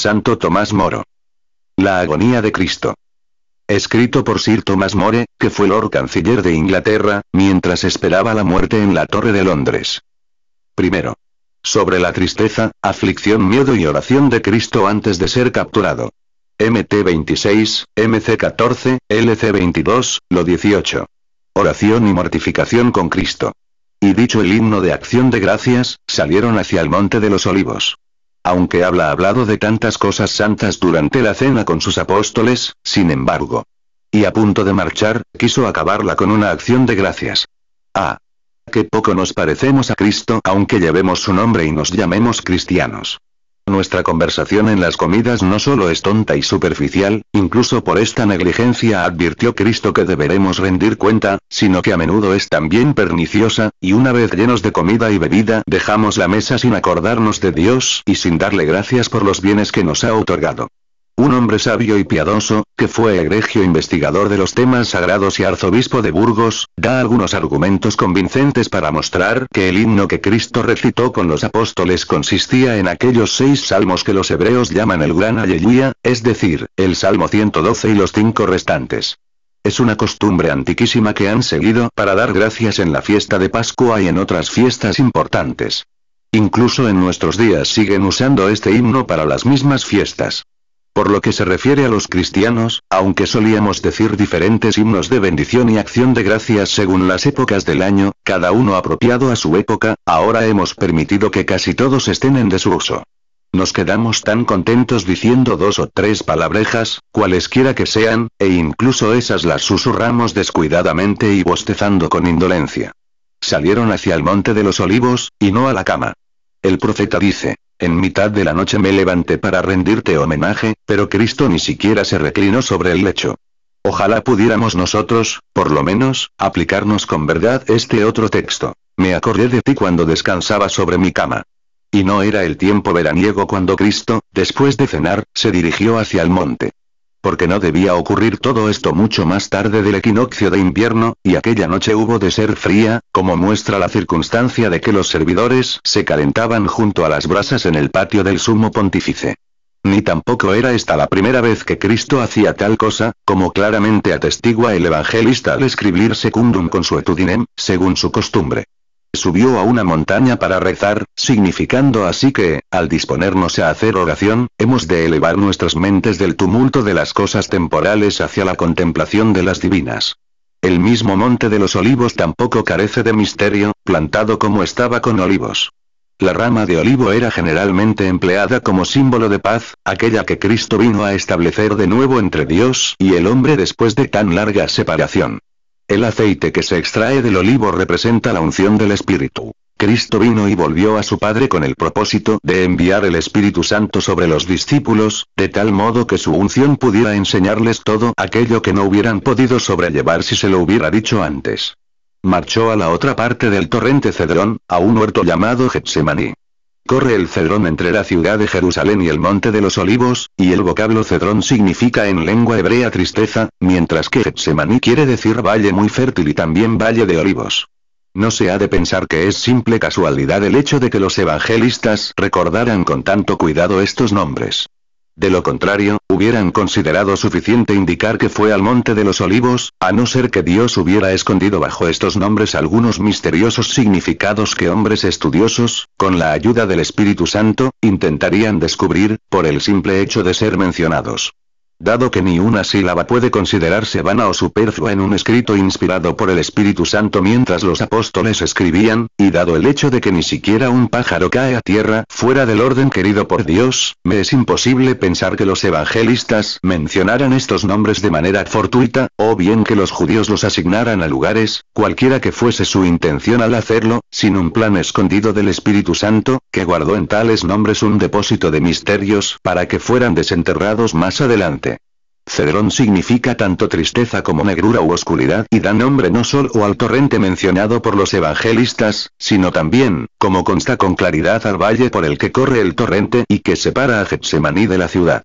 Santo Tomás Moro. La agonía de Cristo. Escrito por Sir Thomas More, que fue Lord Canciller de Inglaterra, mientras esperaba la muerte en la Torre de Londres. Primero. Sobre la tristeza, aflicción, miedo y oración de Cristo antes de ser capturado. MT 26, MC 14, LC 22, Lo 18. Oración y mortificación con Cristo. Y dicho el himno de acción de gracias, salieron hacia el Monte de los Olivos. Aunque habla hablado de tantas cosas santas durante la cena con sus apóstoles, sin embargo. Y a punto de marchar, quiso acabarla con una acción de gracias. Ah. Qué poco nos parecemos a Cristo aunque llevemos su nombre y nos llamemos cristianos. Nuestra conversación en las comidas no solo es tonta y superficial, incluso por esta negligencia advirtió Cristo que deberemos rendir cuenta, sino que a menudo es también perniciosa, y una vez llenos de comida y bebida dejamos la mesa sin acordarnos de Dios y sin darle gracias por los bienes que nos ha otorgado. Un hombre sabio y piadoso, que fue egregio investigador de los temas sagrados y arzobispo de Burgos, da algunos argumentos convincentes para mostrar que el himno que Cristo recitó con los apóstoles consistía en aquellos 6 salmos que los hebreos llaman el Gran Aleluya, es decir, el Salmo 112 y los 5 restantes. Es una costumbre antiquísima que han seguido para dar gracias en la fiesta de Pascua y en otras fiestas importantes. Incluso en nuestros días siguen usando este himno para las mismas fiestas. Por lo que se refiere a los cristianos, aunque solíamos decir diferentes himnos de bendición y acción de gracias según las épocas del año, cada uno apropiado a su época, ahora hemos permitido que casi todos estén en desuso. Nos quedamos tan contentos diciendo 2 o 3 palabrejas, cualesquiera que sean, e incluso esas las susurramos descuidadamente y bostezando con indolencia. Salieron hacia el Monte de los Olivos, y no a la cama. El profeta dice: en mitad de la noche me levanté para rendirte homenaje, pero Cristo ni siquiera se reclinó sobre el lecho. Ojalá pudiéramos nosotros, por lo menos, aplicarnos con verdad este otro texto. Me acordé de ti cuando descansaba sobre mi cama. Y no era el tiempo veraniego cuando Cristo, después de cenar, se dirigió hacia el monte. Porque no debía ocurrir todo esto mucho más tarde del equinoccio de invierno, y aquella noche hubo de ser fría, como muestra la circunstancia de que los servidores se calentaban junto a las brasas en el patio del sumo pontífice. Ni tampoco era esta la primera vez que Cristo hacía tal cosa, como claramente atestigua el evangelista al escribir secundum consuetudinem, según su costumbre. Subió a una montaña para rezar, significando así que, al disponernos a hacer oración, hemos de elevar nuestras mentes del tumulto de las cosas temporales hacia la contemplación de las divinas. El mismo Monte de los Olivos tampoco carece de misterio, plantado como estaba con olivos. La rama de olivo era generalmente empleada como símbolo de paz, aquella que Cristo vino a establecer de nuevo entre Dios y el hombre después de tan larga separación. El aceite que se extrae del olivo representa la unción del Espíritu. Cristo vino y volvió a su Padre con el propósito de enviar el Espíritu Santo sobre los discípulos, de tal modo que su unción pudiera enseñarles todo aquello que no hubieran podido sobrellevar si se lo hubiera dicho antes. Marchó a la otra parte del torrente Cedrón, a un huerto llamado Getsemaní. Corre el Cedrón entre la ciudad de Jerusalén y el Monte de los Olivos, y el vocablo Cedrón significa en lengua hebrea tristeza, mientras que Getsemaní quiere decir valle muy fértil y también valle de olivos. No se ha de pensar que es simple casualidad el hecho de que los evangelistas recordaran con tanto cuidado estos nombres. De lo contrario, hubieran considerado suficiente indicar que fue al Monte de los Olivos, a no ser que Dios hubiera escondido bajo estos nombres algunos misteriosos significados que hombres estudiosos, con la ayuda del Espíritu Santo, intentarían descubrir, por el simple hecho de ser mencionados. Dado que ni una sílaba puede considerarse vana o superflua en un escrito inspirado por el Espíritu Santo mientras los apóstoles escribían, y dado el hecho de que ni siquiera un pájaro cae a tierra fuera del orden querido por Dios, me es imposible pensar que los evangelistas mencionaran estos nombres de manera fortuita, o bien que los judíos los asignaran a lugares, cualquiera que fuese su intención al hacerlo, sin un plan escondido del Espíritu Santo, que guardó en tales nombres un depósito de misterios para que fueran desenterrados más adelante. Cedrón significa tanto tristeza como negrura u oscuridad y da nombre no solo al torrente mencionado por los evangelistas, sino también, como consta con claridad al valle por el que corre el torrente y que separa a Getsemaní de la ciudad.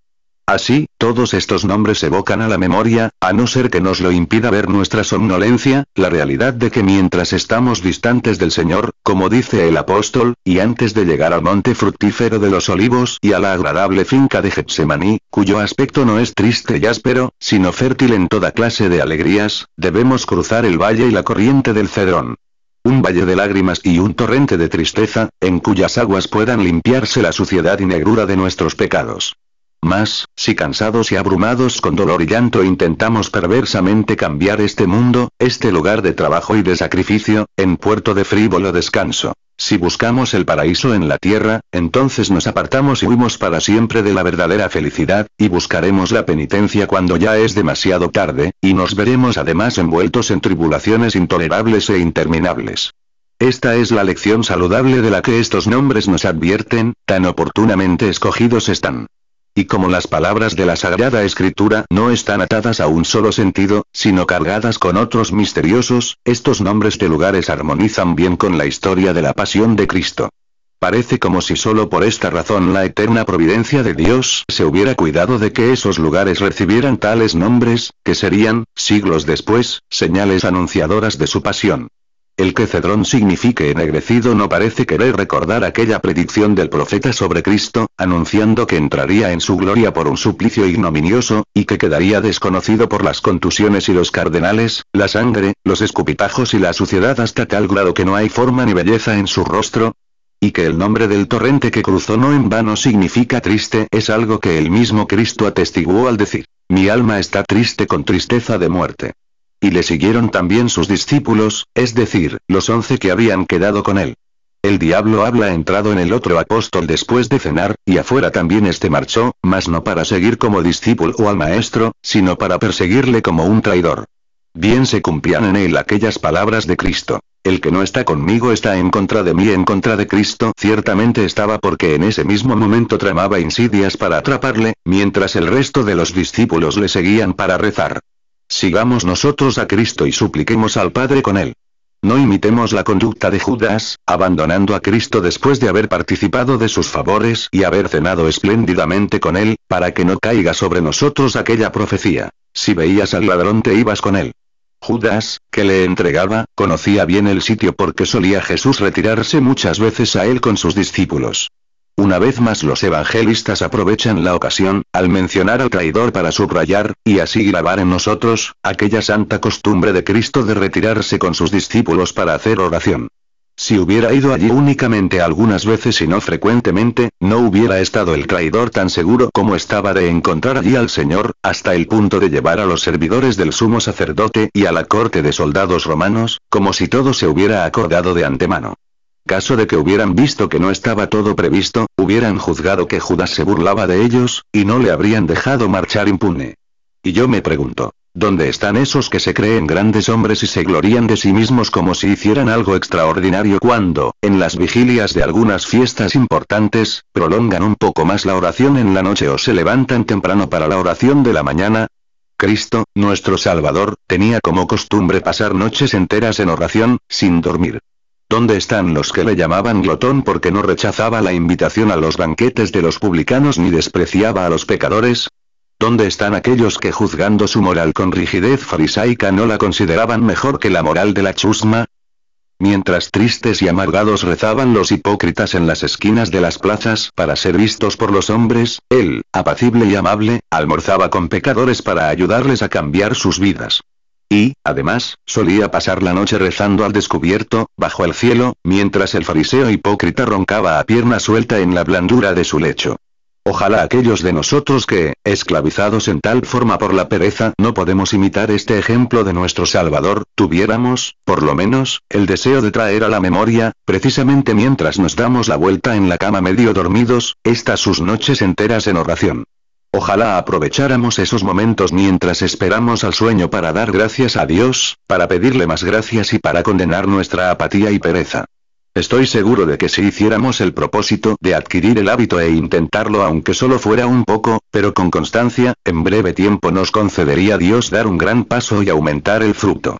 Así, todos estos nombres evocan a la memoria, a no ser que nos lo impida ver nuestra somnolencia, la realidad de que mientras estamos distantes del Señor, como dice el apóstol, y antes de llegar al monte fructífero de los olivos y a la agradable finca de Getsemaní, cuyo aspecto no es triste y áspero, sino fértil en toda clase de alegrías, debemos cruzar el valle y la corriente del Cedrón. Un valle de lágrimas y un torrente de tristeza, en cuyas aguas puedan limpiarse la suciedad y negrura de nuestros pecados. Mas, si cansados y abrumados con dolor y llanto intentamos perversamente cambiar este mundo, este lugar de trabajo y de sacrificio, en puerto de frívolo descanso, si buscamos el paraíso en la tierra, entonces nos apartamos y huimos para siempre de la verdadera felicidad, y buscaremos la penitencia cuando ya es demasiado tarde, y nos veremos además envueltos en tribulaciones intolerables e interminables. Esta es la lección saludable de la que estos nombres nos advierten, tan oportunamente escogidos están. Y como las palabras de la Sagrada Escritura no están atadas a un solo sentido, sino cargadas con otros misteriosos, estos nombres de lugares armonizan bien con la historia de la pasión de Cristo. Parece como si solo por esta razón la eterna providencia de Dios se hubiera cuidado de que esos lugares recibieran tales nombres, que serían, siglos después, señales anunciadoras de su pasión. El que Cedrón signifique ennegrecido no parece querer recordar aquella predicción del profeta sobre Cristo, anunciando que entraría en su gloria por un suplicio ignominioso, y que quedaría desconocido por las contusiones y los cardenales, la sangre, los escupitajos y la suciedad hasta tal grado que no hay forma ni belleza en su rostro. Y que el nombre del torrente que cruzó no en vano significa triste es algo que el mismo Cristo atestiguó al decir, mi alma está triste con tristeza de muerte. Y le siguieron también sus discípulos, es decir, los 11 que habían quedado con él. El diablo habla entrado en el otro apóstol después de cenar, y afuera también este marchó, mas no para seguir como discípulo o al maestro, sino para perseguirle como un traidor. Bien se cumplían en él aquellas palabras de Cristo. El que no está conmigo está en contra de mí. En contra de Cristo ciertamente estaba porque en ese mismo momento tramaba insidias para atraparle, mientras el resto de los discípulos le seguían para rezar. Sigamos nosotros a Cristo y supliquemos al Padre con él. No imitemos la conducta de Judas, abandonando a Cristo después de haber participado de sus favores y haber cenado espléndidamente con él, para que no caiga sobre nosotros aquella profecía. Si veías al ladrón te ibas con él. Judas, que le entregaba, conocía bien el sitio porque solía Jesús retirarse muchas veces a él con sus discípulos. Una vez más los evangelistas aprovechan la ocasión, al mencionar al traidor para subrayar, y así grabar en nosotros, aquella santa costumbre de Cristo de retirarse con sus discípulos para hacer oración. Si hubiera ido allí únicamente algunas veces y no frecuentemente, no hubiera estado el traidor tan seguro como estaba de encontrar allí al Señor, hasta el punto de llevar a los servidores del sumo sacerdote y a la corte de soldados romanos, como si todo se hubiera acordado de antemano. Caso de que hubieran visto que no estaba todo previsto, hubieran juzgado que Judas se burlaba de ellos, y no le habrían dejado marchar impune. Y yo me pregunto, ¿dónde están esos que se creen grandes hombres y se glorían de sí mismos como si hicieran algo extraordinario cuando, en las vigilias de algunas fiestas importantes, prolongan un poco más la oración en la noche o se levantan temprano para la oración de la mañana? Cristo, nuestro Salvador, tenía como costumbre pasar noches enteras en oración, sin dormir. ¿Dónde están los que le llamaban glotón porque no rechazaba la invitación a los banquetes de los publicanos ni despreciaba a los pecadores? ¿Dónde están aquellos que juzgando su moral con rigidez farisaica no la consideraban mejor que la moral de la chusma? Mientras tristes y amargados rezaban los hipócritas en las esquinas de las plazas para ser vistos por los hombres, él, apacible y amable, almorzaba con pecadores para ayudarles a cambiar sus vidas. Y, además, solía pasar la noche rezando al descubierto, bajo el cielo, mientras el fariseo hipócrita roncaba a pierna suelta en la blandura de su lecho. Ojalá aquellos de nosotros que, esclavizados en tal forma por la pereza, no podemos imitar este ejemplo de nuestro Salvador, tuviéramos, por lo menos, el deseo de traer a la memoria, precisamente mientras nos damos la vuelta en la cama medio dormidos, estas sus noches enteras en oración. Ojalá aprovecháramos esos momentos mientras esperamos al sueño para dar gracias a Dios, para pedirle más gracias y para condenar nuestra apatía y pereza. Estoy seguro de que si hiciéramos el propósito de adquirir el hábito e intentarlo aunque solo fuera un poco, pero con constancia, en breve tiempo nos concedería Dios dar un gran paso y aumentar el fruto.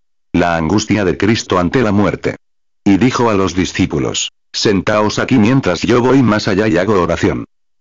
La angustia de Cristo ante la muerte. Y dijo a los discípulos, sentaos aquí mientras yo voy más allá y hago oración.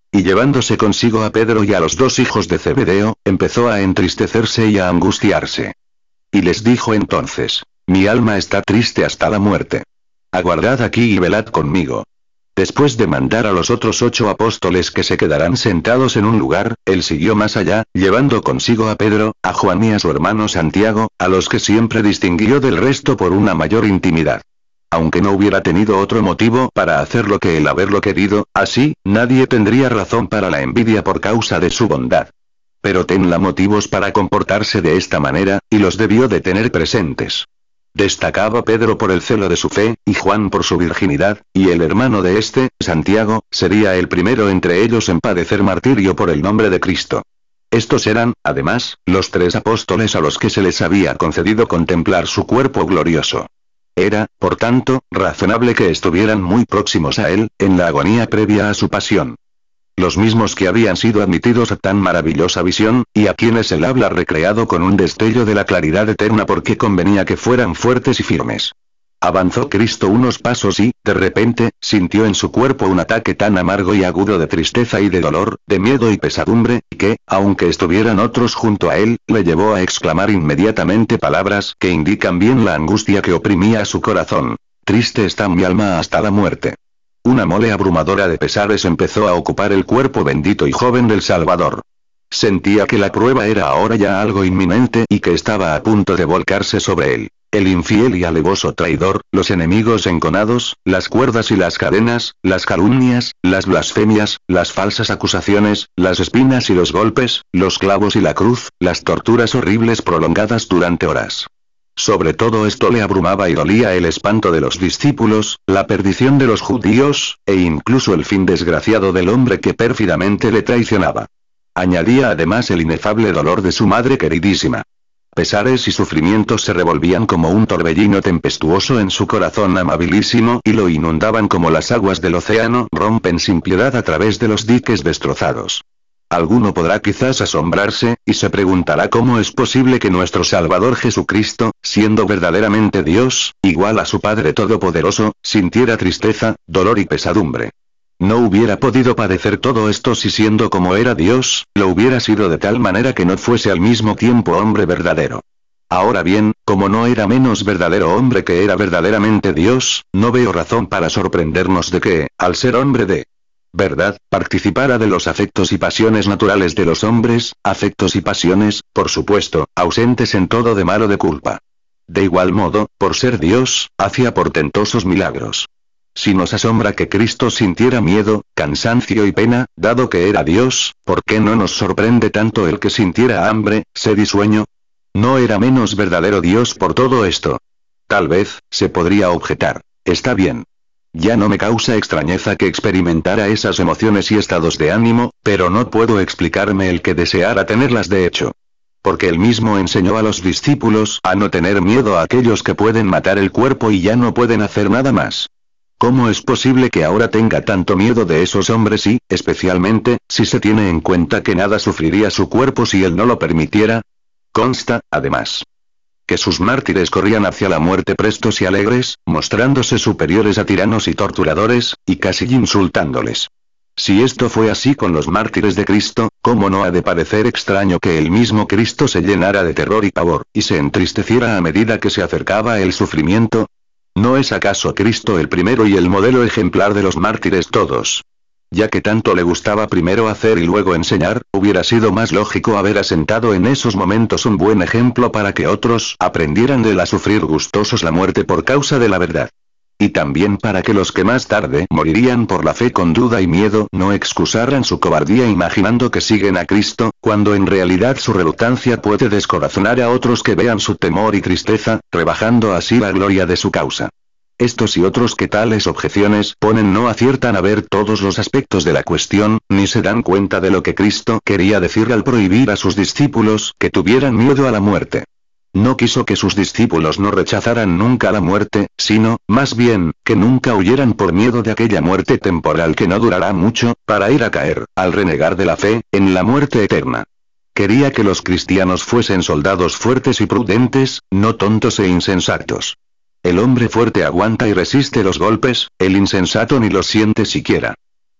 Y llevándose consigo a Pedro y a los 2 hijos de Zebedeo, empezó a entristecerse y a angustiarse. Y les dijo entonces: Mi alma está triste hasta la muerte. Aguardad aquí y velad conmigo. Después de mandar a los otros 8 apóstoles que se quedarán sentados en un lugar, él siguió más allá, llevando consigo a Pedro, a Juan y a su hermano Santiago, a los que siempre distinguió del resto por una mayor intimidad. Aunque no hubiera tenido otro motivo para hacerlo que el haberlo querido, así, nadie tendría razón para la envidia por causa de su bondad. Pero tenla motivos para comportarse de esta manera, y los debió de tener presentes. Destacaba Pedro por el celo de su fe, y Juan por su virginidad, y el hermano de este, Santiago, sería el primero entre ellos en padecer martirio por el nombre de Cristo. Estos eran, además, los 3 apóstoles a los que se les había concedido contemplar su cuerpo glorioso. Era, por tanto, razonable que estuvieran muy próximos a él, en la agonía previa a su pasión. Los mismos que habían sido admitidos a tan maravillosa visión, y a quienes él habla recreado con un destello de la claridad eterna porque convenía que fueran fuertes y firmes. Avanzó Cristo unos pasos y, de repente, sintió en su cuerpo un ataque tan amargo y agudo de tristeza y de dolor, de miedo y pesadumbre, que, aunque estuvieran otros junto a él, le llevó a exclamar inmediatamente palabras que indican bien la angustia que oprimía su corazón. Triste está mi alma hasta la muerte. Una mole abrumadora de pesares empezó a ocupar el cuerpo bendito y joven del Salvador. Sentía que la prueba era ahora ya algo inminente y que estaba a punto de volcarse sobre él. El infiel y alevoso traidor, los enemigos enconados, las cuerdas y las cadenas, las calumnias, las blasfemias, las falsas acusaciones, las espinas y los golpes, los clavos y la cruz, las torturas horribles prolongadas durante horas. Sobre todo esto le abrumaba y dolía el espanto de los discípulos, la perdición de los judíos, e incluso el fin desgraciado del hombre que pérfidamente le traicionaba. Añadía además el inefable dolor de su madre queridísima. Pesares y sufrimientos se revolvían como un torbellino tempestuoso en su corazón amabilísimo y lo inundaban como las aguas del océano rompen sin piedad a través de los diques destrozados. Alguno podrá quizás asombrarse, y se preguntará cómo es posible que nuestro Salvador Jesucristo, siendo verdaderamente Dios, igual a su Padre Todopoderoso, sintiera tristeza, dolor y pesadumbre. No hubiera podido padecer todo esto si siendo como era Dios, lo hubiera sido de tal manera que no fuese al mismo tiempo hombre verdadero. Ahora bien, como no era menos verdadero hombre que era verdaderamente Dios, no veo razón para sorprendernos de que, al ser hombre de verdad, participara de los afectos y pasiones naturales de los hombres, afectos y pasiones, por supuesto, ausentes en todo de malo de culpa. De igual modo, por ser Dios, hacía portentosos milagros. Si nos asombra que Cristo sintiera miedo, cansancio y pena, dado que era Dios, ¿por qué no nos sorprende tanto el que sintiera hambre, sed y sueño? ¿No era menos verdadero Dios por todo esto? Tal vez, se podría objetar. Está bien. Ya no me causa extrañeza que experimentara esas emociones y estados de ánimo, pero no puedo explicarme el que deseara tenerlas de hecho. Porque él mismo enseñó a los discípulos a no tener miedo a aquellos que pueden matar el cuerpo y ya no pueden hacer nada más. ¿Cómo es posible que ahora tenga tanto miedo de esos hombres y, especialmente, si se tiene en cuenta que nada sufriría su cuerpo si él no lo permitiera? Consta, además, que sus mártires corrían hacia la muerte prestos y alegres, mostrándose superiores a tiranos y torturadores, y casi insultándoles. Si esto fue así con los mártires de Cristo, ¿cómo no ha de parecer extraño que el mismo Cristo se llenara de terror y pavor, y se entristeciera a medida que se acercaba el sufrimiento? ¿No es acaso Cristo el primero y el modelo ejemplar de los mártires todos? Ya que tanto le gustaba primero hacer y luego enseñar, hubiera sido más lógico haber asentado en esos momentos un buen ejemplo para que otros aprendieran de él a sufrir gustosos la muerte por causa de la verdad. Y también para que los que más tarde morirían por la fe con duda y miedo no excusaran su cobardía imaginando que siguen a Cristo, cuando en realidad su reluctancia puede descorazonar a otros que vean su temor y tristeza, rebajando así la gloria de su causa. Estos y otros que tales objeciones ponen no aciertan a ver todos los aspectos de la cuestión, ni se dan cuenta de lo que Cristo quería decir al prohibir a sus discípulos que tuvieran miedo a la muerte. No quiso que sus discípulos no rechazaran nunca la muerte, sino, más bien, que nunca huyeran por miedo de aquella muerte temporal que no durará mucho, para ir a caer, al renegar de la fe, en la muerte eterna. Quería que los cristianos fuesen soldados fuertes y prudentes, no tontos e insensatos. El hombre fuerte aguanta y resiste los golpes, el insensato ni los siente siquiera.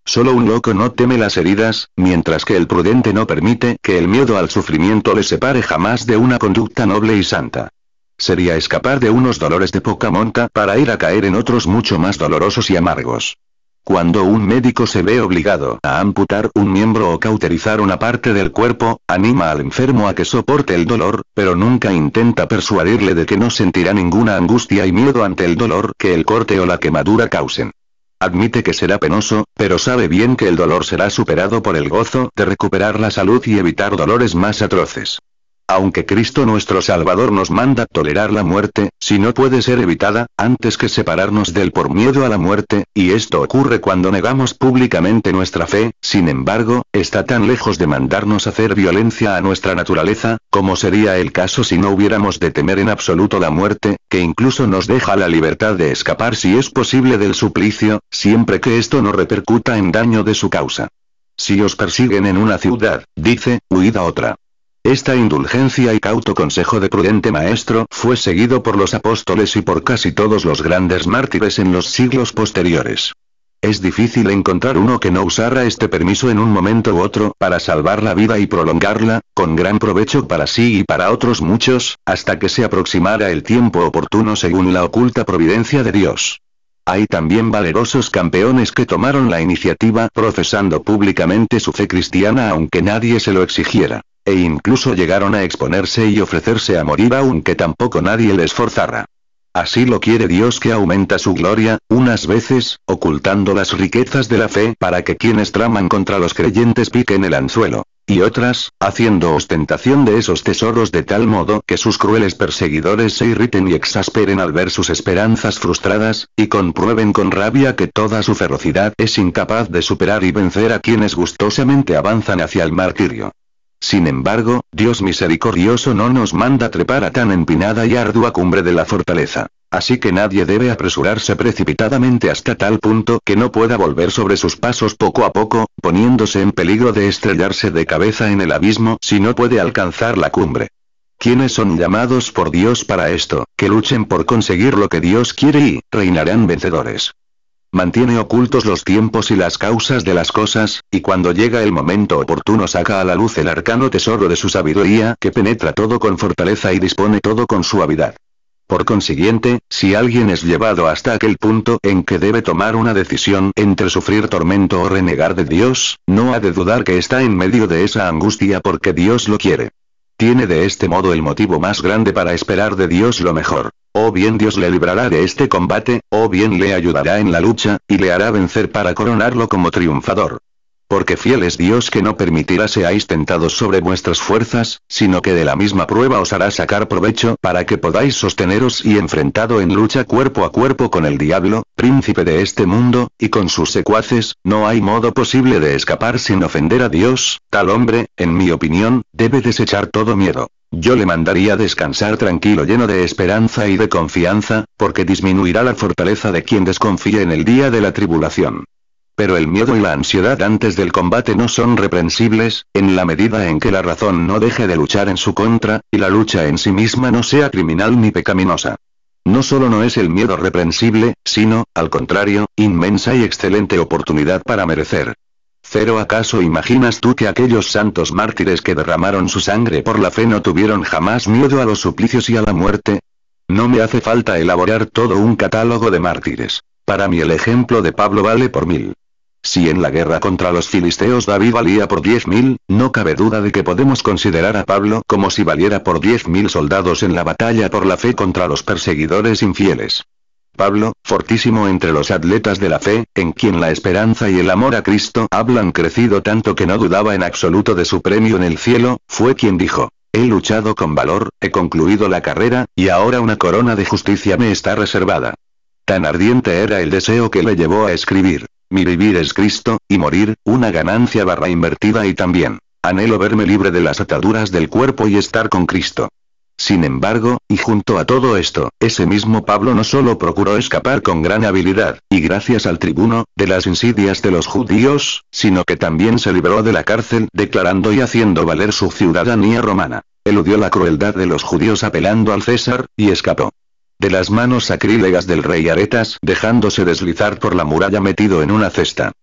Solo un loco no teme las heridas, mientras que el prudente no permite que el miedo al sufrimiento le separe jamás de una conducta noble y santa. Sería escapar de unos dolores de poca monta para ir a caer en otros mucho más dolorosos y amargos. Cuando un médico se ve obligado a amputar un miembro o cauterizar una parte del cuerpo, anima al enfermo a que soporte el dolor, pero nunca intenta persuadirle de que no sentirá ninguna angustia y miedo ante el dolor que el corte o la quemadura causen. Admite que será penoso, pero sabe bien que el dolor será superado por el gozo de recuperar la salud y evitar dolores más atroces. Aunque Cristo nuestro Salvador nos manda tolerar la muerte, si no puede ser evitada, antes que separarnos de él por miedo a la muerte, y esto ocurre cuando negamos públicamente nuestra fe, sin embargo, está tan lejos de mandarnos hacer violencia a nuestra naturaleza, como sería el caso si no hubiéramos de temer en absoluto la muerte, que incluso nos deja la libertad de escapar si es posible del suplicio, siempre que esto no repercuta en daño de su causa. Si os persiguen en una ciudad, dice, huid a otra. Esta indulgencia y cauto consejo de prudente maestro fue seguido por los apóstoles y por casi todos los grandes mártires en los siglos posteriores. Es difícil encontrar uno que no usara este permiso en un momento u otro para salvar la vida y prolongarla, con gran provecho para sí y para otros muchos, hasta que se aproximara el tiempo oportuno según la oculta providencia de Dios. Hay también valerosos campeones que tomaron la iniciativa profesando públicamente su fe cristiana aunque nadie se lo exigiera. E incluso llegaron a exponerse y ofrecerse a morir aunque tampoco nadie les forzara. Así lo quiere Dios que aumenta su gloria, unas veces, ocultando las riquezas de la fe para que quienes traman contra los creyentes piquen el anzuelo, y otras, haciendo ostentación de esos tesoros de tal modo que sus crueles perseguidores se irriten y exasperen al ver sus esperanzas frustradas, y comprueben con rabia que toda su ferocidad es incapaz de superar y vencer a quienes gustosamente avanzan hacia el martirio. Sin embargo, Dios misericordioso no nos manda trepar a tan empinada y ardua cumbre de la fortaleza. Así que nadie debe apresurarse precipitadamente hasta tal punto que no pueda volver sobre sus pasos poco a poco, poniéndose en peligro de estrellarse de cabeza en el abismo si no puede alcanzar la cumbre. Quienes son llamados por Dios para esto, que luchen por conseguir lo que Dios quiere y reinarán vencedores. Mantiene ocultos los tiempos y las causas de las cosas, y cuando llega el momento oportuno saca a la luz el arcano tesoro de su sabiduría que penetra todo con fortaleza y dispone todo con suavidad. Por consiguiente, si alguien es llevado hasta aquel punto en que debe tomar una decisión entre sufrir tormento o renegar de Dios, no ha de dudar que está en medio de esa angustia porque Dios lo quiere. Tiene de este modo el motivo más grande para esperar de Dios lo mejor. O bien Dios le librará de este combate, o bien le ayudará en la lucha, y le hará vencer para coronarlo como triunfador. Porque fiel es Dios que no permitirá seáis tentados sobre vuestras fuerzas, sino que de la misma prueba os hará sacar provecho para que podáis sosteneros y enfrentado en lucha cuerpo a cuerpo con el diablo, príncipe de este mundo, y con sus secuaces, no hay modo posible de escapar sin ofender a Dios. Tal hombre, en mi opinión, debe desechar todo miedo. Yo le mandaría descansar tranquilo lleno de esperanza y de confianza, porque disminuirá la fortaleza de quien desconfíe en el día de la tribulación. Pero el miedo y la ansiedad antes del combate no son reprensibles, en la medida en que la razón no deje de luchar en su contra, y la lucha en sí misma no sea criminal ni pecaminosa. No solo no es el miedo reprensible, sino, al contrario, inmensa y excelente oportunidad para merecer. ¿Cero acaso imaginas tú que aquellos santos mártires que derramaron su sangre por la fe no tuvieron jamás miedo a los suplicios y a la muerte? No me hace falta elaborar todo un catálogo de mártires. Para mí el ejemplo de Pablo vale por 1000. Si en la guerra contra los filisteos David valía por 10.000, no cabe duda de que podemos considerar a Pablo como si valiera por 10.000 soldados en la batalla por la fe contra los perseguidores infieles. Pablo, fortísimo entre los atletas de la fe, en quien la esperanza y el amor a Cristo hablan crecido tanto que no dudaba en absoluto de su premio en el cielo, fue quien dijo: he luchado con valor, he concluido la carrera, y ahora una corona de justicia me está reservada. Tan ardiente era el deseo que le llevó a escribir: mi vivir es Cristo, y morir, una ganancia invertida y también anhelo verme libre de las ataduras del cuerpo y estar con Cristo. Sin embargo, y junto a todo esto, ese mismo Pablo no solo procuró escapar con gran habilidad, y gracias al tribuno, de las insidias de los judíos, sino que también se libró de la cárcel declarando y haciendo valer su ciudadanía romana. Eludió la crueldad de los judíos apelando al César, y escapó de las manos sacrílegas del rey Aretas dejándose deslizar por la muralla metido en una cesta.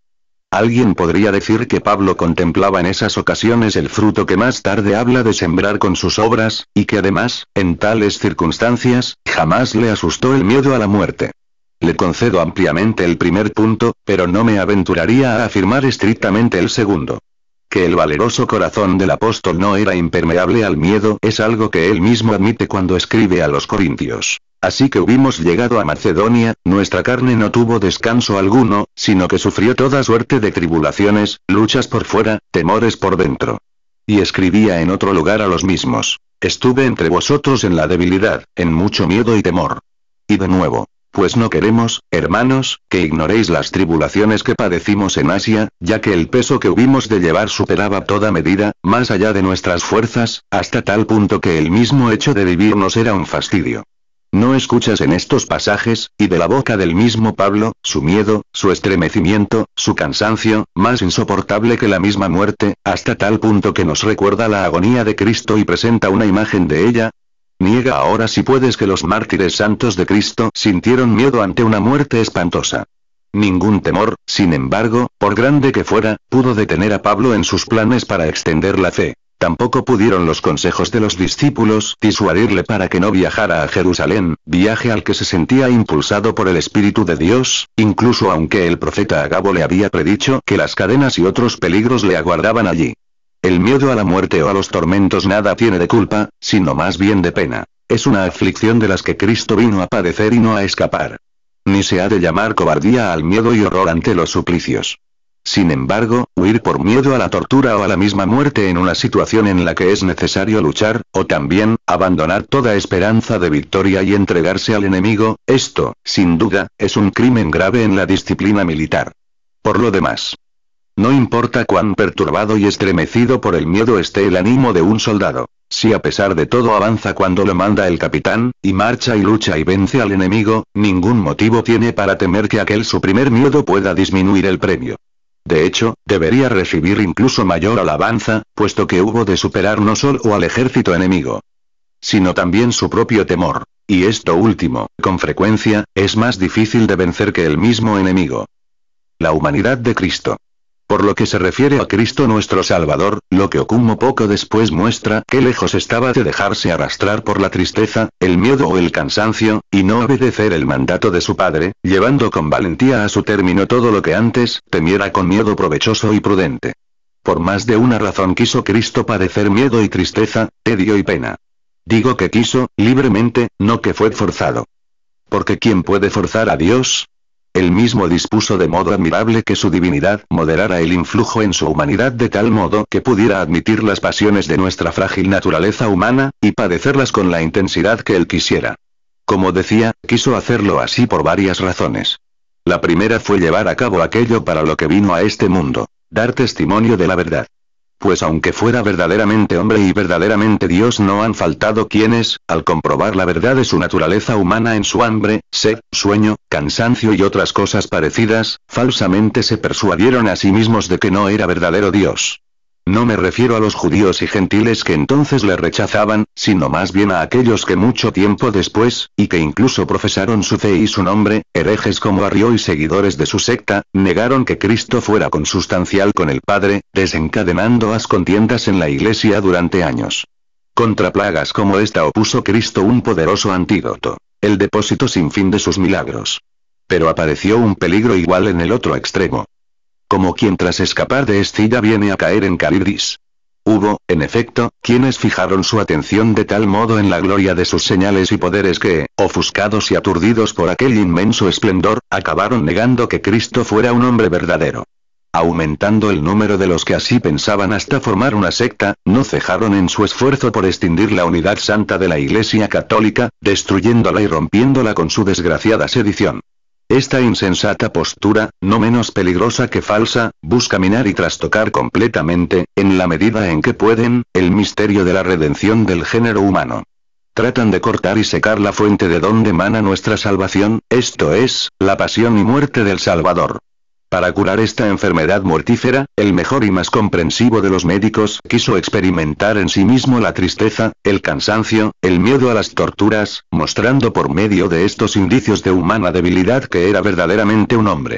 Alguien podría decir que Pablo contemplaba en esas ocasiones el fruto que más tarde habla de sembrar con sus obras, y que además, en tales circunstancias, jamás le asustó el miedo a la muerte. Le concedo ampliamente el primer punto, pero no me aventuraría a afirmar estrictamente el segundo. Que el valeroso corazón del apóstol no era impermeable al miedo es algo que él mismo admite cuando escribe a los Corintios. Así que hubimos llegado a Macedonia, nuestra carne no tuvo descanso alguno, sino que sufrió toda suerte de tribulaciones, luchas por fuera, temores por dentro. Y escribía en otro lugar a los mismos: estuve entre vosotros en la debilidad, en mucho miedo y temor. Y de nuevo: pues no queremos, hermanos, que ignoréis las tribulaciones que padecimos en Asia, ya que el peso que hubimos de llevar superaba toda medida, más allá de nuestras fuerzas, hasta tal punto que el mismo hecho de vivir nos era un fastidio. ¿No escuchas en estos pasajes, y de la boca del mismo Pablo, su miedo, su estremecimiento, su cansancio, más insoportable que la misma muerte, hasta tal punto que nos recuerda la agonía de Cristo y presenta una imagen de ella? Niega ahora si puedes que los mártires santos de Cristo sintieron miedo ante una muerte espantosa. Ningún temor, sin embargo, por grande que fuera, pudo detener a Pablo en sus planes para extender la fe. Tampoco pudieron los consejos de los discípulos disuadirle para que no viajara a Jerusalén, viaje al que se sentía impulsado por el Espíritu de Dios, incluso aunque el profeta Agabo le había predicho que las cadenas y otros peligros le aguardaban allí. El miedo a la muerte o a los tormentos nada tiene de culpa, sino más bien de pena. Es una aflicción de las que Cristo vino a padecer y no a escapar. Ni se ha de llamar cobardía al miedo y horror ante los suplicios. Sin embargo, huir por miedo a la tortura o a la misma muerte en una situación en la que es necesario luchar, o también, abandonar toda esperanza de victoria y entregarse al enemigo, esto, sin duda, es un crimen grave en la disciplina militar. Por lo demás, no importa cuán perturbado y estremecido por el miedo esté el ánimo de un soldado, si a pesar de todo avanza cuando lo manda el capitán, y marcha y lucha y vence al enemigo, ningún motivo tiene para temer que aquel su primer miedo pueda disminuir el premio. De hecho, debería recibir incluso mayor alabanza, puesto que hubo de superar no solo al ejército enemigo, sino también su propio temor. Y esto último, con frecuencia, es más difícil de vencer que el mismo enemigo. La humanidad de Cristo. Por lo que se refiere a Cristo nuestro Salvador, lo que Okumo poco después muestra que lejos estaba de dejarse arrastrar por la tristeza, el miedo o el cansancio, y no obedecer el mandato de su padre, llevando con valentía a su término todo lo que antes temiera con miedo provechoso y prudente. Por más de una razón quiso Cristo padecer miedo y tristeza, tedio y pena. Digo que quiso, libremente, no que fue forzado. Porque ¿quién puede forzar a Dios? Él mismo dispuso de modo admirable que su divinidad moderara el influjo en su humanidad de tal modo que pudiera admitir las pasiones de nuestra frágil naturaleza humana, y padecerlas con la intensidad que él quisiera. Como decía, quiso hacerlo así por varias razones. La primera fue llevar a cabo aquello para lo que vino a este mundo: dar testimonio de la verdad. Pues aunque fuera verdaderamente hombre y verdaderamente Dios, no han faltado quienes, al comprobar la verdad de su naturaleza humana en su hambre, sed, sueño, cansancio y otras cosas parecidas, falsamente se persuadieron a sí mismos de que no era verdadero Dios. No me refiero a los judíos y gentiles que entonces le rechazaban, sino más bien a aquellos que mucho tiempo después, y que incluso profesaron su fe y su nombre, herejes como Arrio y seguidores de su secta, negaron que Cristo fuera consustancial con el Padre, desencadenando contiendas en la Iglesia durante años. Contra plagas como esta opuso Cristo un poderoso antídoto: el depósito sin fin de sus milagros. Pero apareció un peligro igual en el otro extremo. Como quien tras escapar de Escilla viene a caer en Caridis. Hubo, en efecto, quienes fijaron su atención de tal modo en la gloria de sus señales y poderes que, ofuscados y aturdidos por aquel inmenso esplendor, acabaron negando que Cristo fuera un hombre verdadero. Aumentando el número de los que así pensaban hasta formar una secta, no cejaron en su esfuerzo por extinguir la unidad santa de la Iglesia católica, destruyéndola y rompiéndola con su desgraciada sedición. Esta insensata postura, no menos peligrosa que falsa, busca minar y trastocar completamente, en la medida en que pueden, el misterio de la redención del género humano. Tratan de cortar y secar la fuente de donde emana nuestra salvación, esto es, la pasión y muerte del Salvador. Para curar esta enfermedad mortífera, el mejor y más comprensivo de los médicos quiso experimentar en sí mismo la tristeza, el cansancio, el miedo a las torturas, mostrando por medio de estos indicios de humana debilidad que era verdaderamente un hombre.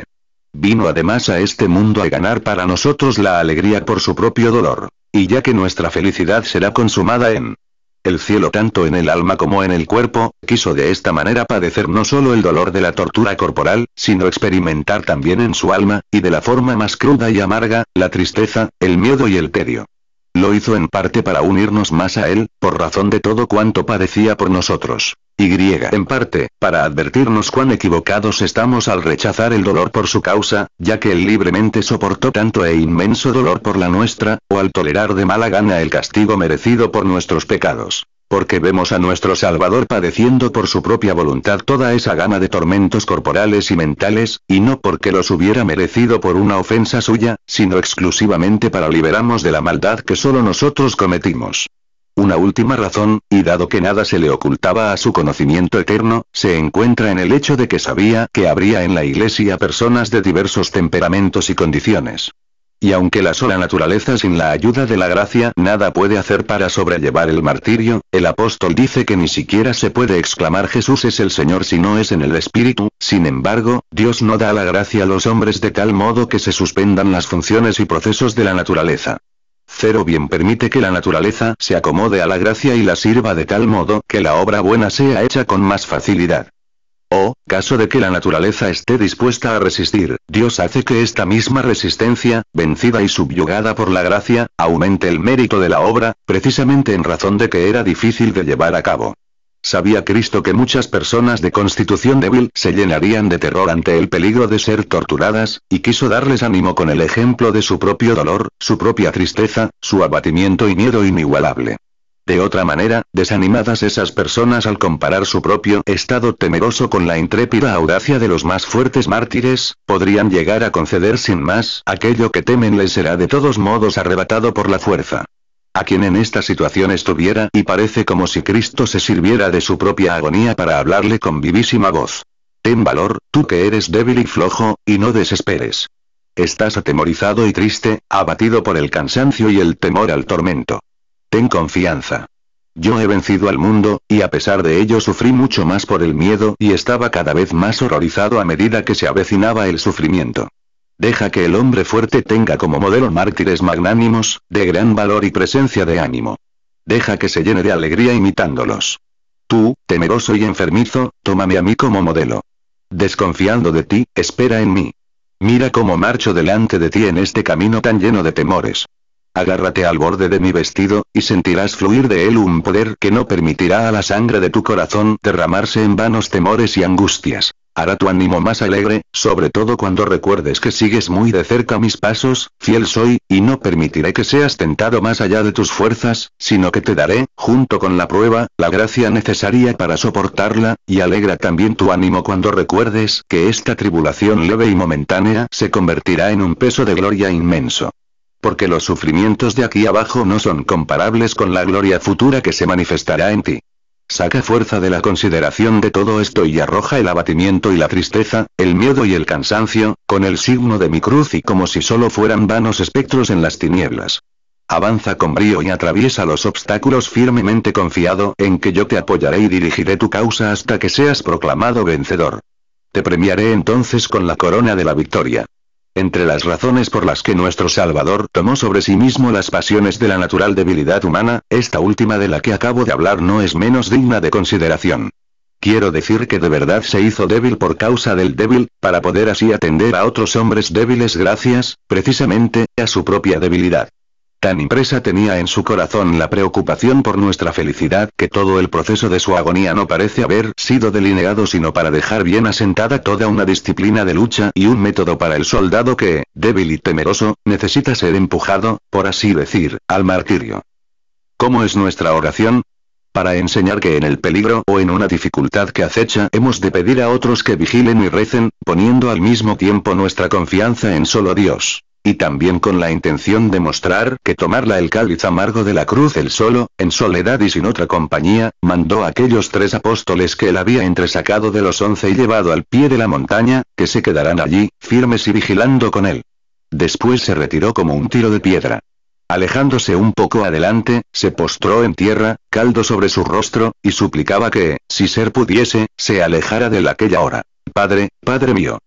Vino además a este mundo a ganar para nosotros la alegría por su propio dolor. Y ya que nuestra felicidad será consumada en el cielo tanto en el alma como en el cuerpo, quiso de esta manera padecer no solo el dolor de la tortura corporal, sino experimentar también en su alma, y de la forma más cruda y amarga, la tristeza, el miedo y el tedio. Lo hizo en parte para unirnos más a él, por razón de todo cuanto padecía por nosotros. Y en parte, para advertirnos cuán equivocados estamos al rechazar el dolor por su causa, ya que él libremente soportó tanto e inmenso dolor por la nuestra, o al tolerar de mala gana el castigo merecido por nuestros pecados. Porque vemos a nuestro Salvador padeciendo por su propia voluntad toda esa gama de tormentos corporales y mentales, y no porque los hubiera merecido por una ofensa suya, sino exclusivamente para liberarnos de la maldad que solo nosotros cometimos. Una última razón, y dado que nada se le ocultaba a su conocimiento eterno, se encuentra en el hecho de que sabía que habría en la Iglesia personas de diversos temperamentos y condiciones. Y aunque la sola naturaleza sin la ayuda de la gracia nada puede hacer para sobrellevar el martirio, el apóstol dice que ni siquiera se puede exclamar Jesús es el Señor si no es en el Espíritu. Sin embargo, Dios no da la gracia a los hombres de tal modo que se suspendan las funciones y procesos de la naturaleza. Cero bien permite que la naturaleza se acomode a la gracia y la sirva de tal modo que la obra buena sea hecha con más facilidad. O, caso de que la naturaleza esté dispuesta a resistir, Dios hace que esta misma resistencia, vencida y subyugada por la gracia, aumente el mérito de la obra, precisamente en razón de que era difícil de llevar a cabo. Sabía Cristo que muchas personas de constitución débil se llenarían de terror ante el peligro de ser torturadas, y quiso darles ánimo con el ejemplo de su propio dolor, su propia tristeza, su abatimiento y miedo inigualable. De otra manera, desanimadas esas personas al comparar su propio estado temeroso con la intrépida audacia de los más fuertes mártires, podrían llegar a conceder sin más, aquello que temen les será de todos modos arrebatado por la fuerza. A quien en esta situación estuviera y parece como si Cristo se sirviera de su propia agonía para hablarle con vivísima voz. Ten valor, tú que eres débil y flojo, y no desesperes. Estás atemorizado y triste, abatido por el cansancio y el temor al tormento. Ten confianza. Yo he vencido al mundo, y a pesar de ello sufrí mucho más por el miedo y estaba cada vez más horrorizado a medida que se avecinaba el sufrimiento. Deja que el hombre fuerte tenga como modelo mártires magnánimos, de gran valor y presencia de ánimo. Deja que se llene de alegría imitándolos. Tú, temeroso y enfermizo, tómame a mí como modelo. Desconfiando de ti, espera en mí. Mira cómo marcho delante de ti en este camino tan lleno de temores. Agárrate al borde de mi vestido, y sentirás fluir de él un poder que no permitirá a la sangre de tu corazón derramarse en vanos temores y angustias. Hará tu ánimo más alegre, sobre todo cuando recuerdes que sigues muy de cerca mis pasos, fiel soy, y no permitiré que seas tentado más allá de tus fuerzas, sino que te daré, junto con la prueba, la gracia necesaria para soportarla, y alegra también tu ánimo cuando recuerdes que esta tribulación leve y momentánea se convertirá en un peso de gloria inmenso. Porque los sufrimientos de aquí abajo no son comparables con la gloria futura que se manifestará en ti. Saca fuerza de la consideración de todo esto y arroja el abatimiento y la tristeza, el miedo y el cansancio, con el signo de mi cruz y como si solo fueran vanos espectros en las tinieblas. Avanza con brío y atraviesa los obstáculos firmemente confiado en que yo te apoyaré y dirigiré tu causa hasta que seas proclamado vencedor. Te premiaré entonces con la corona de la victoria. Entre las razones por las que nuestro Salvador tomó sobre sí mismo las pasiones de la natural debilidad humana, esta última de la que acabo de hablar no es menos digna de consideración. Quiero decir que de verdad se hizo débil por causa del débil, para poder así atender a otros hombres débiles gracias, precisamente, a su propia debilidad. Tan impresa tenía en su corazón la preocupación por nuestra felicidad que todo el proceso de su agonía no parece haber sido delineado sino para dejar bien asentada toda una disciplina de lucha y un método para el soldado que, débil y temeroso, necesita ser empujado, por así decir, al martirio. ¿Cómo es nuestra oración? Para enseñar que en el peligro o en una dificultad que acecha hemos de pedir a otros que vigilen y recen, poniendo al mismo tiempo nuestra confianza en solo Dios. Y también con la intención de mostrar que tomarla el cáliz amargo de la cruz él solo, en soledad y sin otra compañía, mandó a aquellos 3 apóstoles que él había entresacado de los 11 y llevado al pie de la montaña, que se quedarán allí, firmes y vigilando con él. Después se retiró como un tiro de piedra. Alejándose un poco adelante, se postró en tierra, caldo sobre su rostro, y suplicaba que, si ser pudiese, se alejara de aquella hora. Padre, Padre mío.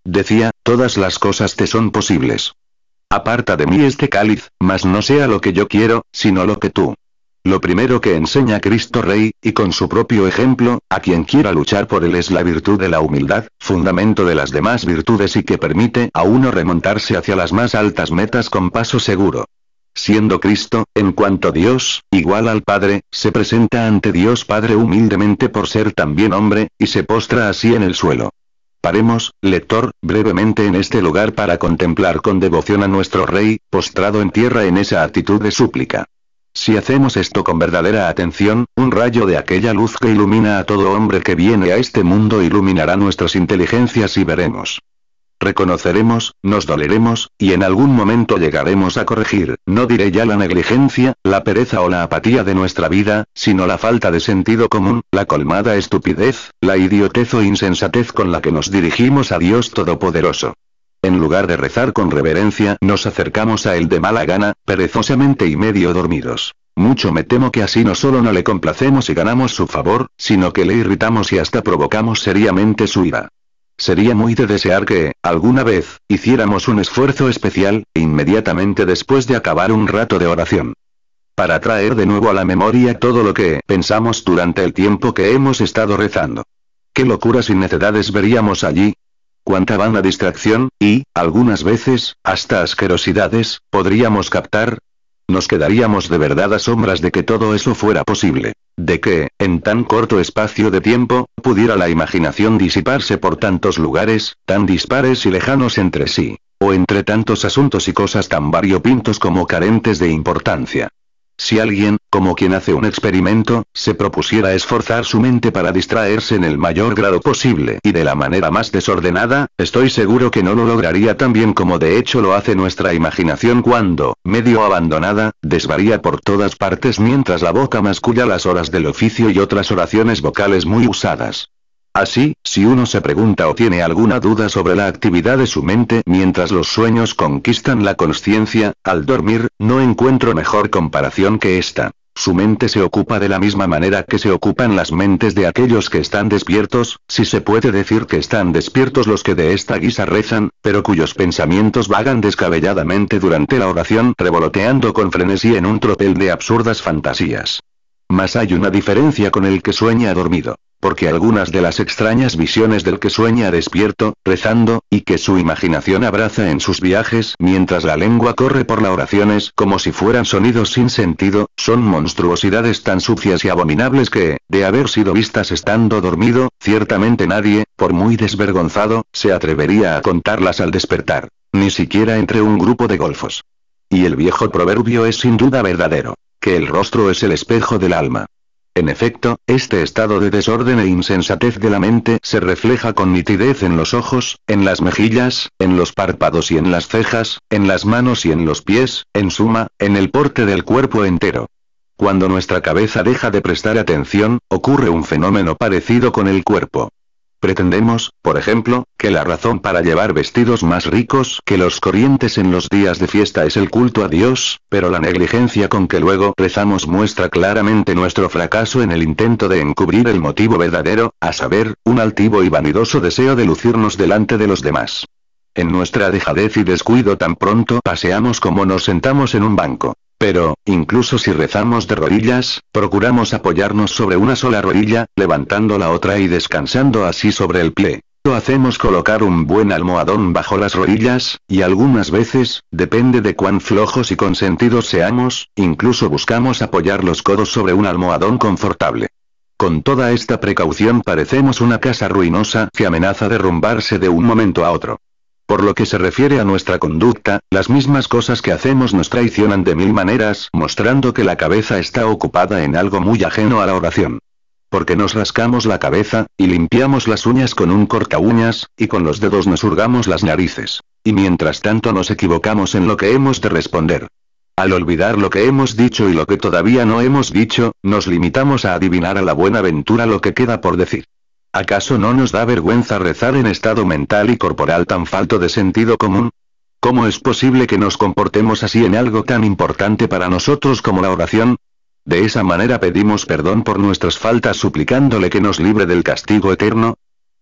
decía, todas las cosas te son posibles. Aparta de mí este cáliz, mas no sea lo que yo quiero, sino lo que tú. Lo primero que enseña Cristo Rey, y con su propio ejemplo, a quien quiera luchar por él es la virtud de la humildad, fundamento de las demás virtudes y que permite a uno remontarse hacia las más altas metas con paso seguro. Siendo Cristo, en cuanto Dios, igual al Padre, se presenta ante Dios Padre humildemente por ser también hombre, y se postra así en el suelo. Paremos, lector, brevemente en este lugar para contemplar con devoción a nuestro Rey, postrado en tierra en esa actitud de súplica. Si hacemos esto con verdadera atención, un rayo de aquella luz que ilumina a todo hombre que viene a este mundo iluminará nuestras inteligencias y veremos. Reconoceremos, nos doleremos, y en algún momento llegaremos a corregir, no diré ya la negligencia, la pereza o la apatía de nuestra vida, sino la falta de sentido común, la colmada estupidez, la idiotez o insensatez con la que nos dirigimos a Dios Todopoderoso. En lugar de rezar con reverencia, nos acercamos a él de mala gana, perezosamente y medio dormidos. Mucho me temo que así no solo no le complacemos y ganamos su favor, sino que le irritamos y hasta provocamos seriamente su ira. Sería muy de desear que, alguna vez, hiciéramos un esfuerzo especial, inmediatamente después de acabar un rato de oración, para traer de nuevo a la memoria todo lo que pensamos durante el tiempo que hemos estado rezando. ¿Qué locuras y necedades veríamos allí? Cuánta vana distracción, y, algunas veces, hasta asquerosidades, podríamos captar. Nos quedaríamos de verdad a sombras de que todo eso fuera posible. De que, en tan corto espacio de tiempo, pudiera la imaginación disiparse por tantos lugares, tan dispares y lejanos entre sí. O entre tantos asuntos y cosas tan variopintos como carentes de importancia. Si alguien, como quien hace un experimento, se propusiera esforzar su mente para distraerse en el mayor grado posible y de la manera más desordenada, estoy seguro que no lo lograría tan bien como de hecho lo hace nuestra imaginación cuando, medio abandonada, desvaría por todas partes mientras la boca masculla las horas del oficio y otras oraciones vocales muy usadas. Así, si uno se pregunta o tiene alguna duda sobre la actividad de su mente mientras los sueños conquistan la consciencia, al dormir, no encuentro mejor comparación que esta. Su mente se ocupa de la misma manera que se ocupan las mentes de aquellos que están despiertos, si se puede decir que están despiertos los que de esta guisa rezan, pero cuyos pensamientos vagan descabelladamente durante la oración revoloteando con frenesí en un tropel de absurdas fantasías. Mas hay una diferencia con el que sueña dormido. Porque algunas de las extrañas visiones del que sueña despierto, rezando, y que su imaginación abraza en sus viajes mientras la lengua corre por las oraciones como si fueran sonidos sin sentido, son monstruosidades tan sucias y abominables que, de haber sido vistas estando dormido, ciertamente nadie, por muy desvergonzado, se atrevería a contarlas al despertar, ni siquiera entre un grupo de golfos. Y el viejo proverbio es sin duda verdadero, que el rostro es el espejo del alma. En efecto, este estado de desorden e insensatez de la mente se refleja con nitidez en los ojos, en las mejillas, en los párpados y en las cejas, en las manos y en los pies, en suma, en el porte del cuerpo entero. Cuando nuestra cabeza deja de prestar atención, ocurre un fenómeno parecido con el cuerpo. Pretendemos, por ejemplo, que la razón para llevar vestidos más ricos que los corrientes en los días de fiesta es el culto a Dios, pero la negligencia con que luego rezamos muestra claramente nuestro fracaso en el intento de encubrir el motivo verdadero, a saber, un altivo y vanidoso deseo de lucirnos delante de los demás. En nuestra dejadez y descuido tan pronto paseamos como nos sentamos en un banco. Pero, incluso si rezamos de rodillas, procuramos apoyarnos sobre una sola rodilla, levantando la otra y descansando así sobre el pie. Lo hacemos colocar un buen almohadón bajo las rodillas, y algunas veces, depende de cuán flojos y consentidos seamos, incluso buscamos apoyar los codos sobre un almohadón confortable. Con toda esta precaución parecemos una casa ruinosa que amenaza derrumbarse de un momento a otro. Por lo que se refiere a nuestra conducta, las mismas cosas que hacemos nos traicionan de mil maneras, mostrando que la cabeza está ocupada en algo muy ajeno a la oración. Porque nos rascamos la cabeza, y limpiamos las uñas con un cortaúñas, y con los dedos nos hurgamos las narices. Y mientras tanto nos equivocamos en lo que hemos de responder. Al olvidar lo que hemos dicho y lo que todavía no hemos dicho, nos limitamos a adivinar a la buena ventura lo que queda por decir. ¿Acaso no nos da vergüenza rezar en estado mental y corporal tan falto de sentido común? ¿Cómo es posible que nos comportemos así en algo tan importante para nosotros como la oración? ¿De esa manera pedimos perdón por nuestras faltas suplicándole que nos libre del castigo eterno?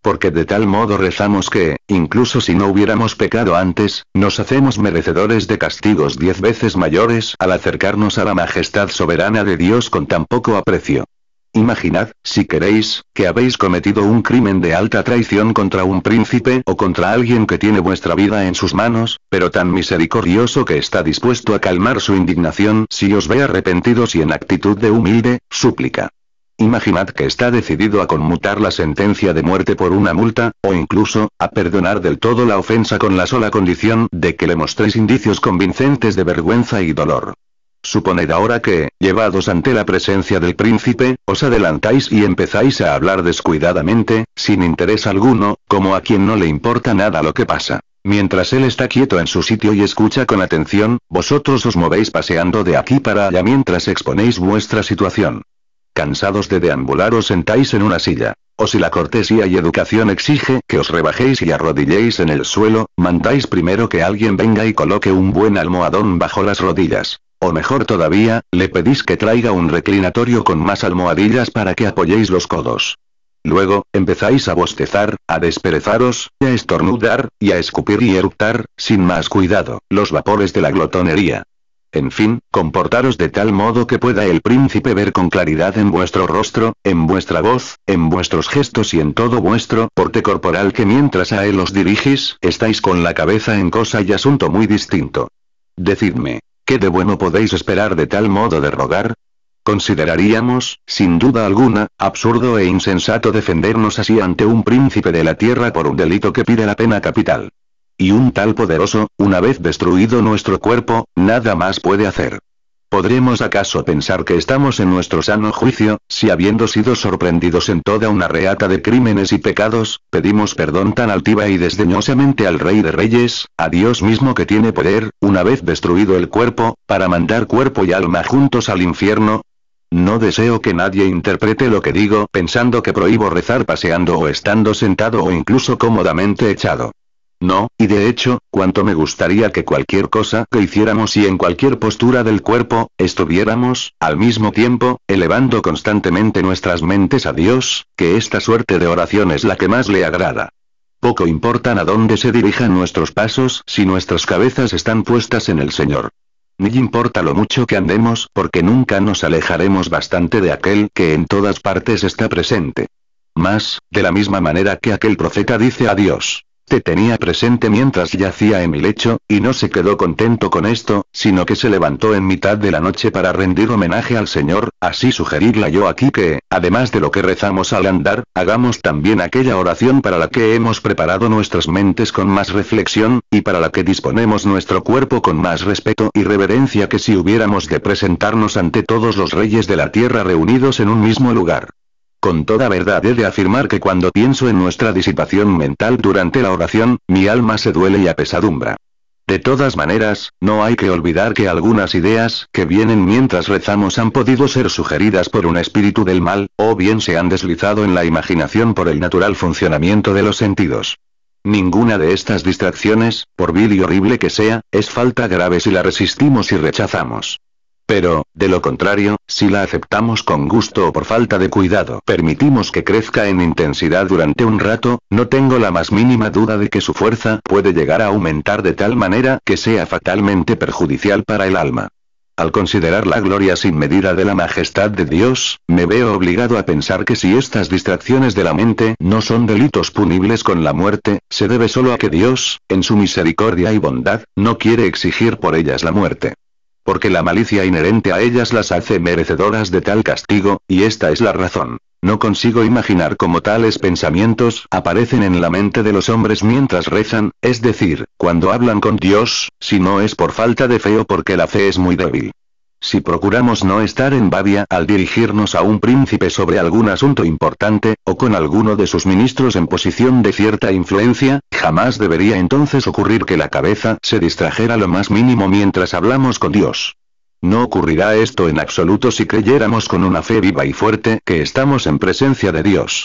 Porque de tal modo rezamos que, incluso si no hubiéramos pecado antes, nos hacemos merecedores de castigos 10 veces mayores al acercarnos a la majestad soberana de Dios con tan poco aprecio. Imaginad, si queréis, que habéis cometido un crimen de alta traición contra un príncipe o contra alguien que tiene vuestra vida en sus manos, pero tan misericordioso que está dispuesto a calmar su indignación si os ve arrepentidos y en actitud de humilde súplica. Imaginad que está decidido a conmutar la sentencia de muerte por una multa, o incluso, a perdonar del todo la ofensa con la sola condición de que le mostréis indicios convincentes de vergüenza y dolor. Suponed ahora que, llevados ante la presencia del príncipe, os adelantáis y empezáis a hablar descuidadamente, sin interés alguno, como a quien no le importa nada lo que pasa. Mientras él está quieto en su sitio y escucha con atención, vosotros os movéis paseando de aquí para allá mientras exponéis vuestra situación. Cansados de deambular os sentáis en una silla. O si la cortesía y educación exige que os rebajéis y arrodilléis en el suelo, mandáis primero que alguien venga y coloque un buen almohadón bajo las rodillas. O mejor todavía, le pedís que traiga un reclinatorio con más almohadillas para que apoyéis los codos. Luego, empezáis a bostezar, a desperezaros, a estornudar, y a escupir y eructar, sin más cuidado, los vapores de la glotonería. En fin, comportaros de tal modo que pueda el príncipe ver con claridad en vuestro rostro, en vuestra voz, en vuestros gestos y en todo vuestro porte corporal que mientras a él os dirigís, estáis con la cabeza en cosa y asunto muy distinto. Decidme, ¿qué de bueno podéis esperar de tal modo de rogar? Consideraríamos, sin duda alguna, absurdo e insensato defendernos así ante un príncipe de la tierra por un delito que pide la pena capital. Y un tal poderoso, una vez destruido nuestro cuerpo, nada más puede hacer. ¿Podremos acaso pensar que estamos en nuestro sano juicio, si habiendo sido sorprendidos en toda una reata de crímenes y pecados, pedimos perdón tan altiva y desdeñosamente al Rey de Reyes, a Dios mismo que tiene poder, una vez destruido el cuerpo, para mandar cuerpo y alma juntos al infierno? No deseo que nadie interprete lo que digo pensando que prohíbo rezar paseando o estando sentado o incluso cómodamente echado. No, y de hecho, cuánto me gustaría que cualquier cosa que hiciéramos y en cualquier postura del cuerpo, estuviéramos, al mismo tiempo, elevando constantemente nuestras mentes a Dios, que esta suerte de oración es la que más le agrada. Poco importan a dónde se dirijan nuestros pasos si nuestras cabezas están puestas en el Señor. Ni importa lo mucho que andemos porque nunca nos alejaremos bastante de aquel que en todas partes está presente. Mas, de la misma manera que aquel profeta dice a Dios, te tenía presente mientras yacía en mi lecho, y no se quedó contento con esto, sino que se levantó en mitad de la noche para rendir homenaje al Señor, así sugerirla yo aquí que, además de lo que rezamos al andar, hagamos también aquella oración para la que hemos preparado nuestras mentes con más reflexión, y para la que disponemos nuestro cuerpo con más respeto y reverencia que si hubiéramos de presentarnos ante todos los reyes de la tierra reunidos en un mismo lugar. Con toda verdad he de afirmar que cuando pienso en nuestra disipación mental durante la oración, mi alma se duele y apesadumbra. De todas maneras, no hay que olvidar que algunas ideas que vienen mientras rezamos han podido ser sugeridas por un espíritu del mal, o bien se han deslizado en la imaginación por el natural funcionamiento de los sentidos. Ninguna de estas distracciones, por vil y horrible que sea, es falta grave si la resistimos y rechazamos. Pero, de lo contrario, si la aceptamos con gusto o por falta de cuidado permitimos que crezca en intensidad durante un rato, no tengo la más mínima duda de que su fuerza puede llegar a aumentar de tal manera que sea fatalmente perjudicial para el alma. Al considerar la gloria sin medida de la majestad de Dios, me veo obligado a pensar que si estas distracciones de la mente no son delitos punibles con la muerte, se debe solo a que Dios, en su misericordia y bondad, no quiere exigir por ellas la muerte. Porque la malicia inherente a ellas las hace merecedoras de tal castigo, y esta es la razón. No consigo imaginar cómo tales pensamientos aparecen en la mente de los hombres mientras rezan, es decir, cuando hablan con Dios, si no es por falta de fe o porque la fe es muy débil. Si procuramos no estar en babia al dirigirnos a un príncipe sobre algún asunto importante, o con alguno de sus ministros en posición de cierta influencia, jamás debería entonces ocurrir que la cabeza se distrajera lo más mínimo mientras hablamos con Dios. No ocurrirá esto en absoluto si creyéramos con una fe viva y fuerte que estamos en presencia de Dios.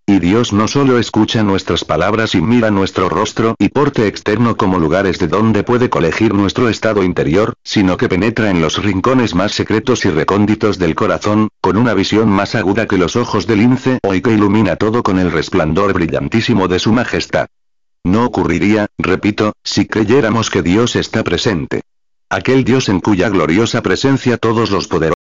Y Dios no solo escucha nuestras palabras y mira nuestro rostro y porte externo como lugares de donde puede colegir nuestro estado interior, sino que penetra en los rincones más secretos y recónditos del corazón, con una visión más aguda que los ojos del lince y que ilumina todo con el resplandor brillantísimo de su majestad. No ocurriría, repito, si creyéramos que Dios está presente. Aquel Dios en cuya gloriosa presencia todos los poderosos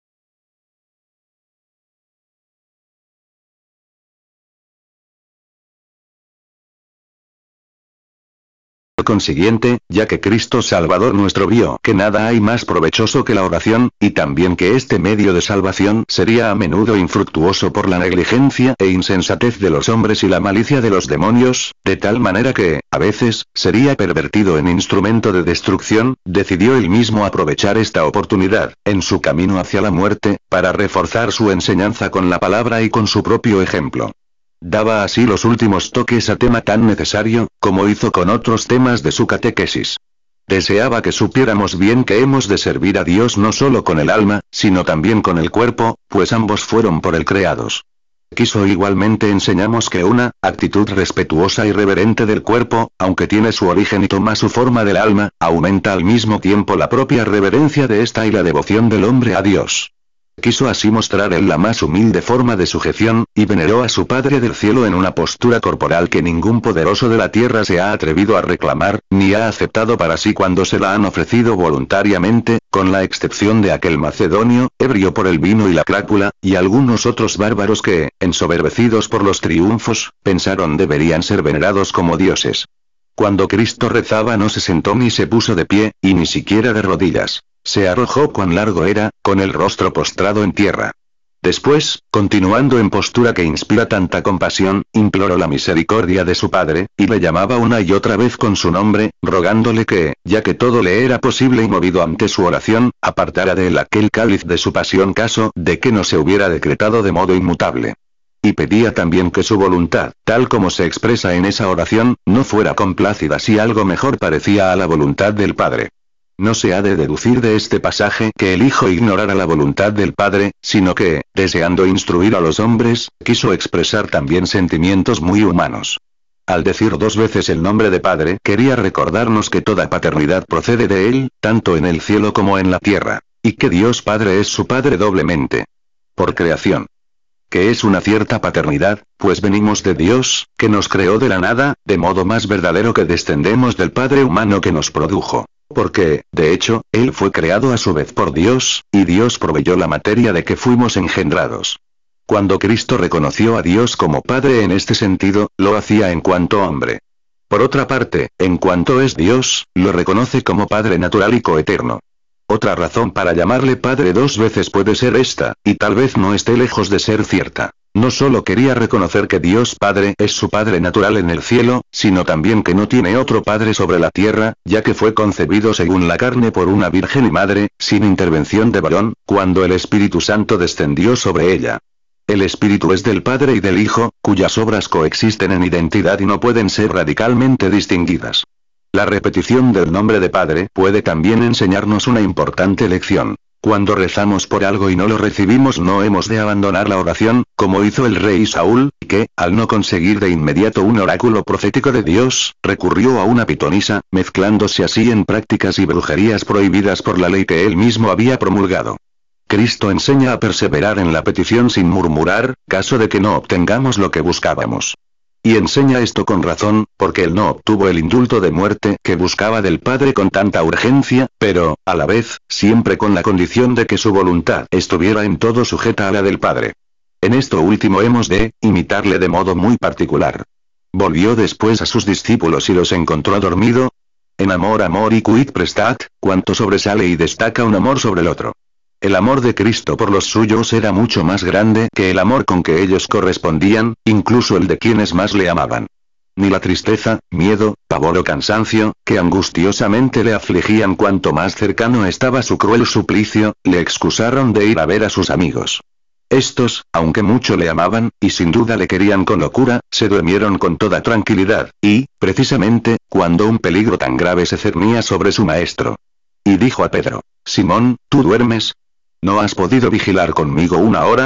consiguiente, ya que Cristo Salvador nuestro vio que nada hay más provechoso que la oración, y también que este medio de salvación sería a menudo infructuoso por la negligencia e insensatez de los hombres y la malicia de los demonios, de tal manera que, a veces, sería pervertido en instrumento de destrucción, decidió él mismo aprovechar esta oportunidad, en su camino hacia la muerte, para reforzar su enseñanza con la palabra y con su propio ejemplo. Daba así los últimos toques a tema tan necesario, como hizo con otros temas de su catequesis. Deseaba que supiéramos bien que hemos de servir a Dios no solo con el alma, sino también con el cuerpo, pues ambos fueron por él creados. Quiso igualmente enseñamos que una actitud respetuosa y reverente del cuerpo, aunque tiene su origen y toma su forma del alma, aumenta al mismo tiempo la propia reverencia de ésta y la devoción del hombre a Dios. Quiso así mostrar él la más humilde forma de sujeción, y veneró a su Padre del cielo en una postura corporal que ningún poderoso de la tierra se ha atrevido a reclamar, ni ha aceptado para sí cuando se la han ofrecido voluntariamente, con la excepción de aquel macedonio, ebrio por el vino y la crápula, y algunos otros bárbaros que, ensoberbecidos por los triunfos, pensaron deberían ser venerados como dioses. Cuando Cristo rezaba no se sentó ni se puso de pie, y ni siquiera de rodillas. Se arrojó cuán largo era, con el rostro postrado en tierra. Después, continuando en postura que inspira tanta compasión, imploró la misericordia de su Padre, y le llamaba una y otra vez con su nombre, rogándole que, ya que todo le era posible y movido ante su oración, apartara de él aquel cáliz de su pasión caso de que no se hubiera decretado de modo inmutable. Y pedía también que su voluntad, tal como se expresa en esa oración, no fuera complacida si algo mejor parecía a la voluntad del Padre. No se ha de deducir de este pasaje que el Hijo ignorara la voluntad del Padre, sino que, deseando instruir a los hombres, quiso expresar también sentimientos muy humanos. Al decir 2 veces el nombre de Padre, quería recordarnos que toda paternidad procede de Él, tanto en el cielo como en la tierra, y que Dios Padre es su Padre doblemente. Por creación. Que es una cierta paternidad, pues venimos de Dios, que nos creó de la nada, de modo más verdadero que descendemos del Padre humano que nos produjo. Porque, de hecho, Él fue creado a su vez por Dios, y Dios proveyó la materia de que fuimos engendrados. Cuando Cristo reconoció a Dios como Padre en este sentido, lo hacía en cuanto hombre. Por otra parte, en cuanto es Dios, lo reconoce como Padre natural y coeterno. Otra razón para llamarle Padre 2 veces puede ser esta, y tal vez no esté lejos de ser cierta. No solo quería reconocer que Dios Padre es su Padre natural en el cielo, sino también que no tiene otro Padre sobre la tierra, ya que fue concebido según la carne por una virgen y madre, sin intervención de varón, cuando el Espíritu Santo descendió sobre ella. El Espíritu es del Padre y del Hijo, cuyas obras coexisten en identidad y no pueden ser radicalmente distinguidas. La repetición del nombre de Padre puede también enseñarnos una importante lección. Cuando rezamos por algo y no lo recibimos no hemos de abandonar la oración, como hizo el rey Saúl, que, al no conseguir de inmediato un oráculo profético de Dios, recurrió a una pitonisa, mezclándose así en prácticas y brujerías prohibidas por la ley que él mismo había promulgado. Cristo enseña a perseverar en la petición sin murmurar, caso de que no obtengamos lo que buscábamos. Y enseña esto con razón, porque él no obtuvo el indulto de muerte que buscaba del Padre con tanta urgencia, pero, a la vez, siempre con la condición de que su voluntad estuviera en todo sujeta a la del Padre. En esto último hemos de imitarle de modo muy particular. Volvió después a sus discípulos y los encontró dormido. En amor y quid prestat, cuanto sobresale y destaca un amor sobre el otro. El amor de Cristo por los suyos era mucho más grande que el amor con que ellos correspondían, incluso el de quienes más le amaban. Ni la tristeza, miedo, pavor o cansancio, que angustiosamente le afligían cuanto más cercano estaba su cruel suplicio, le excusaron de ir a ver a sus amigos. Estos, aunque mucho le amaban, y sin duda le querían con locura, se durmieron con toda tranquilidad, y, precisamente, cuando un peligro tan grave se cernía sobre su maestro. Y dijo a Pedro: Simón, ¿tú duermes? ¿No has podido vigilar conmigo 1 hora?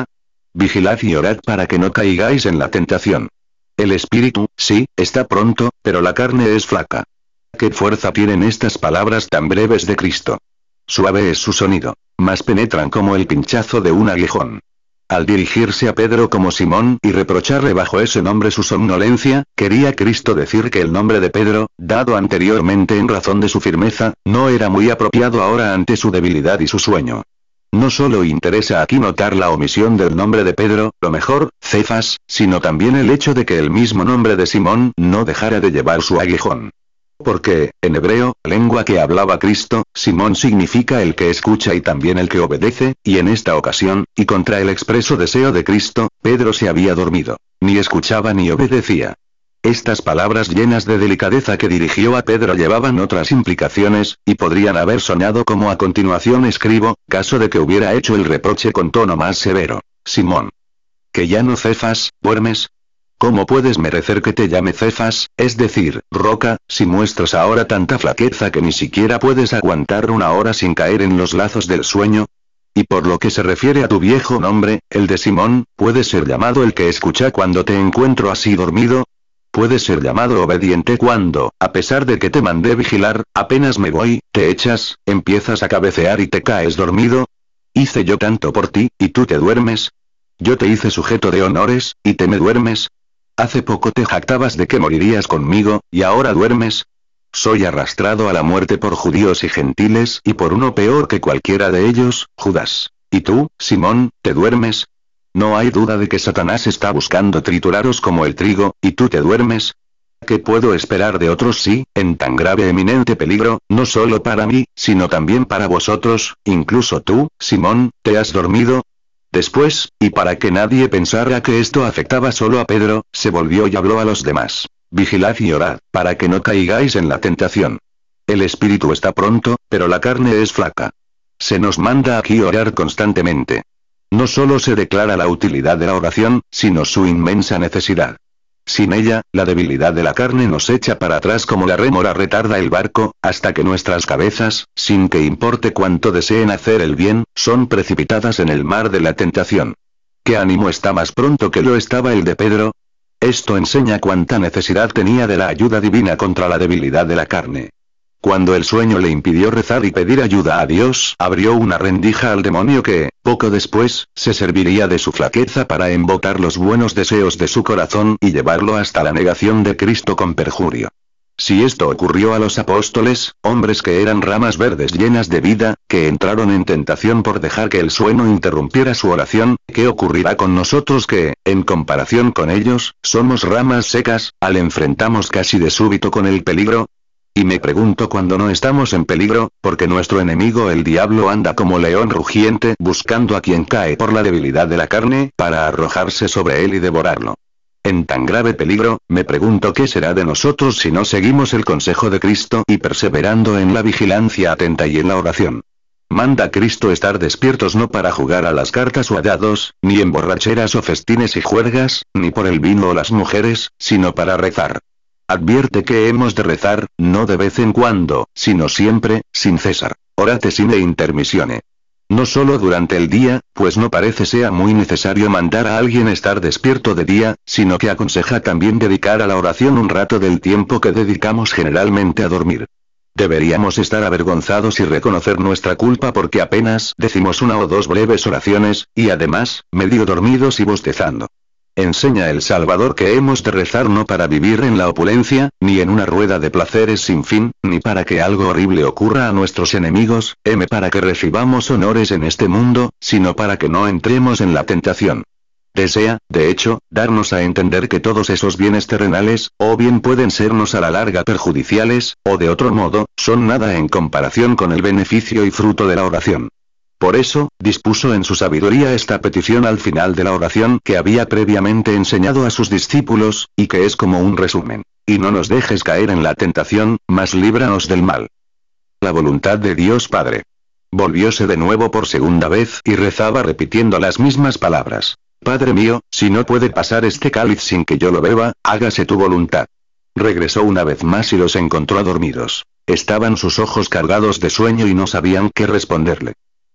Vigilad y orad para que no caigáis en la tentación. El espíritu, sí, está pronto, pero la carne es flaca. ¿Qué fuerza tienen estas palabras tan breves de Cristo? Suave es su sonido, mas penetran como el pinchazo de un aguijón. Al dirigirse a Pedro como Simón y reprocharle bajo ese nombre su somnolencia, quería Cristo decir que el nombre de Pedro, dado anteriormente en razón de su firmeza, no era muy apropiado ahora ante su debilidad y su sueño. No solo interesa aquí notar la omisión del nombre de Pedro, lo mejor, Cefas, sino también el hecho de que el mismo nombre de Simón no dejara de llevar su aguijón. Porque, en hebreo, lengua que hablaba Cristo, Simón significa el que escucha y también el que obedece, y en esta ocasión, y contra el expreso deseo de Cristo, Pedro se había dormido. Ni escuchaba ni obedecía. Estas palabras llenas de delicadeza que dirigió a Pedro llevaban otras implicaciones, y podrían haber sonado como a continuación escribo, caso de que hubiera hecho el reproche con tono más severo. Simón. ¿Que ya no Cefas, duermes? ¿Cómo puedes merecer que te llame Cefas, es decir, roca, si muestras ahora tanta flaqueza que ni siquiera puedes aguantar una hora sin caer en los lazos del sueño? Y por lo que se refiere a tu viejo nombre, el de Simón, ¿puedes ser llamado el que escucha cuando te encuentro así dormido? ¿Puedes ser llamado obediente cuando, a pesar de que te mandé vigilar, apenas me voy, te echas, empiezas a cabecear y te caes dormido? ¿Hice yo tanto por ti, y tú te duermes? ¿Yo te hice sujeto de honores, y te me duermes? Hace poco te jactabas de que morirías conmigo, y ahora duermes. Soy arrastrado a la muerte por judíos y gentiles y por uno peor que cualquiera de ellos, Judas. ¿Y tú, Simón, te duermes? No hay duda de que Satanás está buscando trituraros como el trigo, y tú te duermes. ¿Qué puedo esperar de otros si, en tan grave eminente peligro, no solo para mí, sino también para vosotros, incluso tú, Simón, te has dormido? Después, y para que nadie pensara que esto afectaba solo a Pedro, se volvió y habló a los demás. Vigilad y orad, para que no caigáis en la tentación. El espíritu está pronto, pero la carne es flaca. Se nos manda aquí orar constantemente. No solo se declara la utilidad de la oración, sino su inmensa necesidad. Sin ella, la debilidad de la carne nos echa para atrás como la rémora retarda el barco, hasta que nuestras cabezas, sin que importe cuánto deseen hacer el bien, son precipitadas en el mar de la tentación. ¿Qué ánimo está más pronto que lo estaba el de Pedro? Esto enseña cuánta necesidad tenía de la ayuda divina contra la debilidad de la carne. Cuando el sueño le impidió rezar y pedir ayuda a Dios, abrió una rendija al demonio que, poco después, se serviría de su flaqueza para embotar los buenos deseos de su corazón y llevarlo hasta la negación de Cristo con perjurio. Si esto ocurrió a los apóstoles, hombres que eran ramas verdes llenas de vida, que entraron en tentación por dejar que el sueño interrumpiera su oración, ¿qué ocurrirá con nosotros que, en comparación con ellos, somos ramas secas, al enfrentamos casi de súbito con el peligro? Y me pregunto cuando no estamos en peligro, porque nuestro enemigo el diablo anda como león rugiente buscando a quien cae por la debilidad de la carne, para arrojarse sobre él y devorarlo. En tan grave peligro, me pregunto qué será de nosotros si no seguimos el consejo de Cristo y perseverando en la vigilancia atenta y en la oración. Manda Cristo estar despiertos no para jugar a las cartas o a dados, ni en borracheras o festines y juergas, ni por el vino o las mujeres, sino para rezar. Advierte que hemos de rezar, no de vez en cuando, sino siempre, sin cesar. Orate sin intermisione. No solo durante el día, pues no parece sea muy necesario mandar a alguien estar despierto de día, sino que aconseja también dedicar a la oración un rato del tiempo que dedicamos generalmente a dormir. Deberíamos estar avergonzados y reconocer nuestra culpa porque apenas decimos una o dos breves oraciones, y además, medio dormidos y bostezando. Enseña el Salvador que hemos de rezar no para vivir en la opulencia, ni en una rueda de placeres sin fin, ni para que algo horrible ocurra a nuestros enemigos, para que recibamos honores en este mundo, sino para que no entremos en la tentación. Desea, de hecho, darnos a entender que todos esos bienes terrenales, o bien pueden sernos a la larga perjudiciales, o de otro modo, son nada en comparación con el beneficio y fruto de la oración. Por eso, dispuso en su sabiduría esta petición al final de la oración que había previamente enseñado a sus discípulos, y que es como un resumen. Y no nos dejes caer en la tentación, mas líbranos del mal. La voluntad de Dios Padre. Volvióse de nuevo por segunda vez y rezaba repitiendo las mismas palabras. Padre mío, si no puede pasar este cáliz sin que yo lo beba, hágase tu voluntad. Regresó una vez más y los encontró dormidos. Estaban sus ojos cargados de sueño y no sabían qué responderle.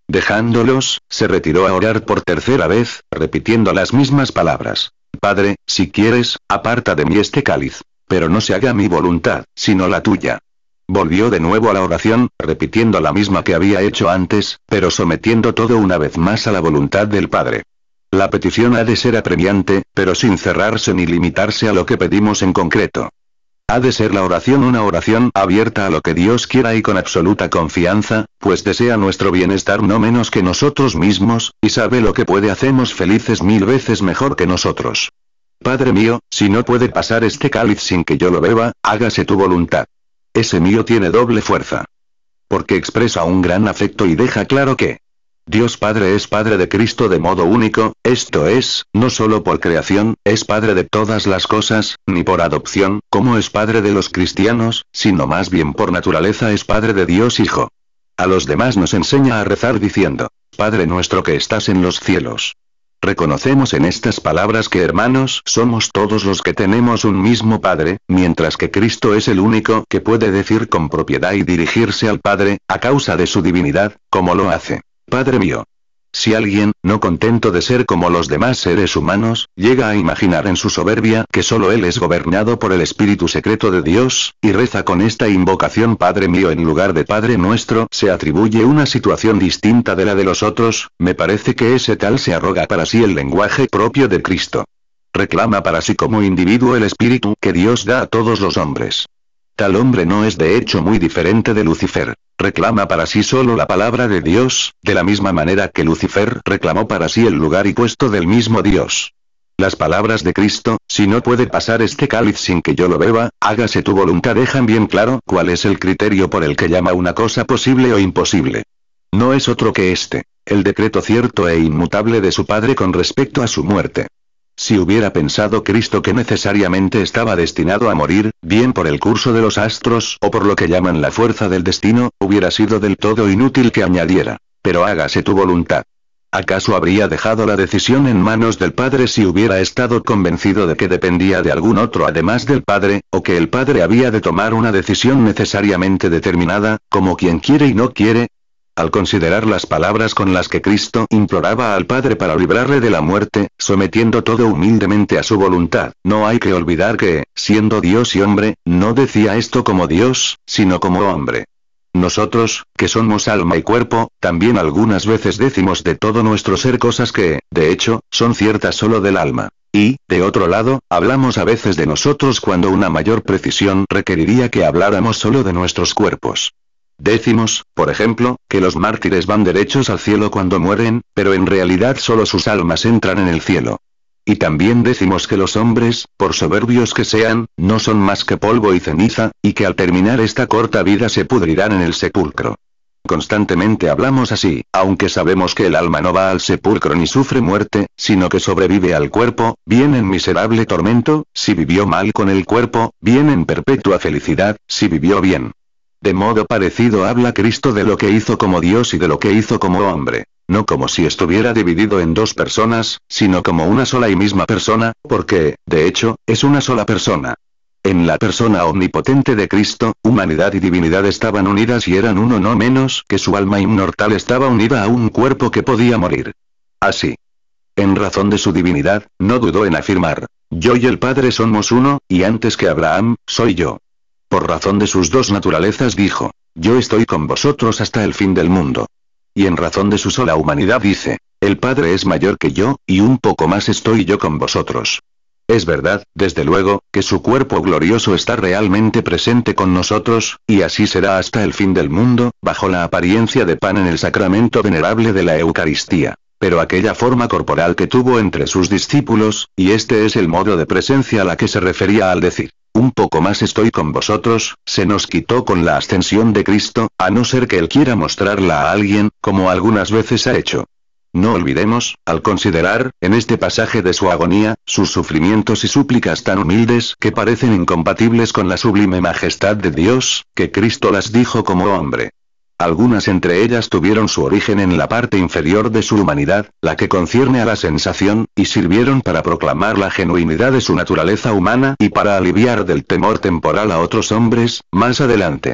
Dejándolos, se retiró a orar por tercera vez, repitiendo las mismas palabras. Padre, si quieres, aparta de mí este cáliz. Pero no se haga mi voluntad, sino la tuya. Volvió de nuevo a la oración, repitiendo la misma que había hecho antes, pero sometiendo todo una vez más a la voluntad del Padre. La petición ha de ser apremiante, pero sin cerrarse ni limitarse a lo que pedimos en concreto. Ha de ser la oración una oración abierta a lo que Dios quiera y con absoluta confianza, pues desea nuestro bienestar no menos que nosotros mismos, y sabe lo que puede hacernos felices 1000 veces mejor que nosotros. Padre mío, si no puede pasar este cáliz sin que yo lo beba, hágase tu voluntad. Ese mío tiene doble fuerza. Porque expresa un gran afecto y deja claro que Dios Padre es Padre de Cristo de modo único, esto es, no solo por creación, es Padre de todas las cosas, ni por adopción, como es Padre de los cristianos, sino más bien por naturaleza es Padre de Dios Hijo. A los demás nos enseña a rezar diciendo, Padre nuestro que estás en los cielos. Reconocemos en estas palabras que hermanos somos todos los que tenemos un mismo Padre, mientras que Cristo es el único que puede decir con propiedad y dirigirse al Padre, a causa de su divinidad, como lo hace. Padre mío. Si alguien, no contento de ser como los demás seres humanos, llega a imaginar en su soberbia que solo él es gobernado por el Espíritu secreto de Dios, y reza con esta invocación Padre mío en lugar de Padre nuestro, se atribuye una situación distinta de la de los otros, me parece que ese tal se arroga para sí el lenguaje propio de Cristo. Reclama para sí como individuo el Espíritu que Dios da a todos los hombres. Tal hombre no es de hecho muy diferente de Lucifer. Reclama para sí solo la palabra de Dios, de la misma manera que Lucifer reclamó para sí el lugar y puesto del mismo Dios. Las palabras de Cristo, si no puede pasar este cáliz sin que yo lo beba, hágase tu voluntad, dejan bien claro cuál es el criterio por el que llama una cosa posible o imposible. No es otro que el decreto cierto e inmutable de su Padre con respecto a su muerte. Si hubiera pensado Cristo que necesariamente estaba destinado a morir, bien por el curso de los astros o por lo que llaman la fuerza del destino, hubiera sido del todo inútil que añadiera, pero hágase tu voluntad. ¿Acaso habría dejado la decisión en manos del Padre si hubiera estado convencido de que dependía de algún otro además del Padre, o que el Padre había de tomar una decisión necesariamente determinada, como quien quiere y no quiere? Al considerar las palabras con las que Cristo imploraba al Padre para librarle de la muerte, sometiendo todo humildemente a su voluntad, no hay que olvidar que, siendo Dios y hombre, no decía esto como Dios, sino como hombre. Nosotros, que somos alma y cuerpo, también algunas veces decimos de todo nuestro ser cosas que, de hecho, son ciertas solo del alma. Y, de otro lado, hablamos a veces de nosotros cuando una mayor precisión requeriría que habláramos solo de nuestros cuerpos. Decimos, por ejemplo, que los mártires van derechos al cielo cuando mueren, pero en realidad solo sus almas entran en el cielo. Y también decimos que los hombres, por soberbios que sean, no son más que polvo y ceniza, y que al terminar esta corta vida se pudrirán en el sepulcro. Constantemente hablamos así, aunque sabemos que el alma no va al sepulcro ni sufre muerte, sino que sobrevive al cuerpo, bien en miserable tormento, si vivió mal con el cuerpo, bien en perpetua felicidad, si vivió bien. De modo parecido habla Cristo de lo que hizo como Dios y de lo que hizo como hombre, no como si estuviera dividido en dos personas, sino como una sola y misma persona, porque, de hecho, es una sola persona. En la persona omnipotente de Cristo, humanidad y divinidad estaban unidas y eran uno no menos que su alma inmortal estaba unida a un cuerpo que podía morir. Así. En razón de su divinidad, no dudó en afirmar, yo y el Padre somos uno, y antes que Abraham, soy yo. Por razón de sus dos naturalezas dijo, yo estoy con vosotros hasta el fin del mundo. Y en razón de su sola humanidad dice, el Padre es mayor que yo, y un poco más estoy yo con vosotros. Es verdad, desde luego, que su cuerpo glorioso está realmente presente con nosotros, y así será hasta el fin del mundo, bajo la apariencia de pan en el sacramento venerable de la Eucaristía. Pero aquella forma corporal que tuvo entre sus discípulos, y este es el modo de presencia a la que se refería al decir, un poco más estoy con vosotros, se nos quitó con la ascensión de Cristo, a no ser que Él quiera mostrarla a alguien, como algunas veces ha hecho. No olvidemos, al considerar, en este pasaje de su agonía, sus sufrimientos y súplicas tan humildes que parecen incompatibles con la sublime majestad de Dios, que Cristo las dijo como hombre. Algunas entre ellas tuvieron su origen en la parte inferior de su humanidad, la que concierne a la sensación, y sirvieron para proclamar la genuinidad de su naturaleza humana y para aliviar del temor temporal a otros hombres, más adelante.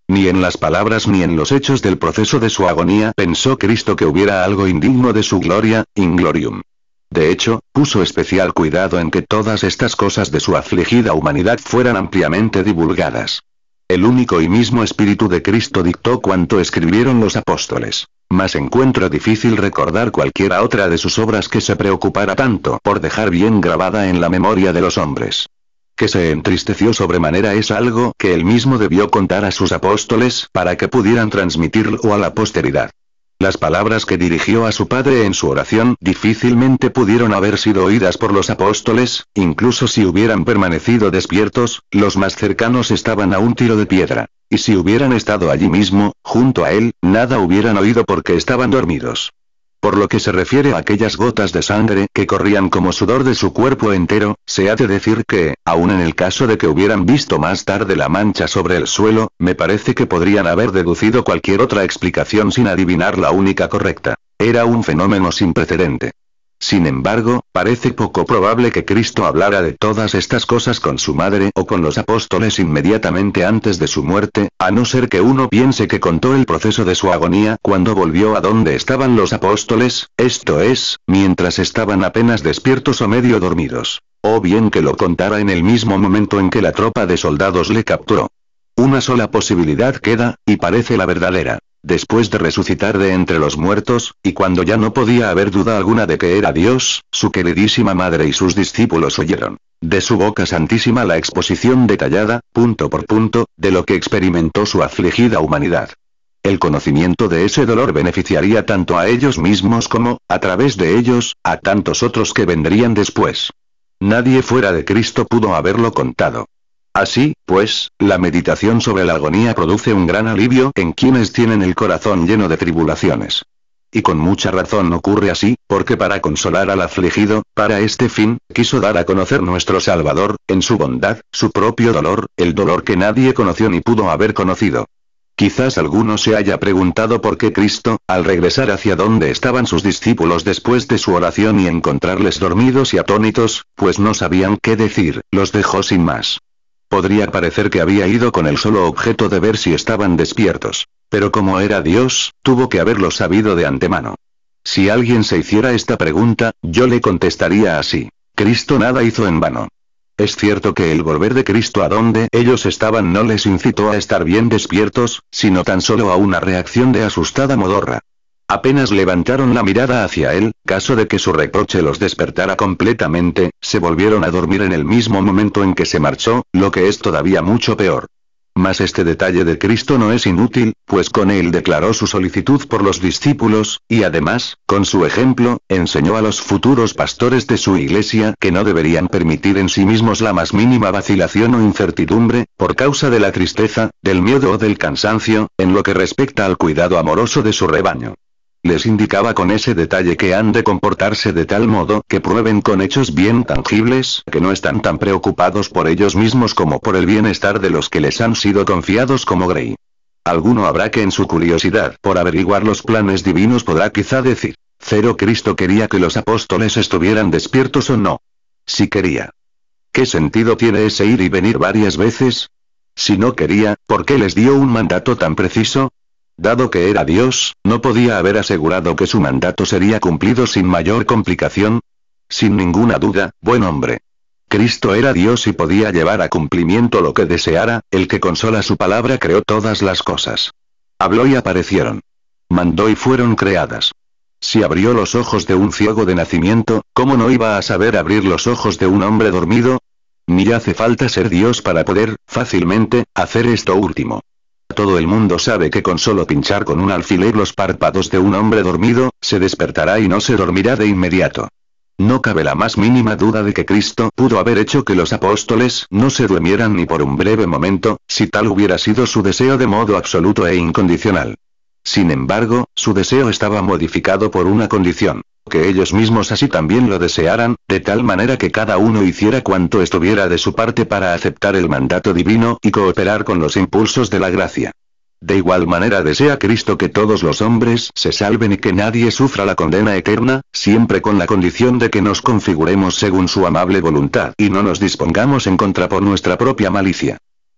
Ni en las palabras ni en los hechos del proceso de su agonía pensó Cristo que hubiera algo indigno de su gloria, inglorium. De hecho, puso especial cuidado en que todas estas cosas de su afligida humanidad fueran ampliamente divulgadas. El único y mismo Espíritu de Cristo dictó cuanto escribieron los apóstoles. Mas encuentro difícil recordar cualquiera otra de sus obras que se preocupara tanto por dejar bien grabada en la memoria de los hombres. Que se entristeció sobremanera es algo que él mismo debió contar a sus apóstoles para que pudieran transmitirlo a la posteridad. Las palabras que dirigió a su Padre en su oración difícilmente pudieron haber sido oídas por los apóstoles, incluso si hubieran permanecido despiertos, los más cercanos estaban a un tiro de piedra. Y si hubieran estado allí mismo, junto a él, nada hubieran oído porque estaban dormidos. Por lo que se refiere a aquellas gotas de sangre que corrían como sudor de su cuerpo entero, se ha de decir que, aun en el caso de que hubieran visto más tarde la mancha sobre el suelo, me parece que podrían haber deducido cualquier otra explicación sin adivinar la única correcta. Era un fenómeno sin precedente. Sin embargo, parece poco probable que Cristo hablara de todas estas cosas con su madre o con los apóstoles inmediatamente antes de su muerte, a no ser que uno piense que contó el proceso de su agonía cuando volvió a donde estaban los apóstoles, esto es, mientras estaban apenas despiertos o medio dormidos. O bien que lo contara en el mismo momento en que la tropa de soldados le capturó. Una sola posibilidad queda, y parece la verdadera. Después de resucitar de entre los muertos, y cuando ya no podía haber duda alguna de que era Dios, su queridísima madre y sus discípulos oyeron de su boca santísima la exposición detallada, punto por punto, de lo que experimentó su afligida humanidad. El conocimiento de ese dolor beneficiaría tanto a ellos mismos como, a través de ellos, a tantos otros que vendrían después. Nadie fuera de Cristo pudo haberlo contado. Así, pues, la meditación sobre la agonía produce un gran alivio en quienes tienen el corazón lleno de tribulaciones. Y con mucha razón ocurre así, porque para consolar al afligido, para este fin, quiso dar a conocer nuestro Salvador, en su bondad, su propio dolor, el dolor que nadie conoció ni pudo haber conocido. Quizás alguno se haya preguntado por qué Cristo, al regresar hacia donde estaban sus discípulos después de su oración y encontrarles dormidos y atónitos, pues no sabían qué decir, los dejó sin más. Podría parecer que había ido con el solo objeto de ver si estaban despiertos. Pero como era Dios, tuvo que haberlo sabido de antemano. Si alguien se hiciera esta pregunta, yo le contestaría así. Cristo nada hizo en vano. Es cierto que el volver de Cristo a donde ellos estaban no les incitó a estar bien despiertos, sino tan solo a una reacción de asustada modorra. Apenas levantaron la mirada hacia él, caso de que su reproche los despertara completamente, se volvieron a dormir en el mismo momento en que se marchó, lo que es todavía mucho peor. Mas este detalle de Cristo no es inútil, pues con él declaró su solicitud por los discípulos, y además, con su ejemplo, enseñó a los futuros pastores de su iglesia que no deberían permitir en sí mismos la más mínima vacilación o incertidumbre, por causa de la tristeza, del miedo o del cansancio, en lo que respecta al cuidado amoroso de su rebaño. Les indicaba con ese detalle que han de comportarse de tal modo que prueben con hechos bien tangibles que no están tan preocupados por ellos mismos como por el bienestar de los que les han sido confiados como Grey. Alguno habrá que en su curiosidad por averiguar los planes divinos podrá quizá decir, Cristo quería que los apóstoles estuvieran despiertos o no. Si quería. ¿Qué sentido tiene ese ir y venir varias veces? Si no quería, ¿por qué les dio un mandato tan preciso? Dado que era Dios, ¿no podía haber asegurado que su mandato sería cumplido sin mayor complicación? Sin ninguna duda, buen hombre. Cristo era Dios y podía llevar a cumplimiento lo que deseara, el que con sola su palabra creó todas las cosas. Habló y aparecieron. Mandó y fueron creadas. Si abrió los ojos de un ciego de nacimiento, ¿cómo no iba a saber abrir los ojos de un hombre dormido? Ni hace falta ser Dios para poder, fácilmente, hacer esto último. Todo el mundo sabe que con solo pinchar con un alfiler los párpados de un hombre dormido, se despertará y no se dormirá de inmediato. No cabe la más mínima duda de que Cristo pudo haber hecho que los apóstoles no se durmieran ni por un breve momento, si tal hubiera sido su deseo de modo absoluto e incondicional. Sin embargo, su deseo estaba modificado por una condición. Que ellos mismos así también lo desearan, de tal manera que cada uno hiciera cuanto estuviera de su parte para aceptar el mandato divino y cooperar con los impulsos de la gracia. De igual manera desea Cristo que todos los hombres se salven y que nadie sufra la condena eterna, siempre con la condición de que nos configuremos según su amable voluntad y no nos dispongamos en contra por nuestra propia malicia.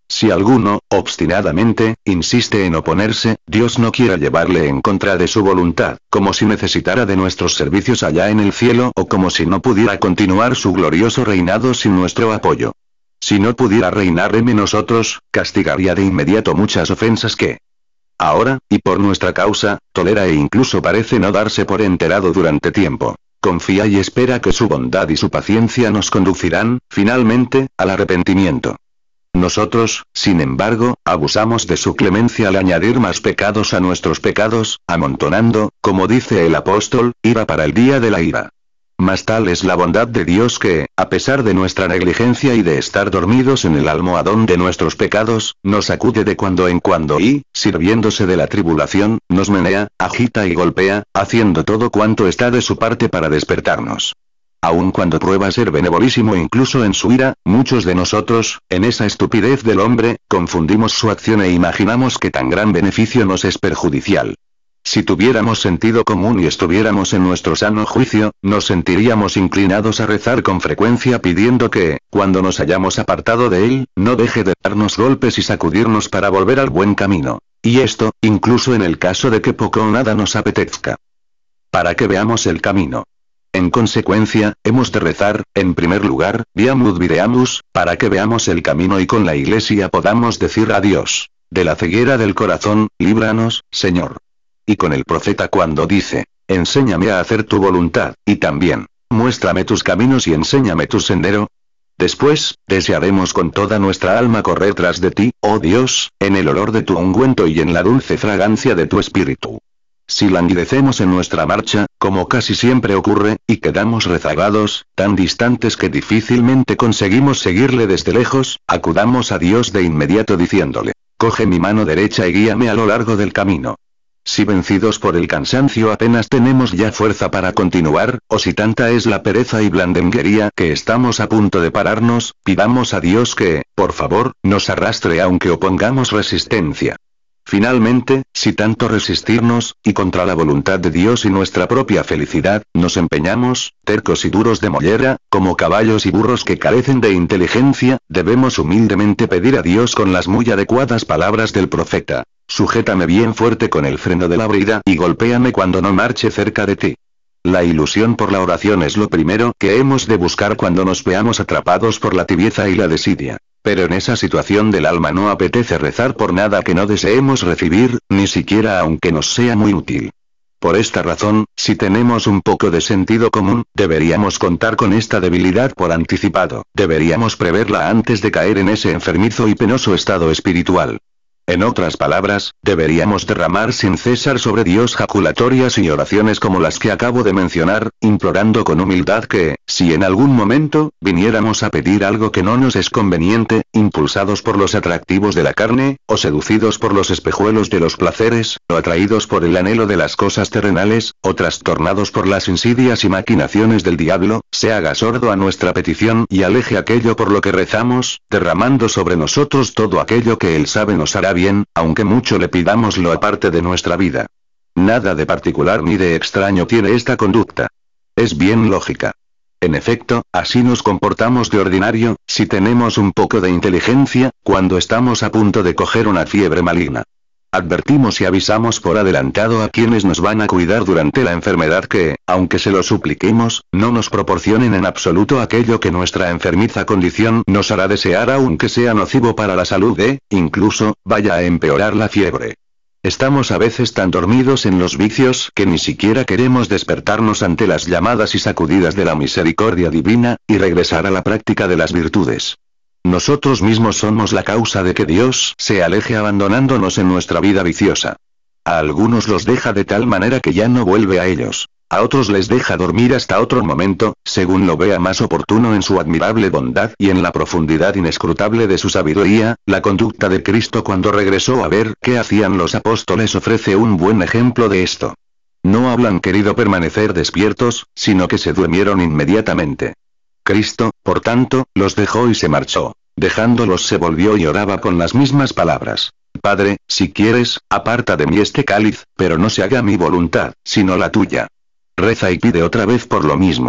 Si alguno, obstinadamente, insiste en oponerse, Dios no quiera llevarle en contra de su voluntad, como si necesitara de nuestros servicios allá en el cielo o como si no pudiera continuar su glorioso reinado sin nuestro apoyo. Si no pudiera reinar en nosotros, castigaría de inmediato muchas ofensas que ahora, y por nuestra causa, tolera e incluso parece no darse por enterado durante tiempo. Confía y espera que su bondad y su paciencia nos conducirán, finalmente, al arrepentimiento. Nosotros, sin embargo, abusamos de su clemencia al añadir más pecados a nuestros pecados, amontonando, como dice el apóstol, ira para el día de la ira. Mas tal es la bondad de Dios que, a pesar de nuestra negligencia y de estar dormidos en el almohadón de nuestros pecados, nos sacude de cuando en cuando y, sirviéndose de la tribulación, nos menea, agita y golpea, haciendo todo cuanto está de su parte para despertarnos. Aun cuando prueba ser benevolísimo incluso en su ira, muchos de nosotros, en esa estupidez del hombre, confundimos su acción e imaginamos que tan gran beneficio nos es perjudicial. Si tuviéramos sentido común y estuviéramos en nuestro sano juicio, nos sentiríamos inclinados a rezar con frecuencia pidiendo que, cuando nos hayamos apartado de él, no deje de darnos golpes y sacudirnos para volver al buen camino. Y esto, incluso en el caso de que poco o nada nos apetezca. Para que veamos el camino. En consecuencia, hemos de rezar, en primer lugar, Viamud videamus, para que veamos el camino y con la Iglesia podamos decir a Dios, de la ceguera del corazón, líbranos, Señor. Y con el profeta cuando dice, enséñame a hacer tu voluntad, y también, muéstrame tus caminos y enséñame tu sendero. Después, desearemos con toda nuestra alma correr tras de ti, oh Dios, en el olor de tu ungüento y en la dulce fragancia de tu espíritu. Si languidecemos en nuestra marcha, como casi siempre ocurre, y quedamos rezagados, tan distantes que difícilmente conseguimos seguirle desde lejos, acudamos a Dios de inmediato diciéndole, coge mi mano derecha y guíame a lo largo del camino. Si vencidos por el cansancio apenas tenemos ya fuerza para continuar, o si tanta es la pereza y blandenguería que estamos a punto de pararnos, pidamos a Dios que, por favor, nos arrastre aunque opongamos resistencia. Finalmente, si tanto resistirnos, y contra la voluntad de Dios y nuestra propia felicidad, nos empeñamos, tercos y duros de mollera, como caballos y burros que carecen de inteligencia, debemos humildemente pedir a Dios con las muy adecuadas palabras del profeta. Sujétame bien fuerte con el freno de la brida y golpéame cuando no marche cerca de ti. La ilusión por la oración es lo primero que hemos de buscar cuando nos veamos atrapados por la tibieza y la desidia. Pero en esa situación del alma no apetece rezar por nada que no deseemos recibir, ni siquiera aunque nos sea muy útil. Por esta razón, si tenemos un poco de sentido común, deberíamos contar con esta debilidad por anticipado, deberíamos preverla antes de caer en ese enfermizo y penoso estado espiritual. En otras palabras, deberíamos derramar sin cesar sobre Dios jaculatorias y oraciones como las que acabo de mencionar, implorando con humildad que, si en algún momento, viniéramos a pedir algo que no nos es conveniente, impulsados por los atractivos de la carne, o seducidos por los espejuelos de los placeres, o atraídos por el anhelo de las cosas terrenales, o trastornados por las insidias y maquinaciones del diablo, se haga sordo a nuestra petición y aleje aquello por lo que rezamos, derramando sobre nosotros todo aquello que Él sabe nos hará bien, aunque mucho le pidamos lo aparte de nuestra vida. Nada de particular ni de extraño tiene esta conducta. Es bien lógica. En efecto, así nos comportamos de ordinario, si tenemos un poco de inteligencia, cuando estamos a punto de coger una fiebre maligna. Advertimos y avisamos por adelantado a quienes nos van a cuidar durante la enfermedad que, aunque se lo supliquemos, no nos proporcionen en absoluto aquello que nuestra enfermiza condición nos hará desear aunque sea nocivo para la salud incluso, vaya a empeorar la fiebre. Estamos a veces tan dormidos en los vicios que ni siquiera queremos despertarnos ante las llamadas y sacudidas de la misericordia divina, y regresar a la práctica de las virtudes. Nosotros mismos somos la causa de que Dios se aleje abandonándonos en nuestra vida viciosa. A algunos los deja de tal manera que ya no vuelve a ellos. A otros les deja dormir hasta otro momento, según lo vea más oportuno en su admirable bondad y en la profundidad inescrutable de su sabiduría. La conducta de Cristo cuando regresó a ver qué hacían los apóstoles ofrece un buen ejemplo de esto. No hablan querido permanecer despiertos, sino que se durmieron inmediatamente. Cristo, por tanto, los dejó y se marchó. Dejándolos se volvió y oraba con las mismas palabras. Padre, si quieres, aparta de mí este cáliz, pero no se haga mi voluntad, sino la tuya. Reza y pide otra vez por lo mismo.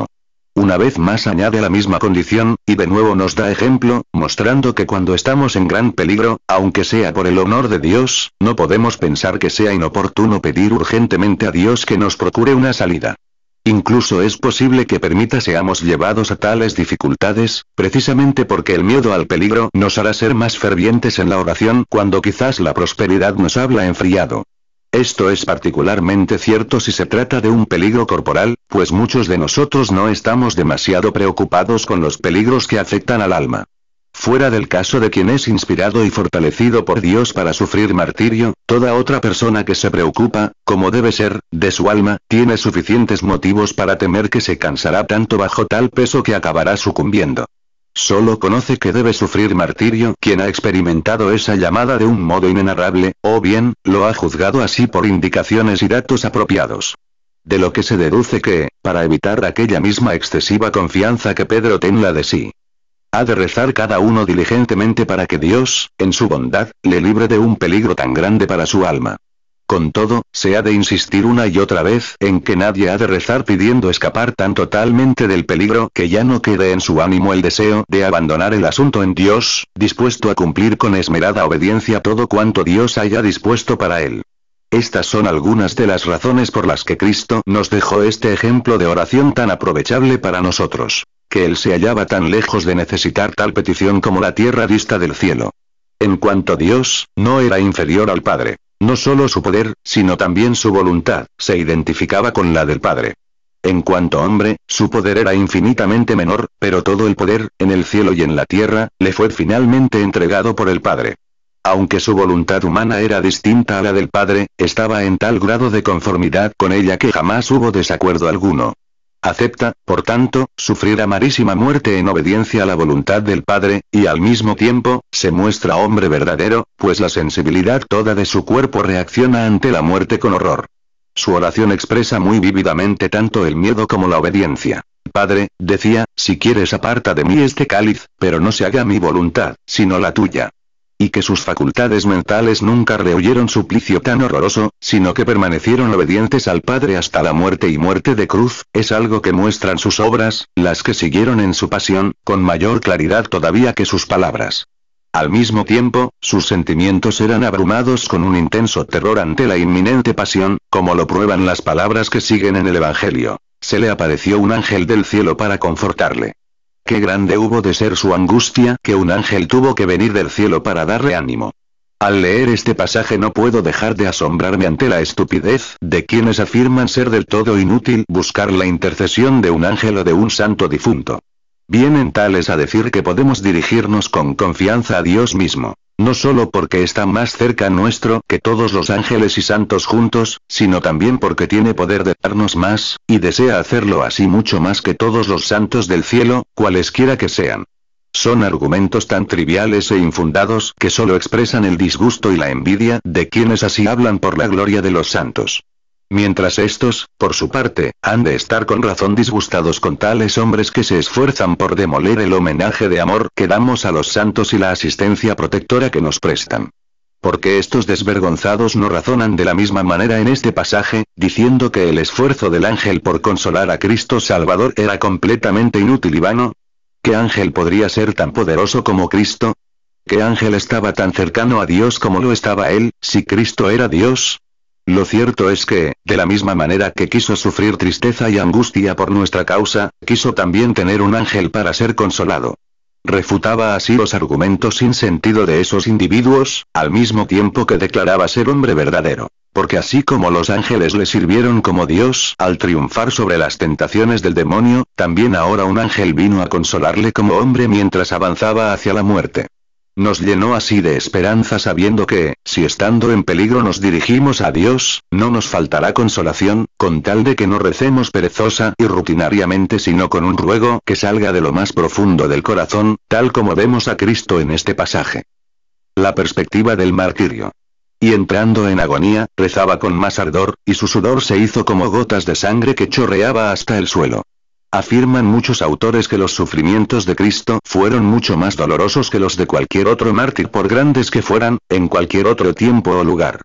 Una vez más añade la misma condición, y de nuevo nos da ejemplo, mostrando que cuando estamos en gran peligro, aunque sea por el honor de Dios, no podemos pensar que sea inoportuno pedir urgentemente a Dios que nos procure una salida. Incluso es posible que permita seamos llevados a tales dificultades, precisamente porque el miedo al peligro nos hará ser más fervientes en la oración cuando quizás la prosperidad nos habla enfriado. Esto es particularmente cierto si se trata de un peligro corporal, pues muchos de nosotros no estamos demasiado preocupados con los peligros que afectan al alma. Fuera del caso de quien es inspirado y fortalecido por Dios para sufrir martirio, toda otra persona que se preocupa, como debe ser, de su alma, tiene suficientes motivos para temer que se cansará tanto bajo tal peso que acabará sucumbiendo. Solo conoce que debe sufrir martirio quien ha experimentado esa llamada de un modo inenarrable, o bien, lo ha juzgado así por indicaciones y datos apropiados. De lo que se deduce que, para evitar aquella misma excesiva confianza que Pedro tenla de sí, ha de rezar cada uno diligentemente para que Dios, en su bondad, le libre de un peligro tan grande para su alma. Con todo, se ha de insistir una y otra vez en que nadie ha de rezar pidiendo escapar tan totalmente del peligro que ya no quede en su ánimo el deseo de abandonar el asunto en Dios, dispuesto a cumplir con esmerada obediencia todo cuanto Dios haya dispuesto para él. Estas son algunas de las razones por las que Cristo nos dejó este ejemplo de oración tan aprovechable para nosotros. Que Él se hallaba tan lejos de necesitar tal petición como la tierra dista del cielo. En cuanto Dios, no era inferior al Padre. No solo su poder, sino también su voluntad, se identificaba con la del Padre. En cuanto hombre, su poder era infinitamente menor, pero todo el poder, en el cielo y en la tierra, le fue finalmente entregado por el Padre. Aunque su voluntad humana era distinta a la del Padre, estaba en tal grado de conformidad con ella que jamás hubo desacuerdo alguno. Acepta, por tanto, sufrir amarísima muerte en obediencia a la voluntad del Padre, y al mismo tiempo, se muestra hombre verdadero, pues la sensibilidad toda de su cuerpo reacciona ante la muerte con horror. Su oración expresa muy vívidamente tanto el miedo como la obediencia. Padre, decía, si quieres aparta de mí este cáliz, pero no se haga mi voluntad, sino la tuya. Y que sus facultades mentales nunca rehuyeron suplicio tan horroroso, sino que permanecieron obedientes al Padre hasta la muerte y muerte de cruz, es algo que muestran sus obras, las que siguieron en su pasión, con mayor claridad todavía que sus palabras. Al mismo tiempo, sus sentimientos eran abrumados con un intenso terror ante la inminente pasión, como lo prueban las palabras que siguen en el Evangelio. Se le apareció un ángel del cielo para confortarle. Qué grande hubo de ser su angustia que un ángel tuvo que venir del cielo para darle ánimo. Al leer este pasaje no puedo dejar de asombrarme ante la estupidez de quienes afirman ser del todo inútil buscar la intercesión de un ángel o de un santo difunto. Vienen tales a decir que podemos dirigirnos con confianza a Dios mismo, no solo porque está más cerca nuestro que todos los ángeles y santos juntos, sino también porque tiene poder de darnos más, y desea hacerlo así mucho más que todos los santos del cielo, cualesquiera que sean. Son argumentos tan triviales e infundados que solo expresan el disgusto y la envidia de quienes así hablan por la gloria de los santos. Mientras estos, por su parte, han de estar con razón disgustados con tales hombres que se esfuerzan por demoler el homenaje de amor que damos a los santos y la asistencia protectora que nos prestan. Porque estos desvergonzados no razonan de la misma manera en este pasaje, diciendo que el esfuerzo del ángel por consolar a Cristo Salvador era completamente inútil y vano. ¿Qué ángel podría ser tan poderoso como Cristo? ¿Qué ángel estaba tan cercano a Dios como lo estaba él, si Cristo era Dios? Lo cierto es que, de la misma manera que quiso sufrir tristeza y angustia por nuestra causa, quiso también tener un ángel para ser consolado. Refutaba así los argumentos sin sentido de esos individuos, al mismo tiempo que declaraba ser hombre verdadero. Porque así como los ángeles le sirvieron como Dios al triunfar sobre las tentaciones del demonio, también ahora un ángel vino a consolarle como hombre mientras avanzaba hacia la muerte. Nos llenó así de esperanza sabiendo que, si estando en peligro nos dirigimos a Dios, no nos faltará consolación, con tal de que no recemos perezosa y rutinariamente sino con un ruego que salga de lo más profundo del corazón, tal como vemos a Cristo en este pasaje. La perspectiva del martirio. Y entrando en agonía, rezaba con más ardor, y su sudor se hizo como gotas de sangre que chorreaba hasta el suelo. Afirman muchos autores que los sufrimientos de Cristo fueron mucho más dolorosos que los de cualquier otro mártir por grandes que fueran, en cualquier otro tiempo o lugar.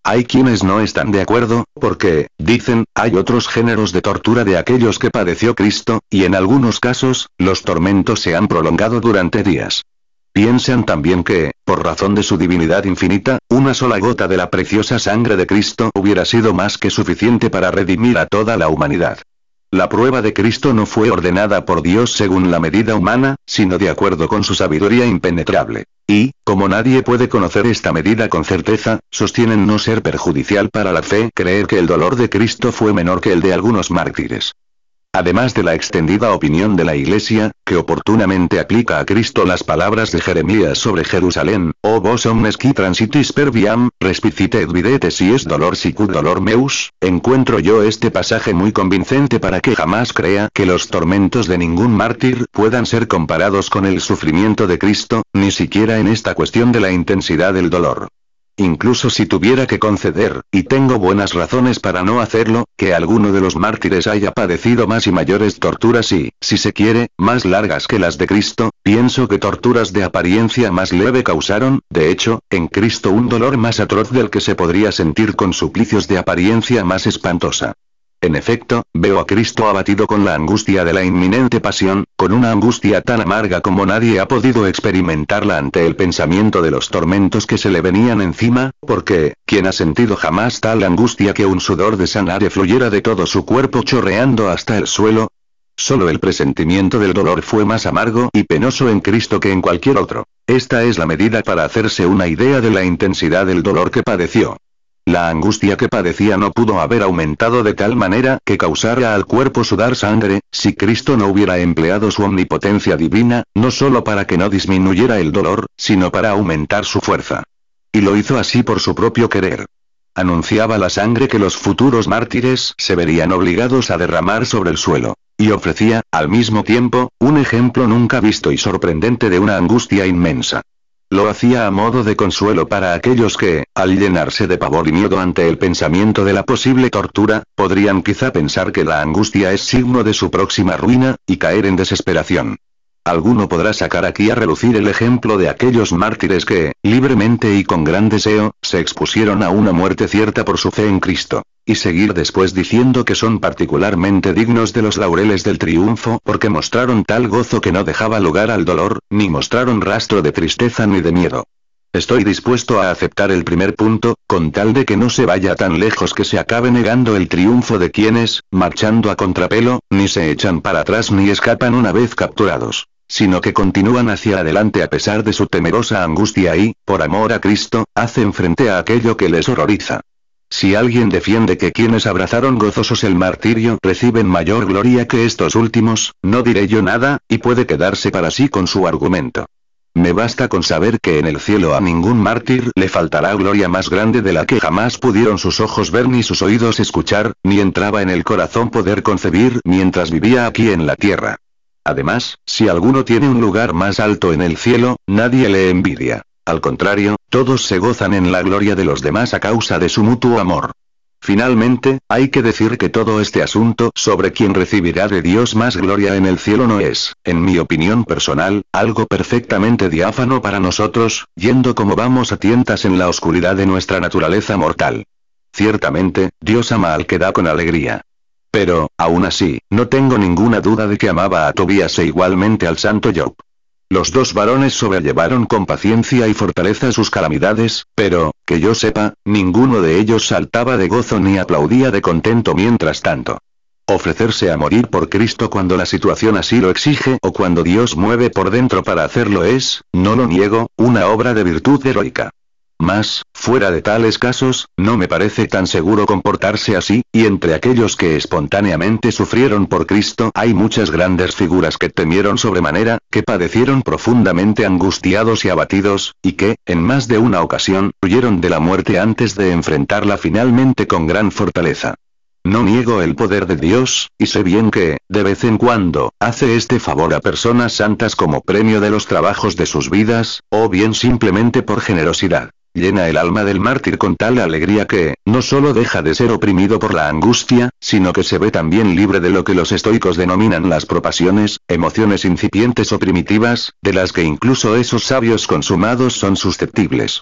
Hay quienes no están de acuerdo, porque, dicen, hay otros géneros de tortura de aquellos que padeció Cristo, y en algunos casos, los tormentos se han prolongado durante días. Piensan también que, por razón de su divinidad infinita, una sola gota de la preciosa sangre de Cristo hubiera sido más que suficiente para redimir a toda la humanidad. La prueba de Cristo no fue ordenada por Dios según la medida humana, sino de acuerdo con su sabiduría impenetrable. Y, como nadie puede conocer esta medida con certeza, sostienen no ser perjudicial para la fe creer que el dolor de Cristo fue menor que el de algunos mártires. Además de la extendida opinión de la Iglesia, que oportunamente aplica a Cristo las palabras de Jeremías sobre Jerusalén, «O vos omnes qui transitis per viam, respicite et videte si es dolor sicut dolor meus», encuentro yo este pasaje muy convincente para que jamás crea que los tormentos de ningún mártir puedan ser comparados con el sufrimiento de Cristo, ni siquiera en esta cuestión de la intensidad del dolor. Incluso si tuviera que conceder, y tengo buenas razones para no hacerlo, que alguno de los mártires haya padecido más y mayores torturas y, si se quiere, más largas que las de Cristo, pienso que torturas de apariencia más leve causaron, de hecho, en Cristo un dolor más atroz del que se podría sentir con suplicios de apariencia más espantosa. En efecto, veo a Cristo abatido con la angustia de la inminente pasión, con una angustia tan amarga como nadie ha podido experimentarla ante el pensamiento de los tormentos que se le venían encima, porque, ¿quién ha sentido jamás tal angustia que un sudor de sangre fluyera de todo su cuerpo chorreando hasta el suelo? Solo el presentimiento del dolor fue más amargo y penoso en Cristo que en cualquier otro. Esta es la medida para hacerse una idea de la intensidad del dolor que padeció. La angustia que padecía no pudo haber aumentado de tal manera que causara al cuerpo sudar sangre, si Cristo no hubiera empleado su omnipotencia divina, no solo para que no disminuyera el dolor, sino para aumentar su fuerza. Y lo hizo así por su propio querer. Anunciaba la sangre que los futuros mártires se verían obligados a derramar sobre el suelo. Y ofrecía, al mismo tiempo, un ejemplo nunca visto y sorprendente de una angustia inmensa. Lo hacía a modo de consuelo para aquellos que, al llenarse de pavor y miedo ante el pensamiento de la posible tortura, podrían quizá pensar que la angustia es signo de su próxima ruina, y caer en desesperación. Alguno podrá sacar aquí a relucir el ejemplo de aquellos mártires que, libremente y con gran deseo, se expusieron a una muerte cierta por su fe en Cristo. Y seguir después diciendo que son particularmente dignos de los laureles del triunfo porque mostraron tal gozo que no dejaba lugar al dolor, ni mostraron rastro de tristeza ni de miedo. Estoy dispuesto a aceptar el primer punto, con tal de que no se vaya tan lejos que se acabe negando el triunfo de quienes, marchando a contrapelo, ni se echan para atrás ni escapan una vez capturados, sino que continúan hacia adelante a pesar de su temerosa angustia y, por amor a Cristo, hacen frente a aquello que les horroriza. Si alguien defiende que quienes abrazaron gozosos el martirio reciben mayor gloria que estos últimos, no diré yo nada, y puede quedarse para sí con su argumento. Me basta con saber que en el cielo a ningún mártir le faltará gloria más grande de la que jamás pudieron sus ojos ver ni sus oídos escuchar, ni entraba en el corazón poder concebir mientras vivía aquí en la tierra. Además, si alguno tiene un lugar más alto en el cielo, nadie le envidia. Al contrario, todos se gozan en la gloria de los demás a causa de su mutuo amor. Finalmente, hay que decir que todo este asunto sobre quién recibirá de Dios más gloria en el cielo no es, en mi opinión personal, algo perfectamente diáfano para nosotros, yendo como vamos a tientas en la oscuridad de nuestra naturaleza mortal. Ciertamente, Dios ama al que da con alegría. Pero, aún así, no tengo ninguna duda de que amaba a Tobías e igualmente al santo Job. Los dos varones sobrellevaron con paciencia y fortaleza sus calamidades, pero, que yo sepa, ninguno de ellos saltaba de gozo ni aplaudía de contento mientras tanto. Ofrecerse a morir por Cristo cuando la situación así lo exige o cuando Dios mueve por dentro para hacerlo es, no lo niego, una obra de virtud heroica. Mas, fuera de tales casos, no me parece tan seguro comportarse así, y entre aquellos que espontáneamente sufrieron por Cristo hay muchas grandes figuras que temieron sobremanera, que padecieron profundamente angustiados y abatidos, y que, en más de una ocasión, huyeron de la muerte antes de enfrentarla finalmente con gran fortaleza. No niego el poder de Dios, y sé bien que, de vez en cuando, hace este favor a personas santas como premio de los trabajos de sus vidas, o bien simplemente por generosidad. Llena el alma del mártir con tal alegría que, no solo deja de ser oprimido por la angustia, sino que se ve también libre de lo que los estoicos denominan las propasiones, emociones incipientes o primitivas, de las que incluso esos sabios consumados son susceptibles.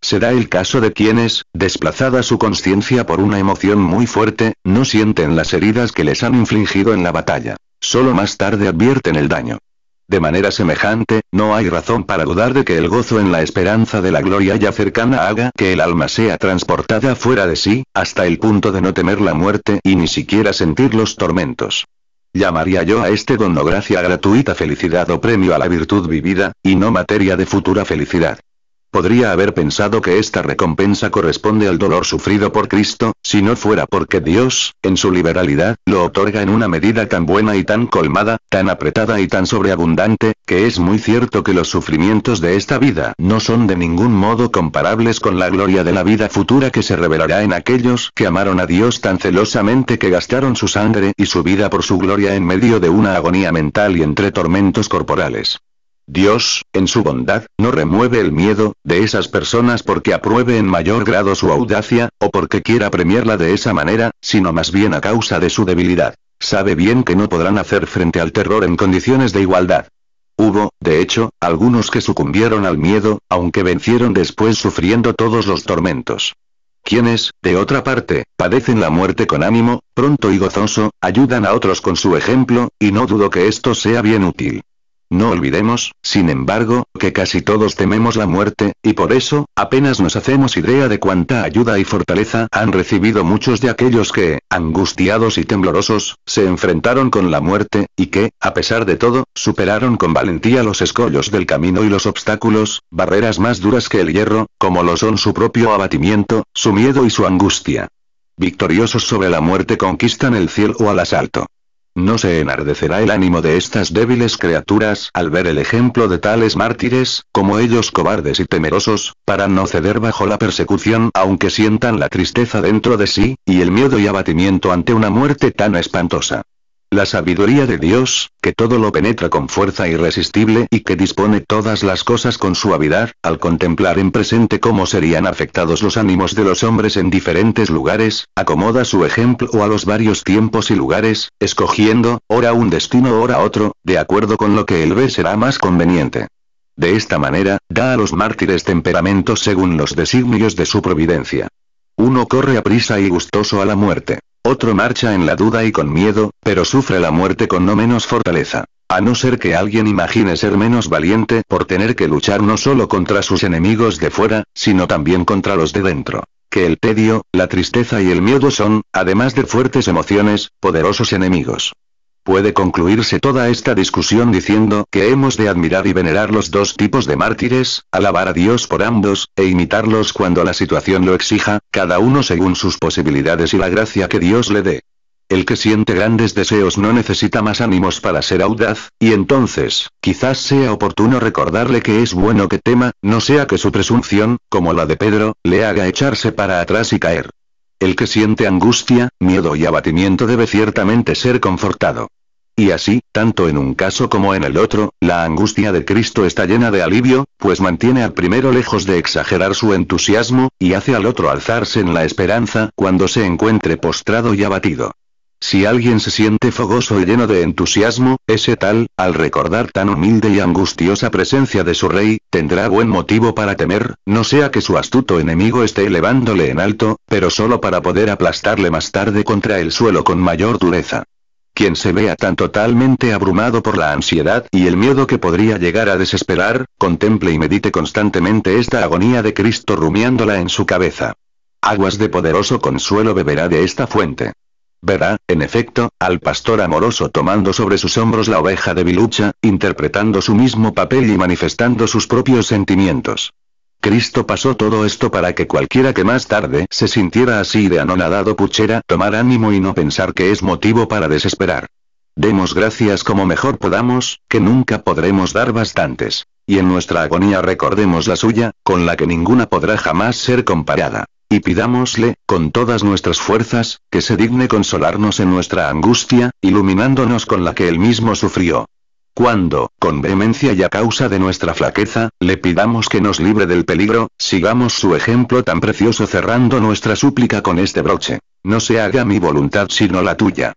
Se da el caso de quienes, desplazada su conciencia por una emoción muy fuerte, no sienten las heridas que les han infligido en la batalla. Solo más tarde advierten el daño. De manera semejante, no hay razón para dudar de que el gozo en la esperanza de la gloria ya cercana haga que el alma sea transportada fuera de sí, hasta el punto de no temer la muerte y ni siquiera sentir los tormentos. Llamaría yo a este don no gracia gratuita felicidad o premio a la virtud vivida, y no materia de futura felicidad. Podría haber pensado que esta recompensa corresponde al dolor sufrido por Cristo, si no fuera porque Dios, en su liberalidad, lo otorga en una medida tan buena y tan colmada, tan apretada y tan sobreabundante, que es muy cierto que los sufrimientos de esta vida no son de ningún modo comparables con la gloria de la vida futura que se revelará en aquellos que amaron a Dios tan celosamente que gastaron su sangre y su vida por su gloria en medio de una agonía mental y entre tormentos corporales. Dios, en su bondad, no remueve el miedo de esas personas porque apruebe en mayor grado su audacia, o porque quiera premiarla de esa manera, sino más bien a causa de su debilidad. Sabe bien que no podrán hacer frente al terror en condiciones de igualdad. Hubo, de hecho, algunos que sucumbieron al miedo, aunque vencieron después sufriendo todos los tormentos. Quienes, de otra parte, padecen la muerte con ánimo, pronto y gozoso, ayudan a otros con su ejemplo, y no dudo que esto sea bien útil. No olvidemos, sin embargo, que casi todos tememos la muerte, y por eso, apenas nos hacemos idea de cuánta ayuda y fortaleza han recibido muchos de aquellos que, angustiados y temblorosos, se enfrentaron con la muerte, y que, a pesar de todo, superaron con valentía los escollos del camino y los obstáculos, barreras más duras que el hierro, como lo son su propio abatimiento, su miedo y su angustia. Victoriosos sobre la muerte conquistan el cielo al asalto. No se enardecerá el ánimo de estas débiles criaturas al ver el ejemplo de tales mártires, como ellos cobardes y temerosos, para no ceder bajo la persecución aunque sientan la tristeza dentro de sí, y el miedo y abatimiento ante una muerte tan espantosa. La sabiduría de Dios, que todo lo penetra con fuerza irresistible y que dispone todas las cosas con suavidad, al contemplar en presente cómo serían afectados los ánimos de los hombres en diferentes lugares, acomoda su ejemplo a los varios tiempos y lugares, escogiendo, ora un destino ora otro, de acuerdo con lo que él ve será más conveniente. De esta manera, da a los mártires temperamentos según los designios de su providencia. Uno corre aprisa y gustoso a la muerte. Otro marcha en la duda y con miedo, pero sufre la muerte con no menos fortaleza. A no ser que alguien imagine ser menos valiente por tener que luchar no solo contra sus enemigos de fuera, sino también contra los de dentro. Que el tedio, la tristeza y el miedo son, además de fuertes emociones, poderosos enemigos. Puede concluirse toda esta discusión diciendo que hemos de admirar y venerar los dos tipos de mártires, alabar a Dios por ambos, e imitarlos cuando la situación lo exija, cada uno según sus posibilidades y la gracia que Dios le dé. El que siente grandes deseos no necesita más ánimos para ser audaz, y entonces, quizás sea oportuno recordarle que es bueno que tema, no sea que su presunción, como la de Pedro, le haga echarse para atrás y caer. El que siente angustia, miedo y abatimiento debe ciertamente ser confortado. Y así, tanto en un caso como en el otro, la angustia de Cristo está llena de alivio, pues mantiene al primero lejos de exagerar su entusiasmo, y hace al otro alzarse en la esperanza cuando se encuentre postrado y abatido. Si alguien se siente fogoso y lleno de entusiasmo, ese tal, al recordar tan humilde y angustiosa presencia de su rey, tendrá buen motivo para temer, no sea que su astuto enemigo esté elevándole en alto, pero solo para poder aplastarle más tarde contra el suelo con mayor dureza. Quien se vea tan totalmente abrumado por la ansiedad y el miedo que podría llegar a desesperar, contemple y medite constantemente esta agonía de Cristo rumiándola en su cabeza. Aguas de poderoso consuelo beberá de esta fuente. Verá, en efecto, al pastor amoroso tomando sobre sus hombros la oveja debilucha, interpretando su mismo papel y manifestando sus propios sentimientos. Cristo pasó todo esto para que cualquiera que más tarde se sintiera así de anonadado puchera tomar ánimo y no pensar que es motivo para desesperar. Demos gracias como mejor podamos, que nunca podremos dar bastantes. Y en nuestra agonía recordemos la suya, con la que ninguna podrá jamás ser comparada. Y pidámosle, con todas nuestras fuerzas, que se digne consolarnos en nuestra angustia, iluminándonos con la que él mismo sufrió. Cuando, con vehemencia y a causa de nuestra flaqueza, le pidamos que nos libre del peligro, sigamos su ejemplo tan precioso cerrando nuestra súplica con este broche. No se haga mi voluntad sino la tuya.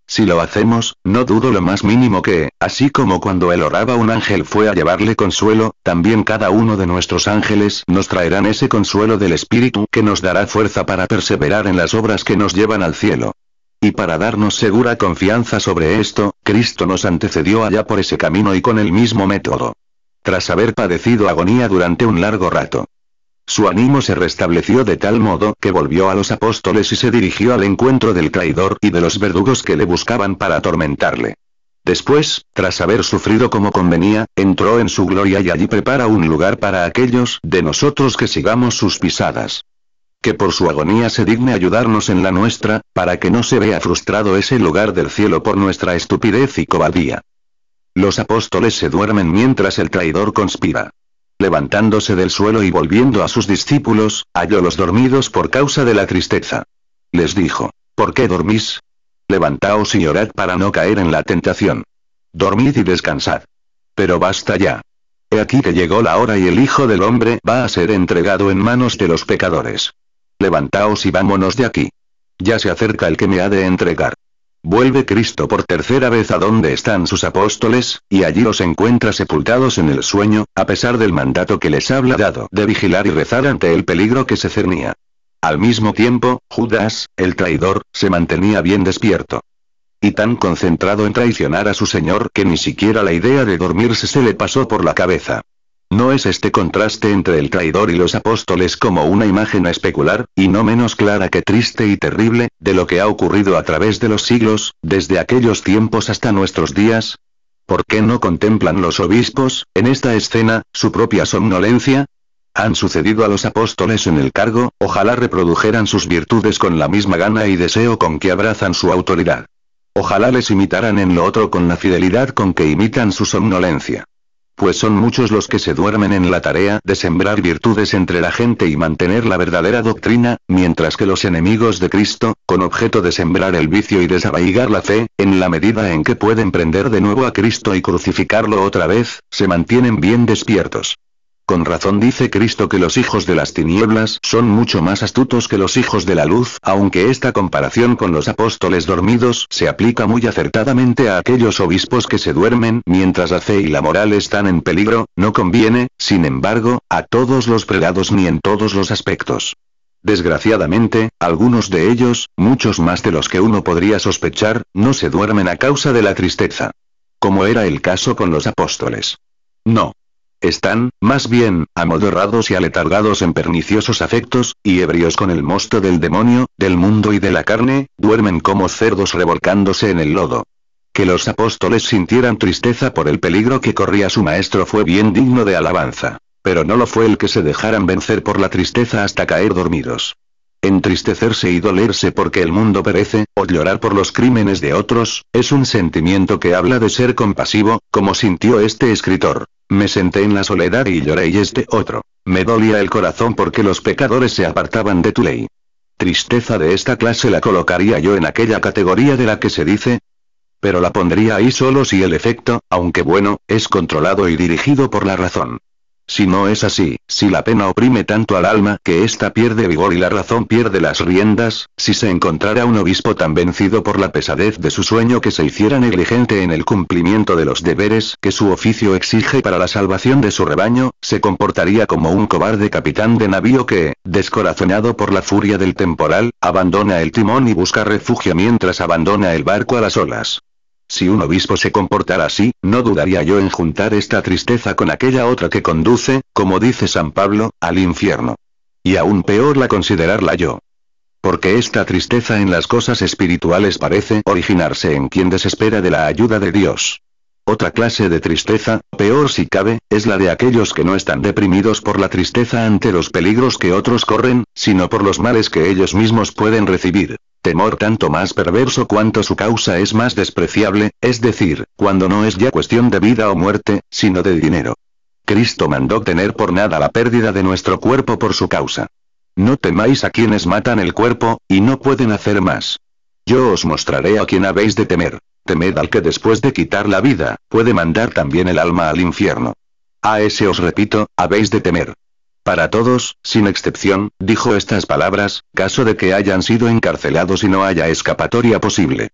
Si lo hacemos, no dudo lo más mínimo que, así como cuando él oraba un ángel fue a llevarle consuelo, también cada uno de nuestros ángeles nos traerán ese consuelo del Espíritu que nos dará fuerza para perseverar en las obras que nos llevan al cielo. Y para darnos segura confianza sobre esto, Cristo nos antecedió allá por ese camino y con el mismo método. Tras haber padecido agonía durante un largo rato, su ánimo se restableció de tal modo que volvió a los apóstoles y se dirigió al encuentro del traidor y de los verdugos que le buscaban para atormentarle. Después, tras haber sufrido como convenía, entró en su gloria y allí prepara un lugar para aquellos de nosotros que sigamos sus pisadas. Que por su agonía se digne ayudarnos en la nuestra, para que no se vea frustrado ese lugar del cielo por nuestra estupidez y cobardía. Los apóstoles se duermen mientras el traidor conspira. Levantándose del suelo y volviendo a sus discípulos, hallólos dormidos por causa de la tristeza. Les dijo: ¿Por qué dormís? Levantaos y orad para no caer en la tentación. Dormid y descansad. Pero basta ya. He aquí que llegó la hora y el Hijo del Hombre va a ser entregado en manos de los pecadores. Levantaos y vámonos de aquí. Ya se acerca el que me ha de entregar. Vuelve Cristo por tercera vez a donde están sus apóstoles, y allí los encuentra sepultados en el sueño, a pesar del mandato que les habla dado de vigilar y rezar ante el peligro que se cernía. Al mismo tiempo, Judas, el traidor, se mantenía bien despierto. Y tan concentrado en traicionar a su Señor que ni siquiera la idea de dormirse se le pasó por la cabeza. ¿No es este contraste entre el traidor y los apóstoles como una imagen a especular, y no menos clara que triste y terrible, de lo que ha ocurrido a través de los siglos, desde aquellos tiempos hasta nuestros días? ¿Por qué no contemplan los obispos, en esta escena, su propia somnolencia? Han sucedido a los apóstoles en el cargo, ojalá reprodujeran sus virtudes con la misma gana y deseo con que abrazan su autoridad. Ojalá les imitaran en lo otro con la fidelidad con que imitan su somnolencia. Pues son muchos los que se duermen en la tarea de sembrar virtudes entre la gente y mantener la verdadera doctrina, mientras que los enemigos de Cristo, con objeto de sembrar el vicio y desarraigar la fe, en la medida en que pueden prender de nuevo a Cristo y crucificarlo otra vez, se mantienen bien despiertos. Con razón dice Cristo que los hijos de las tinieblas son mucho más astutos que los hijos de la luz, aunque esta comparación con los apóstoles dormidos se aplica muy acertadamente a aquellos obispos que se duermen mientras la fe y la moral están en peligro, no conviene, sin embargo, a todos los prelados ni en todos los aspectos. Desgraciadamente, algunos de ellos, muchos más de los que uno podría sospechar, no se duermen a causa de la tristeza. Como era el caso con los apóstoles. No. Están, más bien, amodorrados y aletargados en perniciosos afectos, y ebrios con el mosto del demonio, del mundo y de la carne, duermen como cerdos revolcándose en el lodo. Que los apóstoles sintieran tristeza por el peligro que corría su maestro fue bien digno de alabanza. Pero no lo fue el que se dejaran vencer por la tristeza hasta caer dormidos. Entristecerse y dolerse porque el mundo perece, o llorar por los crímenes de otros, es un sentimiento que habla de ser compasivo, como sintió este escritor. Me senté en la soledad y lloré y este otro. Me dolía el corazón porque los pecadores se apartaban de tu ley. Tristeza de esta clase la colocaría yo en aquella categoría de la que se dice. Pero la pondría ahí solo si el efecto, aunque bueno, es controlado y dirigido por la razón. Si no es así, si la pena oprime tanto al alma que ésta pierde vigor y la razón pierde las riendas, si se encontrara un obispo tan vencido por la pesadez de su sueño que se hiciera negligente en el cumplimiento de los deberes que su oficio exige para la salvación de su rebaño, se comportaría como un cobarde capitán de navío que, descorazonado por la furia del temporal, abandona el timón y busca refugio mientras abandona el barco a las olas. Si un obispo se comportara así, no dudaría yo en juntar esta tristeza con aquella otra que conduce, como dice San Pablo, al infierno. Y aún peor la considerarla yo. Porque esta tristeza en las cosas espirituales parece originarse en quien desespera de la ayuda de Dios. Otra clase de tristeza, peor si cabe, es la de aquellos que no están deprimidos por la tristeza ante los peligros que otros corren, sino por los males que ellos mismos pueden recibir. Temor tanto más perverso cuanto su causa es más despreciable, es decir, cuando no es ya cuestión de vida o muerte, sino de dinero. Cristo mandó tener por nada la pérdida de nuestro cuerpo por su causa. No temáis a quienes matan el cuerpo, y no pueden hacer más. Yo os mostraré a quien habéis de temer. Temed al que después de quitar la vida, puede mandar también el alma al infierno. A ese os repito, habéis de temer. Para todos, sin excepción, dijo estas palabras, caso de que hayan sido encarcelados y no haya escapatoria posible.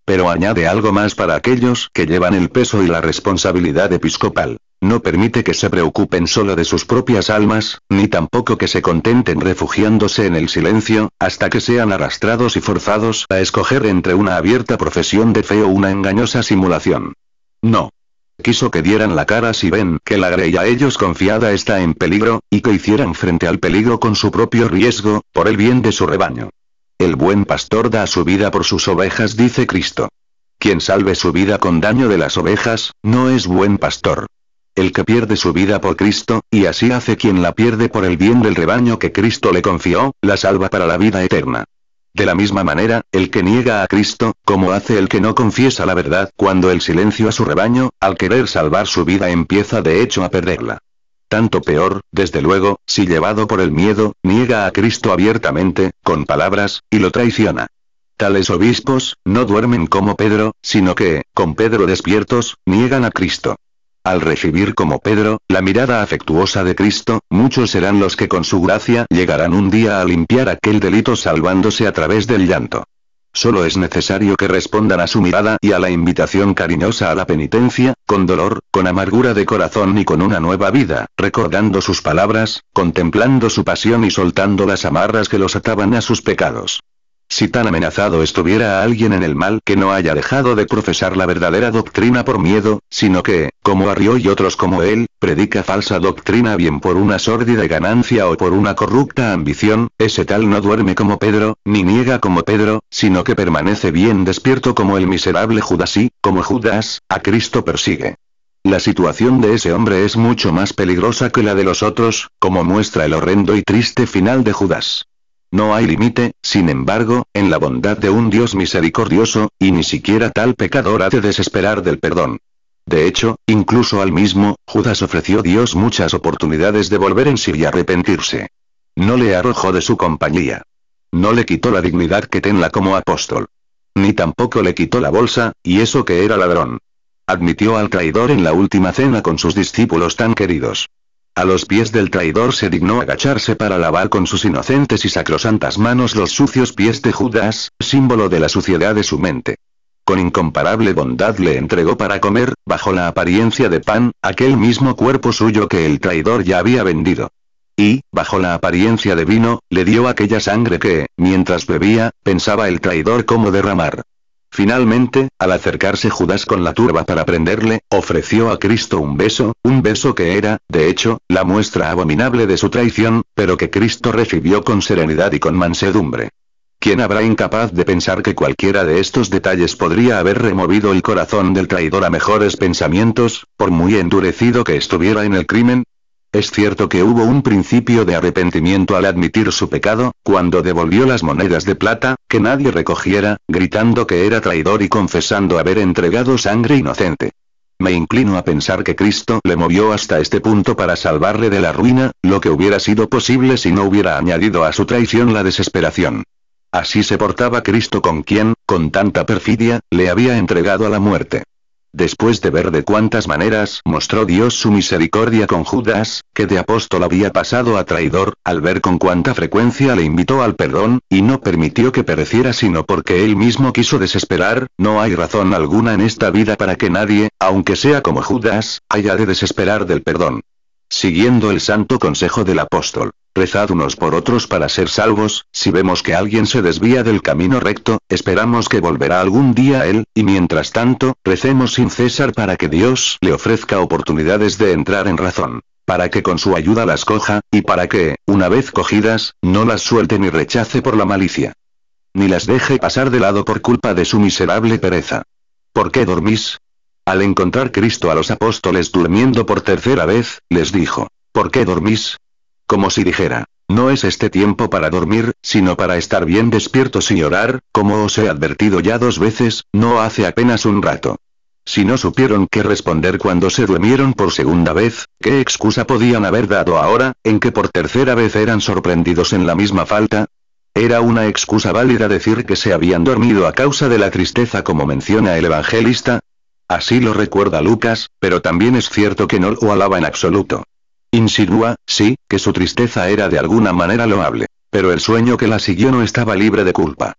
Pero añade algo más para aquellos que llevan el peso y la responsabilidad episcopal. No permite que se preocupen solo de sus propias almas, ni tampoco que se contenten refugiándose en el silencio, hasta que sean arrastrados y forzados a escoger entre una abierta profesión de fe o una engañosa simulación. No. Quiso que dieran la cara si ven que la grey a ellos confiada está en peligro, y que hicieran frente al peligro con su propio riesgo, por el bien de su rebaño. El buen pastor da su vida por sus ovejas, dice Cristo. Quien salve su vida con daño de las ovejas, no es buen pastor. El que pierde su vida por Cristo, y así hace quien la pierde por el bien del rebaño que Cristo le confió, la salva para la vida eterna. De la misma manera, el que niega a Cristo, como hace el que no confiesa la verdad, cuando el silencio a su rebaño, al querer salvar su vida empieza de hecho a perderla. Tanto peor, desde luego, si llevado por el miedo, niega a Cristo abiertamente, con palabras, y lo traiciona. Tales obispos, no duermen como Pedro, sino que, con Pedro despiertos, niegan a Cristo. Al recibir como Pedro, la mirada afectuosa de Cristo, muchos serán los que con su gracia llegarán un día a limpiar aquel delito salvándose a través del llanto. Solo es necesario que respondan a su mirada y a la invitación cariñosa a la penitencia, con dolor, con amargura de corazón y con una nueva vida, recordando sus palabras, contemplando su pasión y soltando las amarras que los ataban a sus pecados. Si tan amenazado estuviera a alguien en el mal que no haya dejado de profesar la verdadera doctrina por miedo, sino que, como Arrió y otros como él, predica falsa doctrina bien por una sórdida ganancia o por una corrupta ambición, ese tal no duerme como Pedro, ni niega como Pedro, sino que permanece bien despierto como el miserable Judas y, como Judas, a Cristo persigue. La situación de ese hombre es mucho más peligrosa que la de los otros, como muestra el horrendo y triste final de Judas. No hay límite, sin embargo, en la bondad de un Dios misericordioso, y ni siquiera tal pecador ha de desesperar del perdón. De hecho, incluso al mismo Judas ofreció Dios muchas oportunidades de volver en sí y arrepentirse. No le arrojó de su compañía. No le quitó la dignidad que tenla como apóstol. Ni tampoco le quitó la bolsa, y eso que era ladrón. Admitió al traidor en la última cena con sus discípulos tan queridos. A los pies del traidor se dignó agacharse para lavar con sus inocentes y sacrosantas manos los sucios pies de Judas, símbolo de la suciedad de su mente. Con incomparable bondad le entregó para comer, bajo la apariencia de pan, aquel mismo cuerpo suyo que el traidor ya había vendido. Y, bajo la apariencia de vino, le dio aquella sangre que, mientras bebía, pensaba el traidor cómo derramar. Finalmente, al acercarse Judas con la turba para prenderle, ofreció a Cristo un beso que era, de hecho, la muestra abominable de su traición, pero que Cristo recibió con serenidad y con mansedumbre. ¿Quién habrá incapaz de pensar que cualquiera de estos detalles podría haber removido el corazón del traidor a mejores pensamientos, por muy endurecido que estuviera en el crimen? Es cierto que hubo un principio de arrepentimiento al admitir su pecado, cuando devolvió las monedas de plata, que nadie recogiera, gritando que era traidor y confesando haber entregado sangre inocente. Me inclino a pensar que Cristo le movió hasta este punto para salvarle de la ruina, lo que hubiera sido posible si no hubiera añadido a su traición la desesperación. Así se portaba Cristo con quien, con tanta perfidia, le había entregado a la muerte. Después de ver de cuántas maneras mostró Dios su misericordia con Judas, que de apóstol había pasado a traidor, al ver con cuánta frecuencia le invitó al perdón, y no permitió que pereciera sino porque él mismo quiso desesperar, no hay razón alguna en esta vida para que nadie, aunque sea como Judas, haya de desesperar del perdón. Siguiendo el santo consejo del apóstol, rezad unos por otros para ser salvos, si vemos que alguien se desvía del camino recto, esperamos que volverá algún día a él, y mientras tanto, recemos sin cesar para que Dios le ofrezca oportunidades de entrar en razón, para que con su ayuda las coja, y para que, una vez cogidas, no las suelte ni rechace por la malicia. Ni las deje pasar de lado por culpa de su miserable pereza. ¿Por qué dormís? Al encontrar Cristo a los apóstoles durmiendo por tercera vez, les dijo, ¿por qué dormís? Como si dijera, no es este tiempo para dormir, sino para estar bien despiertos y orar, como os he advertido ya 2 veces, no hace apenas un rato. Si no supieron qué responder cuando se durmieron por segunda vez, ¿qué excusa podían haber dado ahora, en que por tercera vez eran sorprendidos en la misma falta? Era una excusa válida decir que se habían dormido a causa de la tristeza como menciona el evangelista. Así lo recuerda Lucas, pero también es cierto que no lo alaba en absoluto. Insinúa, sí, que su tristeza era de alguna manera loable, pero el sueño que la siguió no estaba libre de culpa.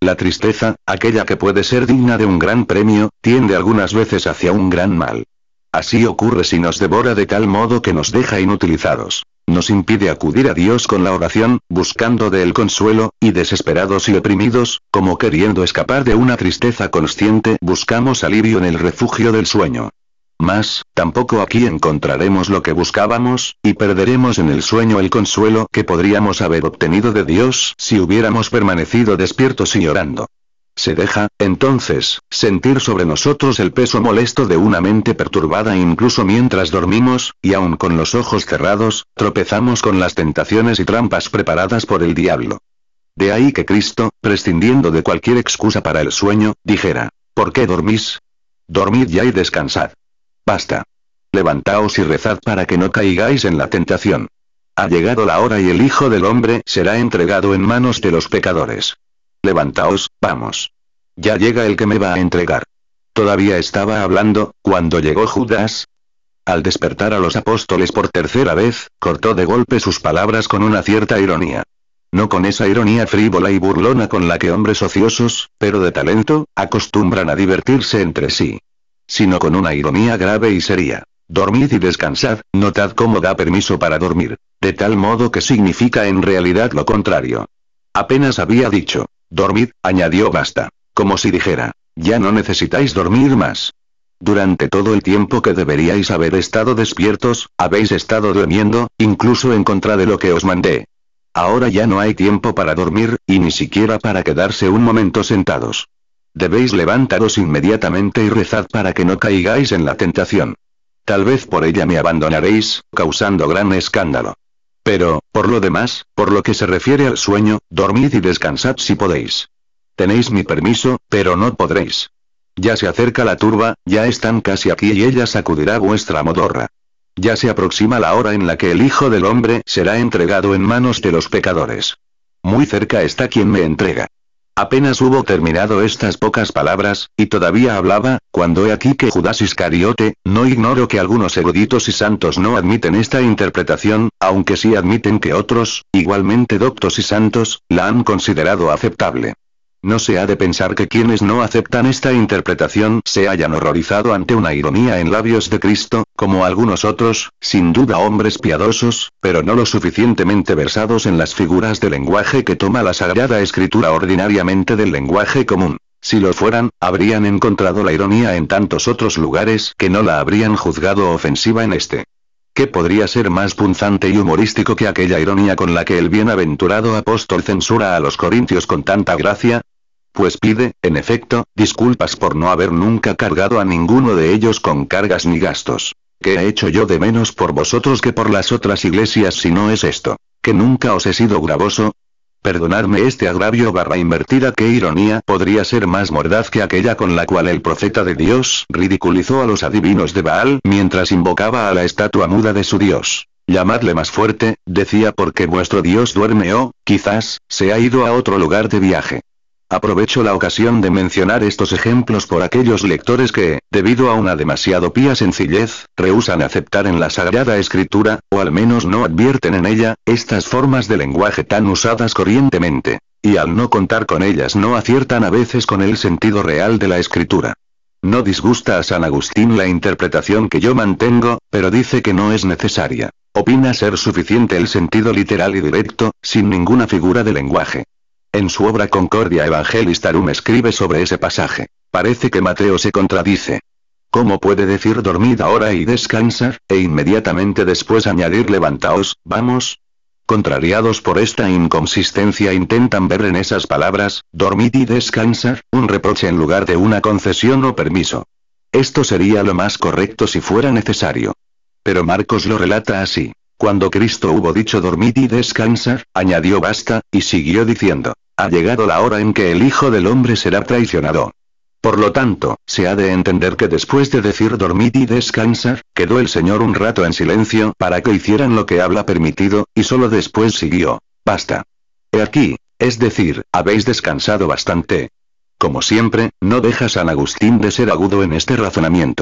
La tristeza, aquella que puede ser digna de un gran premio, tiende algunas veces hacia un gran mal. Así ocurre si nos devora de tal modo que nos deja inutilizados. Nos impide acudir a Dios con la oración, buscando de Él consuelo, y desesperados y oprimidos, como queriendo escapar de una tristeza consciente, buscamos alivio en el refugio del sueño. Mas, tampoco aquí encontraremos lo que buscábamos, y perderemos en el sueño el consuelo que podríamos haber obtenido de Dios si hubiéramos permanecido despiertos y orando. Se deja, entonces, sentir sobre nosotros el peso molesto de una mente perturbada incluso mientras dormimos, y aun con los ojos cerrados, tropezamos con las tentaciones y trampas preparadas por el diablo. De ahí que Cristo, prescindiendo de cualquier excusa para el sueño, dijera: ¿por qué dormís? Dormid ya y descansad. Basta. Levantaos y rezad para que no caigáis en la tentación. Ha llegado la hora y el Hijo del Hombre será entregado en manos de los pecadores. Levantaos, vamos. Ya llega el que me va a entregar. Todavía estaba hablando, cuando llegó Judas. Al despertar a los apóstoles por tercera vez, cortó de golpe sus palabras con una cierta ironía. No con esa ironía frívola y burlona con la que hombres ociosos, pero de talento, acostumbran a divertirse entre sí. Sino con una ironía grave y seria. Dormid y descansad, notad cómo da permiso para dormir. De tal modo que significa en realidad lo contrario. Apenas había dicho: dormid, añadió basta. Como si dijera: ya no necesitáis dormir más. Durante todo el tiempo que deberíais haber estado despiertos, habéis estado durmiendo, incluso en contra de lo que os mandé. Ahora ya no hay tiempo para dormir, y ni siquiera para quedarse un momento sentados. Debéis levantaros inmediatamente y rezad para que no caigáis en la tentación. Tal vez por ella me abandonaréis, causando gran escándalo. Pero, por lo demás, por lo que se refiere al sueño, dormid y descansad si podéis. Tenéis mi permiso, pero no podréis. Ya se acerca la turba, ya están casi aquí y ella sacudirá vuestra modorra. Ya se aproxima la hora en la que el Hijo del Hombre será entregado en manos de los pecadores. Muy cerca está quien me entrega. Apenas hubo terminado estas pocas palabras, y todavía hablaba, cuando he aquí que Judas Iscariote, no ignoro que algunos eruditos y santos no admiten esta interpretación, aunque sí admiten que otros, igualmente doctos y santos, la han considerado aceptable. No se ha de pensar que quienes no aceptan esta interpretación se hayan horrorizado ante una ironía en labios de Cristo, como algunos otros, sin duda hombres piadosos, pero no lo suficientemente versados en las figuras de lenguaje que toma la Sagrada Escritura ordinariamente del lenguaje común. Si lo fueran, habrían encontrado la ironía en tantos otros lugares que no la habrían juzgado ofensiva en este. ¿Qué podría ser más punzante y humorístico que aquella ironía con la que el bienaventurado apóstol censura a los corintios con tanta gracia? Pues pide, en efecto, disculpas por no haber nunca cargado a ninguno de ellos con cargas ni gastos. ¿Qué he hecho yo de menos por vosotros que por las otras iglesias si no es esto? ¿Que nunca os he sido gravoso? Perdonadme este agravio barra invertida. ¿Qué ironía podría ser más mordaz que aquella con la cual el profeta de Dios ridiculizó a los adivinos de Baal mientras invocaba a la estatua muda de su Dios? Llamadle más fuerte, decía, porque vuestro Dios duerme o, quizás, se ha ido a otro lugar de viaje. Aprovecho la ocasión de mencionar estos ejemplos por aquellos lectores que, debido a una demasiado pía sencillez, rehúsan aceptar en la Sagrada Escritura, o al menos no advierten en ella, estas formas de lenguaje tan usadas corrientemente. Y al no contar con ellas no aciertan a veces con el sentido real de la Escritura. No disgusta a San Agustín la interpretación que yo mantengo, pero dice que no es necesaria. Opina ser suficiente el sentido literal y directo, sin ninguna figura de lenguaje. En su obra Concordia Evangelistarum escribe sobre ese pasaje. Parece que Mateo se contradice. ¿Cómo puede decir dormid ahora y descansar, e inmediatamente después añadir levantaos, vamos? Contrariados por esta inconsistencia intentan ver en esas palabras, dormid y descansar, un reproche en lugar de una concesión o permiso. Esto sería lo más correcto si fuera necesario. Pero Marcos lo relata así. Cuando Cristo hubo dicho dormid y descansar, añadió basta, y siguió diciendo: ha llegado la hora en que el Hijo del Hombre será traicionado. Por lo tanto, se ha de entender que después de decir dormid y descansar, quedó el Señor un rato en silencio para que hicieran lo que habla permitido, y solo después siguió: basta. He aquí, es decir, habéis descansado bastante. Como siempre, no deja San Agustín de ser agudo en este razonamiento.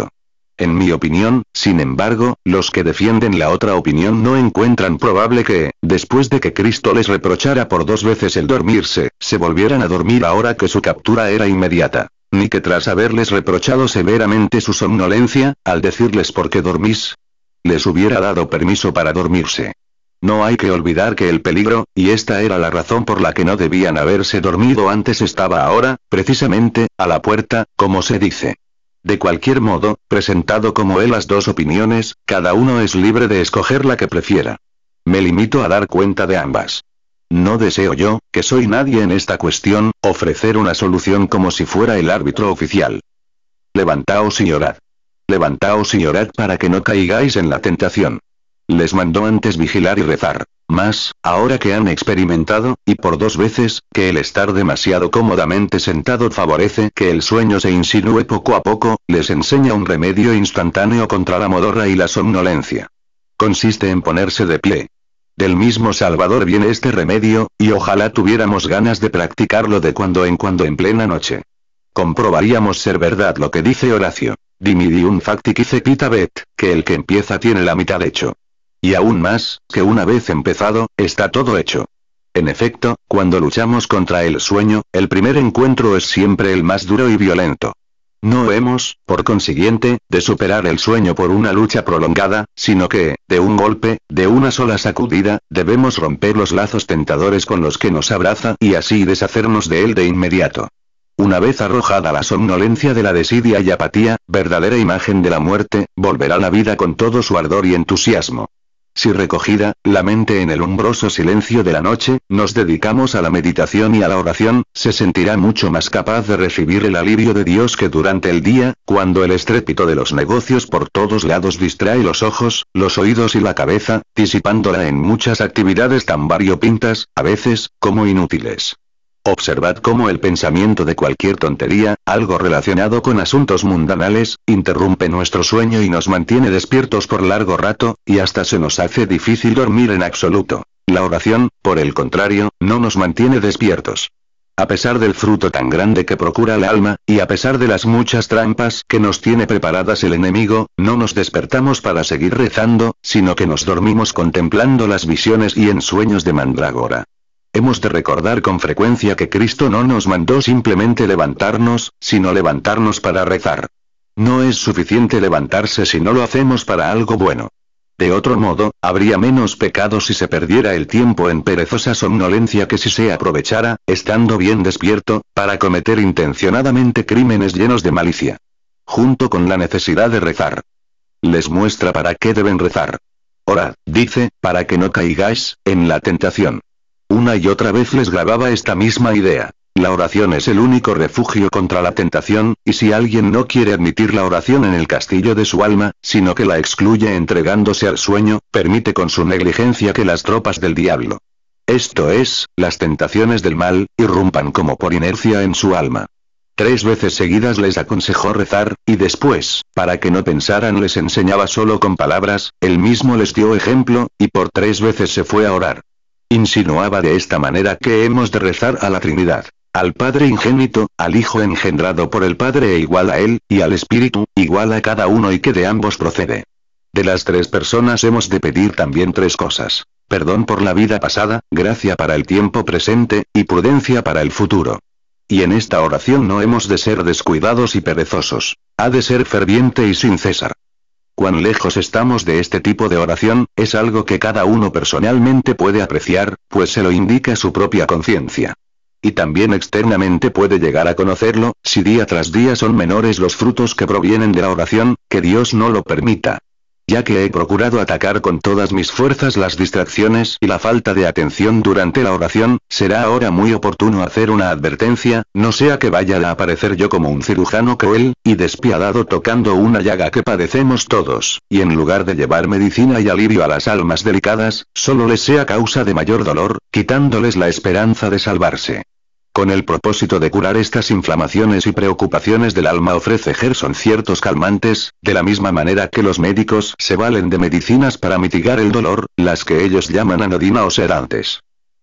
En mi opinión, sin embargo, los que defienden la otra opinión no encuentran probable que, después de que Cristo les reprochara por 2 veces el dormirse, se volvieran a dormir ahora que su captura era inmediata. Ni que tras haberles reprochado severamente su somnolencia, al decirles por qué dormís, les hubiera dado permiso para dormirse. No hay que olvidar que el peligro, y esta era la razón por la que no debían haberse dormido antes, estaba ahora, precisamente, a la puerta, como se dice. De cualquier modo, presentado como él las 2 opiniones, cada uno es libre de escoger la que prefiera. Me limito a dar cuenta de ambas. No deseo yo, que soy nadie en esta cuestión, ofrecer una solución como si fuera el árbitro oficial. Levantaos y orad. Levantaos y orad para que no caigáis en la tentación. Les mandó antes vigilar y rezar. Mas, ahora que han experimentado, y por 2 veces, que el estar demasiado cómodamente sentado favorece que el sueño se insinúe poco a poco, les enseña un remedio instantáneo contra la modorra y la somnolencia. Consiste en ponerse de pie. Del mismo Salvador viene este remedio, y ojalá tuviéramos ganas de practicarlo de cuando en plena noche. Comprobaríamos ser verdad lo que dice Horacio. Dimidium factice pitabet, que el que empieza tiene la mitad hecho. Y aún más, que una vez empezado, está todo hecho. En efecto, cuando luchamos contra el sueño, el primer encuentro es siempre el más duro y violento. No hemos, por consiguiente, de superar el sueño por una lucha prolongada, sino que, de un golpe, de una sola sacudida, debemos romper los lazos tentadores con los que nos abraza y así deshacernos de él de inmediato. Una vez arrojada la somnolencia de la desidia y apatía, verdadera imagen de la muerte, volverá la vida con todo su ardor y entusiasmo. Si recogida, la mente en el umbroso silencio de la noche, nos dedicamos a la meditación y a la oración, se sentirá mucho más capaz de recibir el alivio de Dios que durante el día, cuando el estrépito de los negocios por todos lados distrae los ojos, los oídos y la cabeza, disipándola en muchas actividades tan variopintas, a veces, como inútiles. Observad cómo el pensamiento de cualquier tontería, algo relacionado con asuntos mundanales, interrumpe nuestro sueño y nos mantiene despiertos por largo rato, y hasta se nos hace difícil dormir en absoluto. La oración, por el contrario, no nos mantiene despiertos. A pesar del fruto tan grande que procura el alma, y a pesar de las muchas trampas que nos tiene preparadas el enemigo, no nos despertamos para seguir rezando, sino que nos dormimos contemplando las visiones y ensueños de mandrágora. Hemos de recordar con frecuencia que Cristo no nos mandó simplemente levantarnos, sino levantarnos para rezar. No es suficiente levantarse si no lo hacemos para algo bueno. De otro modo, habría menos pecado si se perdiera el tiempo en perezosa somnolencia que si se aprovechara, estando bien despierto, para cometer intencionadamente crímenes llenos de malicia. Junto con la necesidad de rezar. Les muestra para qué deben rezar. Orad, dice, para que no caigáis en la tentación. Una y otra vez les grababa esta misma idea. La oración es el único refugio contra la tentación, y si alguien no quiere admitir la oración en el castillo de su alma, sino que la excluye entregándose al sueño, permite con su negligencia que las tropas del diablo, esto es, las tentaciones del mal, irrumpan como por inercia en su alma. 3 veces seguidas les aconsejó rezar, y después, para que no pensaran les enseñaba solo con palabras, él mismo les dio ejemplo, y por 3 veces se fue a orar. Insinuaba de esta manera que hemos de rezar a la Trinidad, al Padre ingénito, al Hijo engendrado por el Padre e igual a Él, y al Espíritu, igual a cada uno y que de ambos procede. De las 3 personas hemos de pedir también 3 cosas: perdón por la vida pasada, gracia para el tiempo presente, y prudencia para el futuro. Y en esta oración no hemos de ser descuidados y perezosos, ha de ser ferviente y sin cesar. Cuán lejos estamos de este tipo de oración, es algo que cada uno personalmente puede apreciar, pues se lo indica su propia conciencia. Y también externamente puede llegar a conocerlo, si día tras día son menores los frutos que provienen de la oración, que Dios no lo permita. Ya que he procurado atacar con todas mis fuerzas las distracciones y la falta de atención durante la oración, será ahora muy oportuno hacer una advertencia, no sea que vaya a aparecer yo como un cirujano cruel y despiadado tocando una llaga que padecemos todos, y en lugar de llevar medicina y alivio a las almas delicadas, solo les sea causa de mayor dolor, quitándoles la esperanza de salvarse. Con el propósito de curar estas inflamaciones y preocupaciones del alma ofrece Gerson ciertos calmantes, de la misma manera que los médicos se valen de medicinas para mitigar el dolor, las que ellos llaman anodina o sedantes.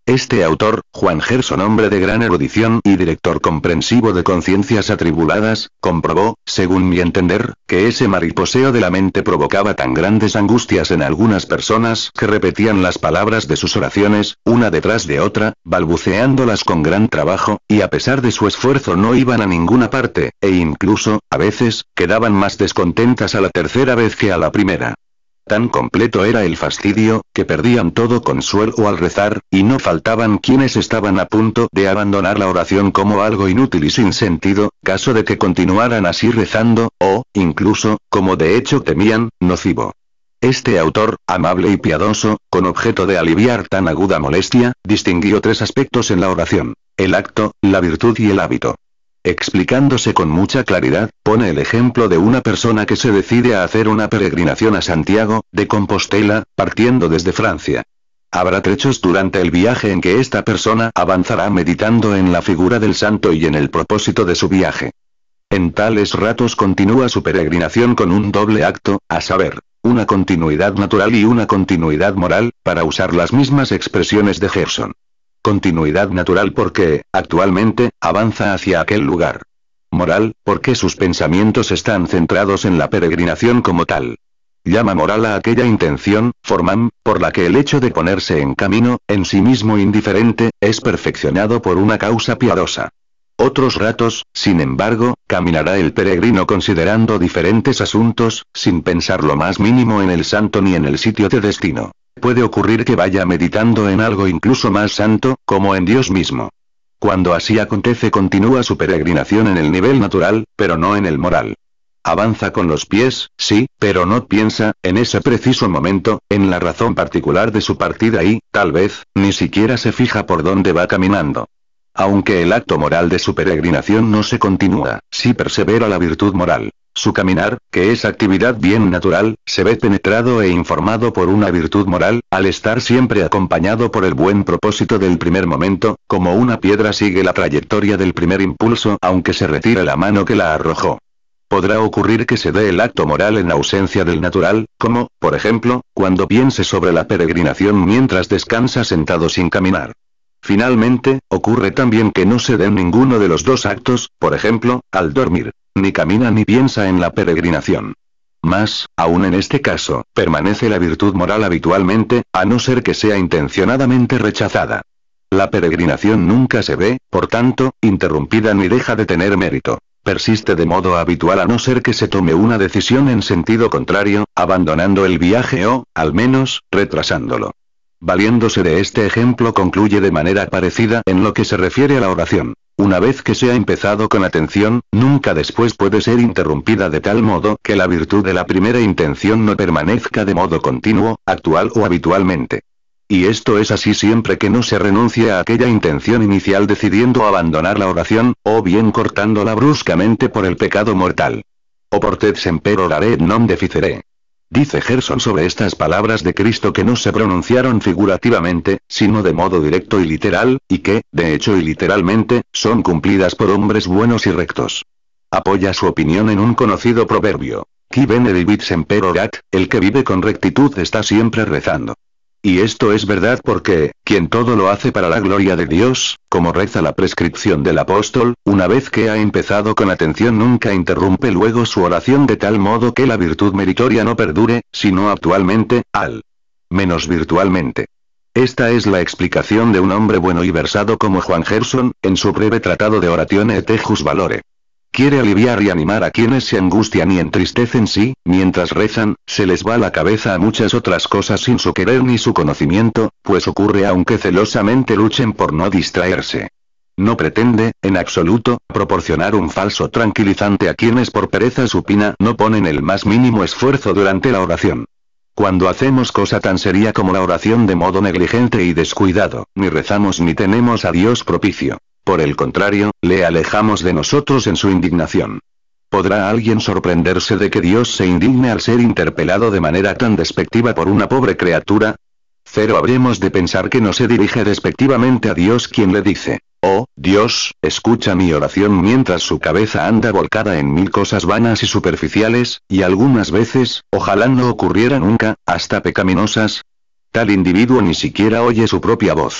Este autor, Juan Gerson, hombre de gran erudición y director comprensivo de conciencias atribuladas, comprobó, según mi entender, que ese mariposeo de la mente provocaba tan grandes angustias en algunas personas que repetían las palabras de sus oraciones, una detrás de otra, balbuceándolas con gran trabajo, y a pesar de su esfuerzo no iban a ninguna parte, e incluso, a veces, quedaban más descontentas a la tercera vez que a la primera. Tan completo era el fastidio, que perdían todo consuelo al rezar, y no faltaban quienes estaban a punto de abandonar la oración como algo inútil y sin sentido, caso de que continuaran así rezando, o, incluso, como de hecho temían, nocivo. Este autor, amable y piadoso, con objeto de aliviar tan aguda molestia, distinguió tres aspectos en la oración: el acto, la virtud y el hábito. Explicándose con mucha claridad, pone el ejemplo de una persona que se decide a hacer una peregrinación a Santiago de Compostela, partiendo desde Francia. Habrá trechos durante el viaje en que esta persona avanzará meditando en la figura del santo y en el propósito de su viaje. En tales ratos continúa su peregrinación con un doble acto, a saber, una continuidad natural y una continuidad moral, para usar las mismas expresiones de Gerson. Continuidad natural porque, actualmente, avanza hacia aquel lugar. Moral, porque sus pensamientos están centrados en la peregrinación como tal. Llama moral a aquella intención, forman, por la que el hecho de ponerse en camino, en sí mismo indiferente, es perfeccionado por una causa piadosa. Otros ratos, sin embargo, caminará el peregrino considerando diferentes asuntos, sin pensar lo más mínimo en el santo ni en el sitio de destino. Puede ocurrir que vaya meditando en algo incluso más santo, como en Dios mismo. Cuando así acontece, continúa su peregrinación en el nivel natural, pero no en el moral. Avanza con los pies, sí, pero no piensa, en ese preciso momento, en la razón particular de su partida y, tal vez, ni siquiera se fija por dónde va caminando. Aunque el acto moral de su peregrinación no se continúa, sí persevera la virtud moral. Su caminar, que es actividad bien natural, se ve penetrado e informado por una virtud moral, al estar siempre acompañado por el buen propósito del primer momento, como una piedra sigue la trayectoria del primer impulso aunque se retire la mano que la arrojó. Podrá ocurrir que se dé el acto moral en ausencia del natural, como, por ejemplo, cuando piense sobre la peregrinación mientras descansa sentado sin caminar. Finalmente, ocurre también que no se den ninguno de los dos actos, por ejemplo, al dormir. Ni camina ni piensa en la peregrinación. Mas, aún en este caso, permanece la virtud moral habitualmente, a no ser que sea intencionadamente rechazada. La peregrinación nunca se ve, por tanto, interrumpida ni deja de tener mérito. Persiste de modo habitual a no ser que se tome una decisión en sentido contrario, abandonando el viaje o, al menos, retrasándolo. Valiéndose de este ejemplo concluye de manera parecida en lo que se refiere a la oración. Una vez que se ha empezado con atención, nunca después puede ser interrumpida de tal modo que la virtud de la primera intención no permanezca de modo continuo, actual o habitualmente. Y esto es así siempre que no se renuncie a aquella intención inicial decidiendo abandonar la oración, o bien cortándola bruscamente por el pecado mortal. Oportet semper orare et non deficere. Dice Gerson sobre estas palabras de Cristo que no se pronunciaron figurativamente, sino de modo directo y literal, y que, de hecho y literalmente, son cumplidas por hombres buenos y rectos. Apoya su opinión en un conocido proverbio: Qui bene vivit semper orat, el que vive con rectitud está siempre rezando. Y esto es verdad porque, quien todo lo hace para la gloria de Dios, como reza la prescripción del apóstol, una vez que ha empezado con atención nunca interrumpe luego su oración de tal modo que la virtud meritoria no perdure, sino actualmente, al menos virtualmente. Esta es la explicación de un hombre bueno y versado como Juan Gerson, en su breve tratado de Oratione et ejus valore. Quiere aliviar y animar a quienes se angustian y entristecen si, mientras rezan, se les va la cabeza a muchas otras cosas sin su querer ni su conocimiento, pues ocurre aunque celosamente luchen por no distraerse. No pretende, en absoluto, proporcionar un falso tranquilizante a quienes por pereza supina no ponen el más mínimo esfuerzo durante la oración. Cuando hacemos cosa tan seria como la oración de modo negligente y descuidado, ni rezamos ni tenemos a Dios propicio. Por el contrario, le alejamos de nosotros en su indignación. ¿Podrá alguien sorprenderse de que Dios se indigne al ser interpelado de manera tan despectiva por una pobre criatura? Cero habremos de pensar que no se dirige despectivamente a Dios quien le dice: oh, Dios, escucha mi oración mientras su cabeza anda volcada en mil cosas vanas y superficiales, y algunas veces, ojalá no ocurriera nunca, hasta pecaminosas. Tal individuo ni siquiera oye su propia voz.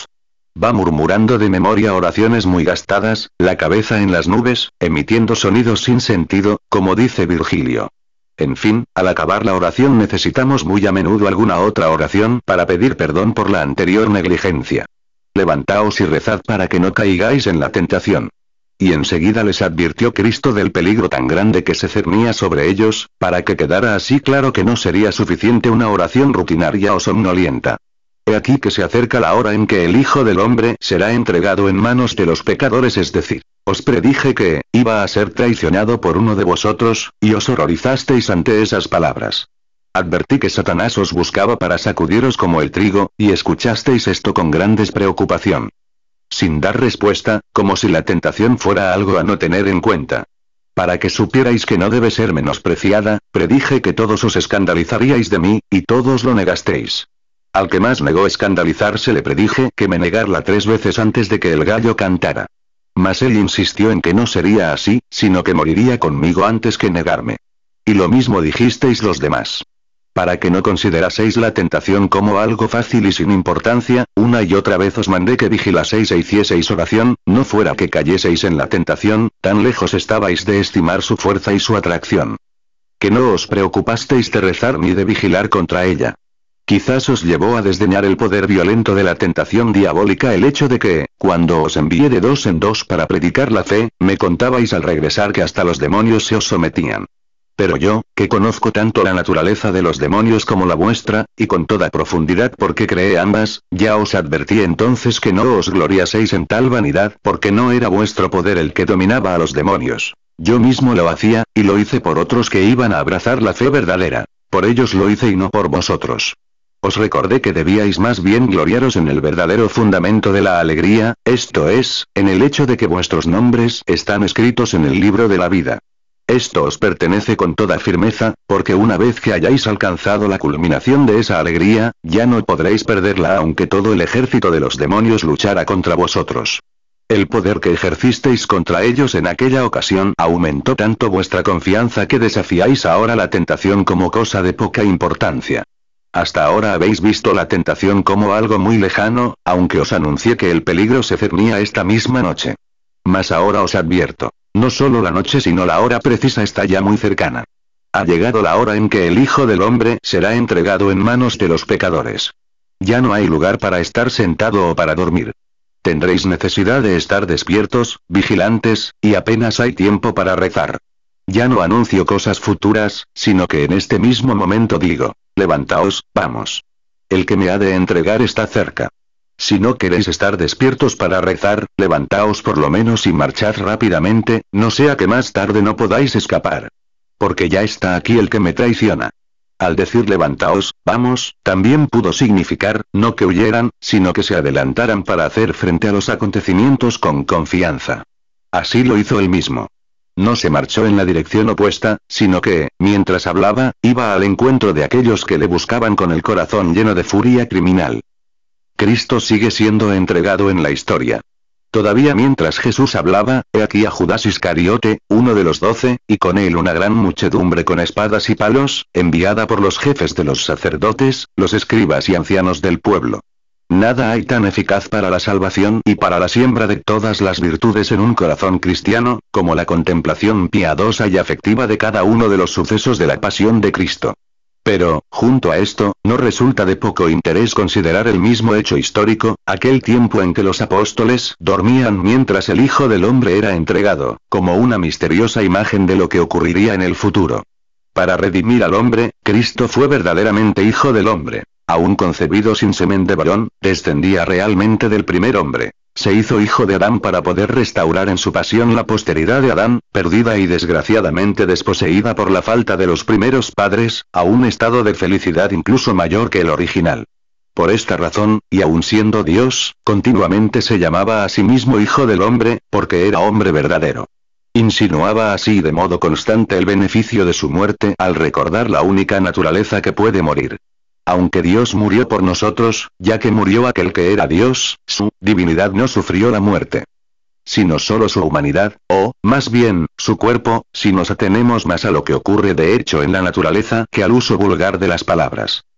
Va murmurando de memoria oraciones muy gastadas, la cabeza en las nubes, emitiendo sonidos sin sentido, como dice Virgilio. En fin, al acabar la oración necesitamos muy a menudo alguna otra oración para pedir perdón por la anterior negligencia. Levantaos y rezad para que no caigáis en la tentación. Y enseguida les advirtió Cristo del peligro tan grande que se cernía sobre ellos, para que quedara así claro que no sería suficiente una oración rutinaria o somnolienta. He aquí que se acerca la hora en que el Hijo del Hombre será entregado en manos de los pecadores, es decir, os predije que iba a ser traicionado por uno de vosotros, y os horrorizasteis ante esas palabras. Advertí que Satanás os buscaba para sacudiros como el trigo, y escuchasteis esto con gran despreocupación. Sin dar respuesta, como si la tentación fuera algo a no tener en cuenta. Para que supierais que no debe ser menospreciada, predije que todos os escandalizaríais de mí, y todos lo negasteis. Al que más negó escandalizarse le predije que me negara 3 veces antes de que el gallo cantara. Mas él insistió en que no sería así, sino que moriría conmigo antes que negarme. Y lo mismo dijisteis los demás. Para que no consideraseis la tentación como algo fácil y sin importancia, una y otra vez os mandé que vigilaseis e hicieseis oración, no fuera que cayeseis en la tentación, tan lejos estabais de estimar su fuerza y su atracción. Que no os preocupasteis de rezar ni de vigilar contra ella. Quizás os llevó a desdeñar el poder violento de la tentación diabólica el hecho de que, cuando os envié de 2 en 2 para predicar la fe, me contabais al regresar que hasta los demonios se os sometían. Pero yo, que conozco tanto la naturaleza de los demonios como la vuestra, y con toda profundidad porque creé ambas, ya os advertí entonces que no os gloriaseis en tal vanidad, porque no era vuestro poder el que dominaba a los demonios. Yo mismo lo hacía, y lo hice por otros que iban a abrazar la fe verdadera. Por ellos lo hice y no por vosotros. Os recordé que debíais más bien gloriaros en el verdadero fundamento de la alegría, esto es, en el hecho de que vuestros nombres están escritos en el libro de la vida. Esto os pertenece con toda firmeza, porque una vez que hayáis alcanzado la culminación de esa alegría, ya no podréis perderla aunque todo el ejército de los demonios luchara contra vosotros. El poder que ejercisteis contra ellos en aquella ocasión aumentó tanto vuestra confianza que desafiáis ahora la tentación como cosa de poca importancia. Hasta ahora habéis visto la tentación como algo muy lejano, aunque os anuncié que el peligro se cernía esta misma noche. Mas ahora os advierto, no solo la noche sino la hora precisa está ya muy cercana. Ha llegado la hora en que el Hijo del Hombre será entregado en manos de los pecadores. Ya no hay lugar para estar sentado o para dormir. Tendréis necesidad de estar despiertos, vigilantes, y apenas hay tiempo para rezar. Ya no anuncio cosas futuras, sino que en este mismo momento digo, levantaos, vamos. El que me ha de entregar está cerca. Si no queréis estar despiertos para rezar, levantaos por lo menos y marchad rápidamente, no sea que más tarde no podáis escapar. Porque ya está aquí el que me traiciona. Al decir levantaos, vamos, también pudo significar, no que huyeran, sino que se adelantaran para hacer frente a los acontecimientos con confianza. Así lo hizo él mismo. No se marchó en la dirección opuesta, sino que, mientras hablaba, iba al encuentro de aquellos que le buscaban con el corazón lleno de furia criminal. Cristo sigue siendo entregado en la historia. Todavía mientras Jesús hablaba, he aquí a Judas Iscariote, uno de los 12, y con él una gran muchedumbre con espadas y palos, enviada por los jefes de los sacerdotes, los escribas y ancianos del pueblo. Nada hay tan eficaz para la salvación y para la siembra de todas las virtudes en un corazón cristiano, como la contemplación piadosa y afectiva de cada uno de los sucesos de la pasión de Cristo. Pero, junto a esto, no resulta de poco interés considerar el mismo hecho histórico, aquel tiempo en que los apóstoles dormían mientras el Hijo del Hombre era entregado, como una misteriosa imagen de lo que ocurriría en el futuro. Para redimir al hombre, Cristo fue verdaderamente Hijo del Hombre. Aún concebido sin semen de varón, descendía realmente del primer hombre. Se hizo hijo de Adán para poder restaurar en su pasión la posteridad de Adán, perdida y desgraciadamente desposeída por la falta de los primeros padres, a un estado de felicidad incluso mayor que el original. Por esta razón, y aun siendo Dios, continuamente se llamaba a sí mismo Hijo del Hombre, porque era hombre verdadero. Insinuaba así de modo constante el beneficio de su muerte al recordar la única naturaleza que puede morir. Aunque Dios murió por nosotros, ya que murió aquel que era Dios, su divinidad no sufrió la muerte. Sino solo su humanidad, o, más bien, su cuerpo, si nos atenemos más a lo que ocurre de hecho en la naturaleza que al uso vulgar de las palabras.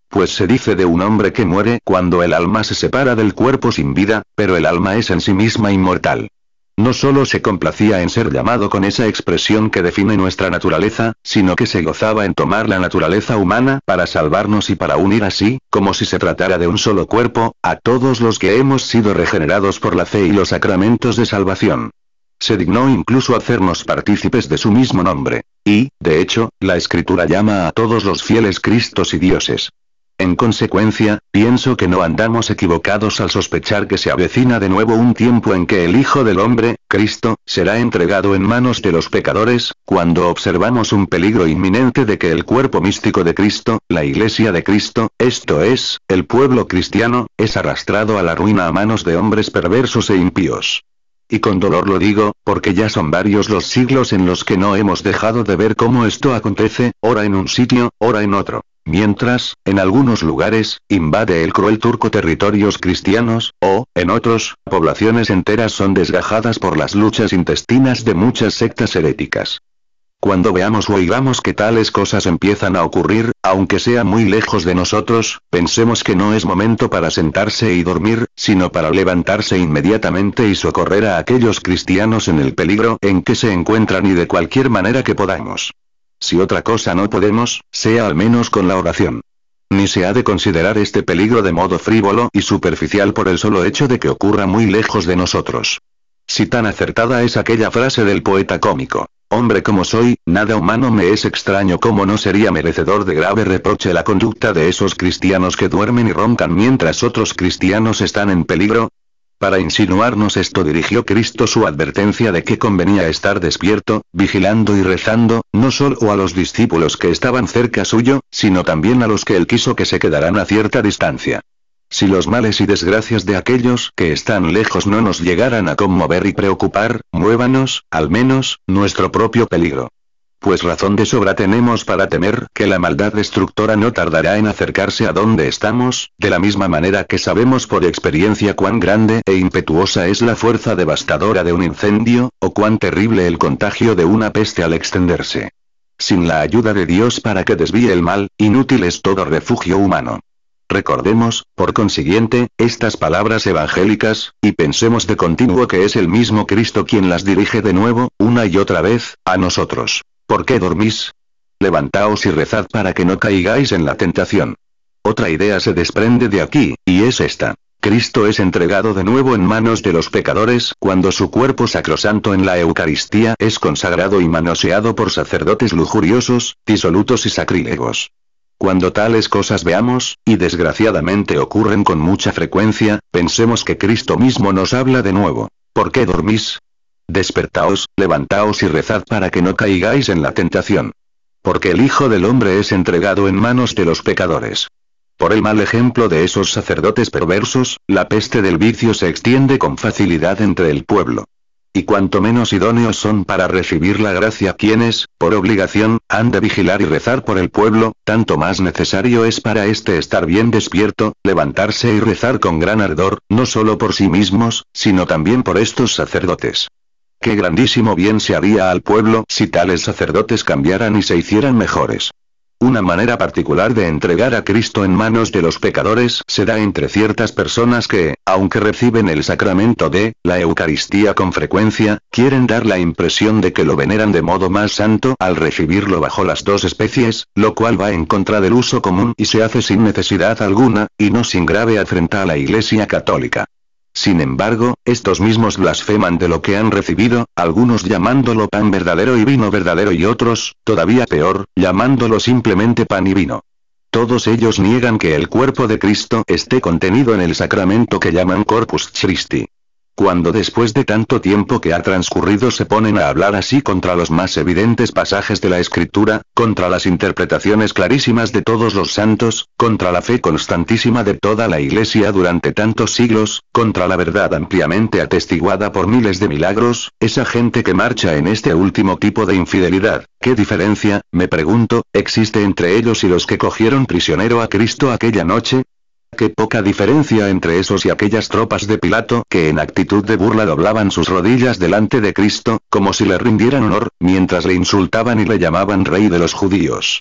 Pues se dice de un hombre que muere cuando el alma se separa del cuerpo sin vida, pero el alma es en sí misma inmortal. No solo se complacía en ser llamado con esa expresión que define nuestra naturaleza, sino que se gozaba en tomar la naturaleza humana para salvarnos y para unir así, como si se tratara de un solo cuerpo, a todos los que hemos sido regenerados por la fe y los sacramentos de salvación. Se dignó incluso hacernos partícipes de su mismo nombre. Y, de hecho, la Escritura llama a todos los fieles Cristos y dioses. En consecuencia, pienso que no andamos equivocados al sospechar que se avecina de nuevo un tiempo en que el Hijo del Hombre, Cristo, será entregado en manos de los pecadores, cuando observamos un peligro inminente de que el cuerpo místico de Cristo, la Iglesia de Cristo, esto es, el pueblo cristiano, es arrastrado a la ruina a manos de hombres perversos e impíos. Y con dolor lo digo, porque ya son varios los siglos en los que no hemos dejado de ver cómo esto acontece, ora en un sitio, ora en otro. Mientras, en algunos lugares, invade el cruel turco territorios cristianos, o, en otros, poblaciones enteras son desgajadas por las luchas intestinas de muchas sectas heréticas. Cuando veamos o oigamos que tales cosas empiezan a ocurrir, aunque sea muy lejos de nosotros, pensemos que no es momento para sentarse y dormir, sino para levantarse inmediatamente y socorrer a aquellos cristianos en el peligro en que se encuentran y de cualquier manera que podamos. Si otra cosa no podemos, sea al menos con la oración. Ni se ha de considerar este peligro de modo frívolo y superficial por el solo hecho de que ocurra muy lejos de nosotros. Si tan acertada es aquella frase del poeta cómico: hombre como soy, nada humano me es extraño, como no sería merecedor de grave reproche la conducta de esos cristianos que duermen y roncan mientras otros cristianos están en peligro. Para insinuarnos esto dirigió Cristo su advertencia de que convenía estar despierto, vigilando y rezando, no solo a los discípulos que estaban cerca suyo, sino también a los que él quiso que se quedaran a cierta distancia. Si los males y desgracias de aquellos que están lejos no nos llegaran a conmover y preocupar, muévanos, al menos, nuestro propio peligro. Pues razón de sobra tenemos para temer que la maldad destructora no tardará en acercarse a donde estamos, de la misma manera que sabemos por experiencia cuán grande e impetuosa es la fuerza devastadora de un incendio, o cuán terrible el contagio de una peste al extenderse. Sin la ayuda de Dios para que desvíe el mal, inútil es todo refugio humano. Recordemos, por consiguiente, estas palabras evangélicas, y pensemos de continuo que es el mismo Cristo quien las dirige de nuevo, una y otra vez, a nosotros. ¿Por qué dormís? Levantaos y rezad para que no caigáis en la tentación. Otra idea se desprende de aquí, y es esta. Cristo es entregado de nuevo en manos de los pecadores cuando su cuerpo sacrosanto en la Eucaristía es consagrado y manoseado por sacerdotes lujuriosos, disolutos y sacrílegos. Cuando tales cosas veamos, y desgraciadamente ocurren con mucha frecuencia, pensemos que Cristo mismo nos habla de nuevo. ¿Por qué dormís? Despertaos, levantaos y rezad para que no caigáis en la tentación. Porque el Hijo del Hombre es entregado en manos de los pecadores. Por el mal ejemplo de esos sacerdotes perversos, la peste del vicio se extiende con facilidad entre el pueblo. Y cuanto menos idóneos son para recibir la gracia quienes, por obligación, han de vigilar y rezar por el pueblo, tanto más necesario es para éste estar bien despierto, levantarse y rezar con gran ardor, no solo por sí mismos, sino también por estos sacerdotes. Qué grandísimo bien se haría al pueblo si tales sacerdotes cambiaran y se hicieran mejores. Una manera particular de entregar a Cristo en manos de los pecadores se da entre ciertas personas que, aunque reciben el sacramento de la Eucaristía con frecuencia, quieren dar la impresión de que lo veneran de modo más santo al recibirlo bajo las dos especies, lo cual va en contra del uso común y se hace sin necesidad alguna, y no sin grave afrenta a la Iglesia católica. Sin embargo, estos mismos blasfeman de lo que han recibido, algunos llamándolo pan verdadero y vino verdadero y otros, todavía peor, llamándolo simplemente pan y vino. Todos ellos niegan que el cuerpo de Cristo esté contenido en el sacramento que llaman Corpus Christi. Cuando después de tanto tiempo que ha transcurrido se ponen a hablar así contra los más evidentes pasajes de la Escritura, contra las interpretaciones clarísimas de todos los santos, contra la fe constantísima de toda la Iglesia durante tantos siglos, contra la verdad ampliamente atestiguada por miles de milagros, esa gente que marcha en este último tipo de infidelidad, ¿qué diferencia, me pregunto, existe entre ellos y los que cogieron prisionero a Cristo aquella noche? Qué poca diferencia entre esos y aquellas tropas de Pilato que en actitud de burla doblaban sus rodillas delante de Cristo, como si le rindieran honor, mientras le insultaban y le llamaban rey de los judíos.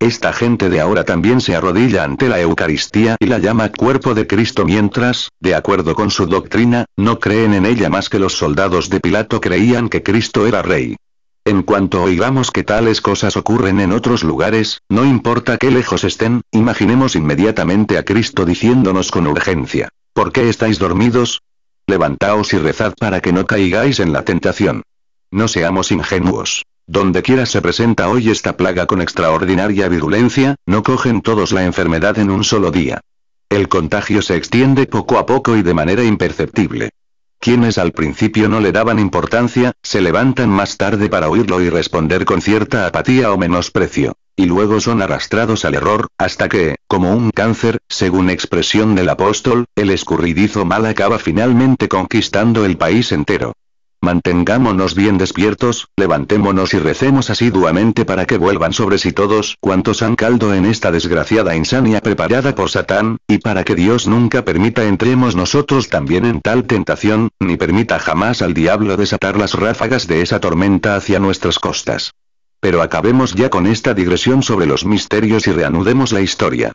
Esta gente de ahora también se arrodilla ante la Eucaristía y la llama cuerpo de Cristo mientras, de acuerdo con su doctrina, no creen en ella más que los soldados de Pilato creían que Cristo era rey. En cuanto oigamos que tales cosas ocurren en otros lugares, no importa qué lejos estén, imaginemos inmediatamente a Cristo diciéndonos con urgencia: ¿por qué estáis dormidos? Levantaos y rezad para que no caigáis en la tentación. No seamos ingenuos. Donde quiera se presenta hoy esta plaga con extraordinaria virulencia, no cogen todos la enfermedad en un solo día. El contagio se extiende poco a poco y de manera imperceptible. Quienes al principio no le daban importancia, se levantan más tarde para oírlo y responder con cierta apatía o menosprecio. Y luego son arrastrados al error, hasta que, como un cáncer, según expresión del apóstol, el escurridizo mal acaba finalmente conquistando el país entero. Mantengámonos bien despiertos, levantémonos y recemos asiduamente para que vuelvan sobre sí todos cuantos han caldo en esta desgraciada insania preparada por Satán, y para que Dios nunca permita entremos nosotros también en tal tentación, ni permita jamás al diablo desatar las ráfagas de esa tormenta hacia nuestras costas. Pero acabemos ya con esta digresión sobre los misterios y reanudemos la historia.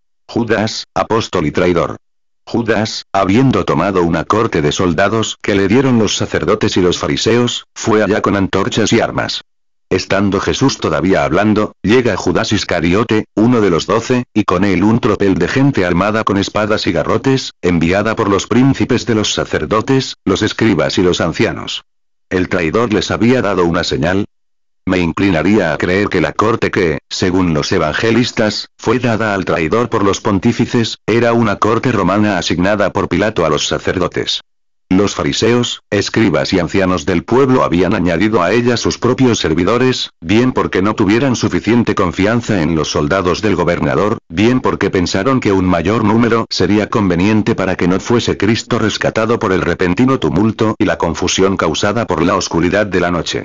Judas, apóstol y traidor. Judas, habiendo tomado una corte de soldados que le dieron los sacerdotes y los fariseos, fue allá con antorchas y armas. Estando Jesús todavía hablando, llega Judas Iscariote, uno de los 12, y con él un tropel de gente armada con espadas y garrotes, enviada por los príncipes de los sacerdotes, los escribas y los ancianos. El traidor les había dado una señal. Me inclinaría a creer que la corte que, según los evangelistas, fue dada al traidor por los pontífices, era una corte romana asignada por Pilato a los sacerdotes. Los fariseos, escribas y ancianos del pueblo habían añadido a ella sus propios servidores, bien porque no tuvieran suficiente confianza en los soldados del gobernador, bien porque pensaron que un mayor número sería conveniente para que no fuese Cristo rescatado por el repentino tumulto y la confusión causada por la oscuridad de la noche.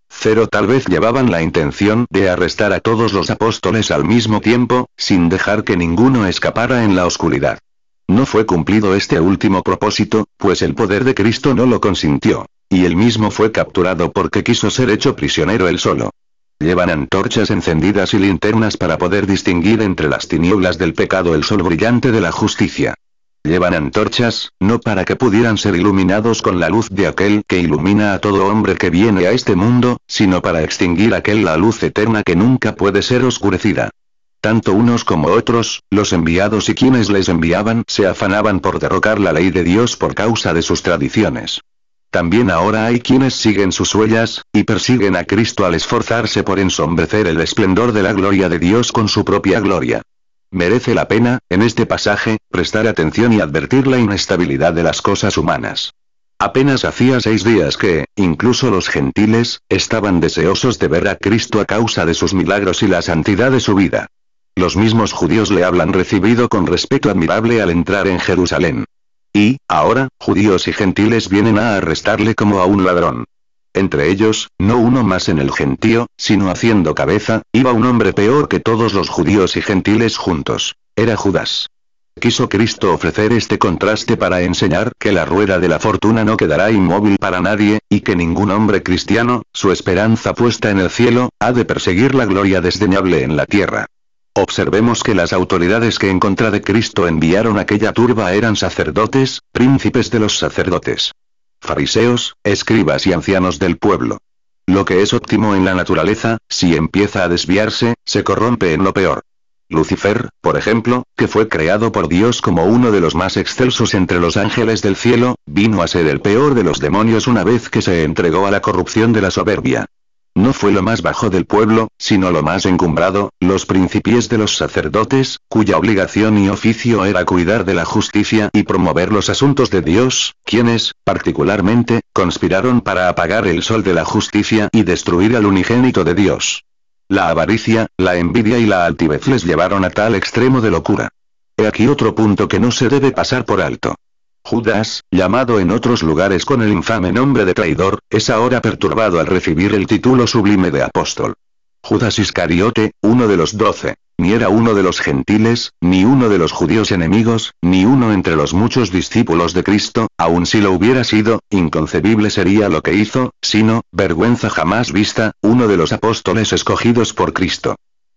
Tal vez llevaban la intención de arrestar a todos los apóstoles al mismo tiempo, sin dejar que ninguno escapara en la oscuridad. No fue cumplido este último propósito, pues el poder de Cristo no lo consintió. Y él mismo fue capturado porque quiso ser hecho prisionero él solo. Llevan antorchas encendidas y linternas para poder distinguir entre las tinieblas del pecado el sol brillante de la justicia. Llevan antorchas, no para que pudieran ser iluminados con la luz de aquel que ilumina a todo hombre que viene a este mundo, sino para extinguir la luz eterna que nunca puede ser oscurecida. Tanto unos como otros, los enviados y quienes les enviaban, se afanaban por derrocar la ley de Dios por causa de sus tradiciones. También ahora hay quienes siguen sus huellas, y persiguen a Cristo al esforzarse por ensombrecer el esplendor de la gloria de Dios con su propia gloria. Merece la pena, en este pasaje, prestar atención y advertir la inestabilidad de las cosas humanas. Apenas hacía 6 días que, incluso los gentiles, estaban deseosos de ver a Cristo a causa de sus milagros y la santidad de su vida. Los mismos judíos le hablan recibido con respeto admirable al entrar en Jerusalén. Y, ahora, judíos y gentiles vienen a arrestarle como a un ladrón. Entre ellos, no uno más en el gentío, sino haciendo cabeza, iba un hombre peor que todos los judíos y gentiles juntos. Era Judas. Quiso Cristo ofrecer este contraste para enseñar que la rueda de la fortuna no quedará inmóvil para nadie, y que ningún hombre cristiano, su esperanza puesta en el cielo, ha de perseguir la gloria desdeñable en la tierra. Observemos que las autoridades que en contra de Cristo enviaron aquella turba eran sacerdotes, príncipes de los sacerdotes, fariseos, escribas y ancianos del pueblo. Lo que es óptimo en la naturaleza, si empieza a desviarse, se corrompe en lo peor. Lucifer, por ejemplo, que fue creado por Dios como uno de los más excelsos entre los ángeles del cielo, vino a ser el peor de los demonios una vez que se entregó a la corrupción de la soberbia. No fue lo más bajo del pueblo, sino lo más encumbrado, los principies de los sacerdotes, cuya obligación y oficio era cuidar de la justicia y promover los asuntos de Dios, quienes, particularmente, conspiraron para apagar el sol de la justicia y destruir al unigénito de Dios. La avaricia, la envidia y la altivez les llevaron a tal extremo de locura. He aquí otro punto que no se debe pasar por alto. Judas, llamado en otros lugares con el infame nombre de traidor, es ahora perturbado al recibir el título sublime de apóstol. Judas Iscariote, uno de los 12, ni era uno de los gentiles, ni uno de los judíos enemigos, ni uno entre los muchos discípulos de Cristo, aun si lo hubiera sido, inconcebible sería lo que hizo, sino, vergüenza jamás vista, uno de los apóstoles escogidos por Cristo.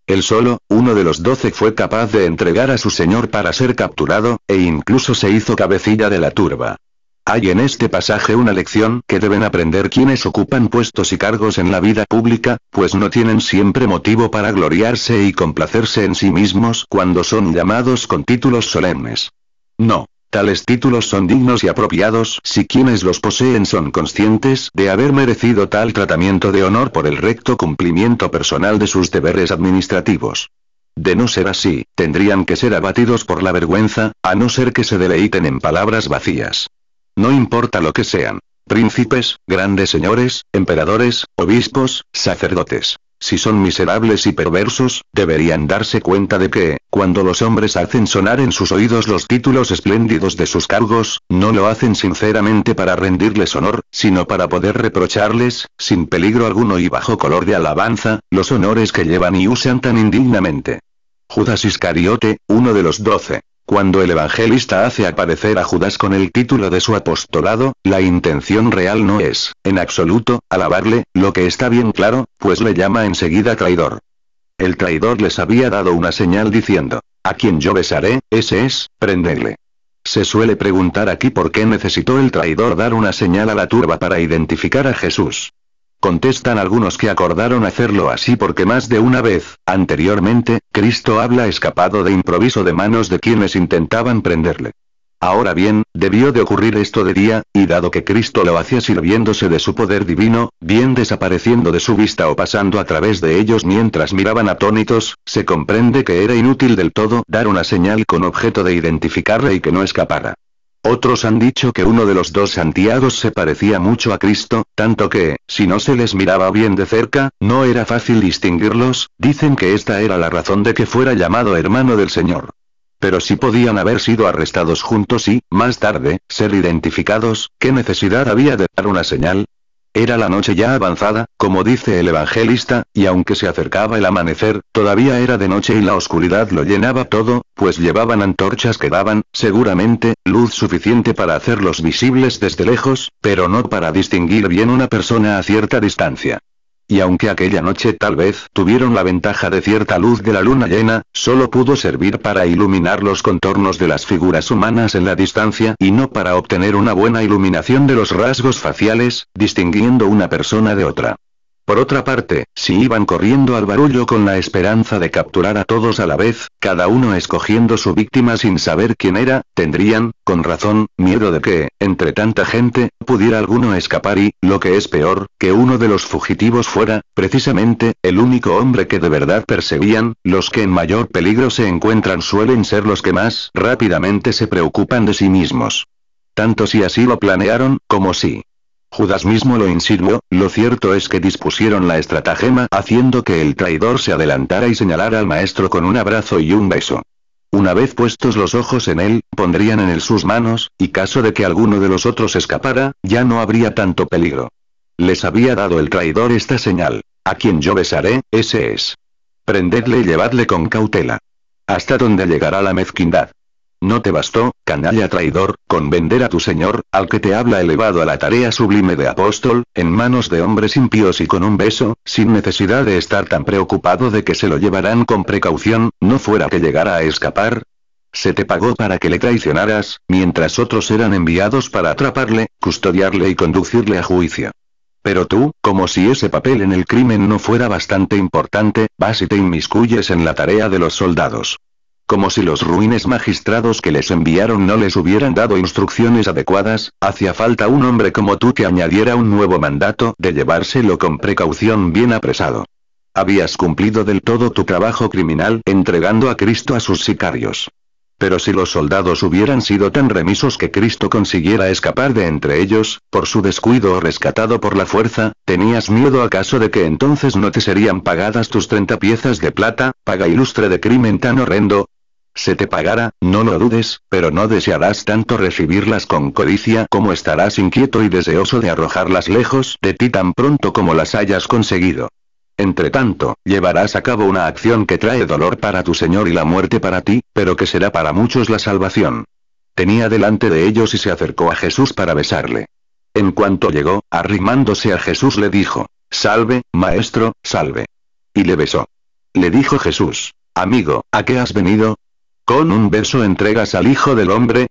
Él solo, uno de los 12, fue capaz de entregar a su señor para ser capturado, e incluso se hizo cabecilla de la turba. Hay en este pasaje una lección que deben aprender quienes ocupan puestos y cargos en la vida pública, pues no tienen siempre motivo para gloriarse y complacerse en sí mismos cuando son llamados con títulos solemnes. No. Tales títulos son dignos y apropiados si quienes los poseen son conscientes de haber merecido tal tratamiento de honor por el recto cumplimiento personal de sus deberes administrativos. De no ser así, tendrían que ser abatidos por la vergüenza, a no ser que se deleiten en palabras vacías. No importa lo que sean. Príncipes, grandes señores, emperadores, obispos, sacerdotes. Si son miserables y perversos, deberían darse cuenta de que, cuando los hombres hacen sonar en sus oídos los títulos espléndidos de sus cargos, no lo hacen sinceramente para rendirles honor, sino para poder reprocharles, sin peligro alguno y bajo color de alabanza, los honores que llevan y usan tan indignamente. Judas Iscariote, uno de los 12. Cuando el evangelista hace aparecer a Judas con el título de su apostolado, la intención real no es, en absoluto, alabarle, lo que está bien claro, pues le llama enseguida traidor. El traidor les había dado una señal diciendo: a quien yo besaré, ese es, prendedle. Se suele preguntar aquí por qué necesitó el traidor dar una señal a la turba para identificar a Jesús. Contestan algunos que acordaron hacerlo así porque más de una vez, anteriormente, Cristo había escapado de improviso de manos de quienes intentaban prenderle. Ahora bien, debió de ocurrir esto de día, y dado que Cristo lo hacía sirviéndose de su poder divino, bien desapareciendo de su vista o pasando a través de ellos mientras miraban atónitos, se comprende que era inútil del todo dar una señal con objeto de identificarle y que no escapara. Otros han dicho que uno de los 2 Santiagos se parecía mucho a Cristo, tanto que, si no se les miraba bien de cerca, no era fácil distinguirlos. Dicen que esta era la razón de que fuera llamado hermano del Señor. Pero si podían haber sido arrestados juntos y, más tarde, ser identificados, ¿qué necesidad había de dar una señal? Era la noche ya avanzada, como dice el evangelista, y aunque se acercaba el amanecer, todavía era de noche y la oscuridad lo llenaba todo, pues llevaban antorchas que daban, seguramente, luz suficiente para hacerlos visibles desde lejos, pero no para distinguir bien una persona a cierta distancia. Y aunque aquella noche tal vez tuvieron la ventaja de cierta luz de la luna llena, solo pudo servir para iluminar los contornos de las figuras humanas en la distancia y no para obtener una buena iluminación de los rasgos faciales, distinguiendo una persona de otra. Por otra parte, si iban corriendo al barullo con la esperanza de capturar a todos a la vez, cada uno escogiendo su víctima sin saber quién era, tendrían, con razón, miedo de que, entre tanta gente, pudiera alguno escapar y, lo que es peor, que uno de los fugitivos fuera, precisamente, el único hombre que de verdad perseguían. Los que en mayor peligro se encuentran suelen ser los que más rápidamente se preocupan de sí mismos. Tanto si así lo planearon, como si Judas mismo lo insinuó, lo cierto es que dispusieron la estratagema haciendo que el traidor se adelantara y señalara al maestro con un abrazo y un beso. Una vez puestos los ojos en él, pondrían en él sus manos, y caso de que alguno de los otros escapara, ya no habría tanto peligro. Les había dado el traidor esta señal: a quien yo besaré, ese es. Prendedle y llevadle con cautela. ¿Hasta dónde llegará la mezquindad? ¿No te bastó, canalla traidor, con vender a tu Señor, al que te habla elevado a la tarea sublime de apóstol, en manos de hombres impíos y con un beso, sin necesidad de estar tan preocupado de que se lo llevarán con precaución, no fuera que llegara a escapar? Se te pagó para que le traicionaras, mientras otros eran enviados para atraparle, custodiarle y conducirle a juicio. Pero tú, como si ese papel en el crimen no fuera bastante importante, vas y te inmiscuyes en la tarea de los soldados. Como si los ruines magistrados que les enviaron no les hubieran dado instrucciones adecuadas, hacía falta un hombre como tú que añadiera un nuevo mandato de llevárselo con precaución bien apresado. Habías cumplido del todo tu trabajo criminal entregando a Cristo a sus sicarios. Pero si los soldados hubieran sido tan remisos que Cristo consiguiera escapar de entre ellos, por su descuido o rescatado por la fuerza, ¿tenías miedo acaso de que entonces no te serían pagadas tus 30 piezas de plata, paga ilustre de crimen tan horrendo? Se te pagará, no lo dudes, pero no desearás tanto recibirlas con codicia como estarás inquieto y deseoso de arrojarlas lejos de ti tan pronto como las hayas conseguido. Entretanto, llevarás a cabo una acción que trae dolor para tu Señor y la muerte para ti, pero que será para muchos la salvación. Tenía delante de ellos y se acercó a Jesús para besarle. En cuanto llegó, arrimándose a Jesús le dijo: «Salve, maestro, salve». Y le besó. Le dijo Jesús: amigo, ¿a qué has venido? ¿Con un beso entregas al Hijo del Hombre?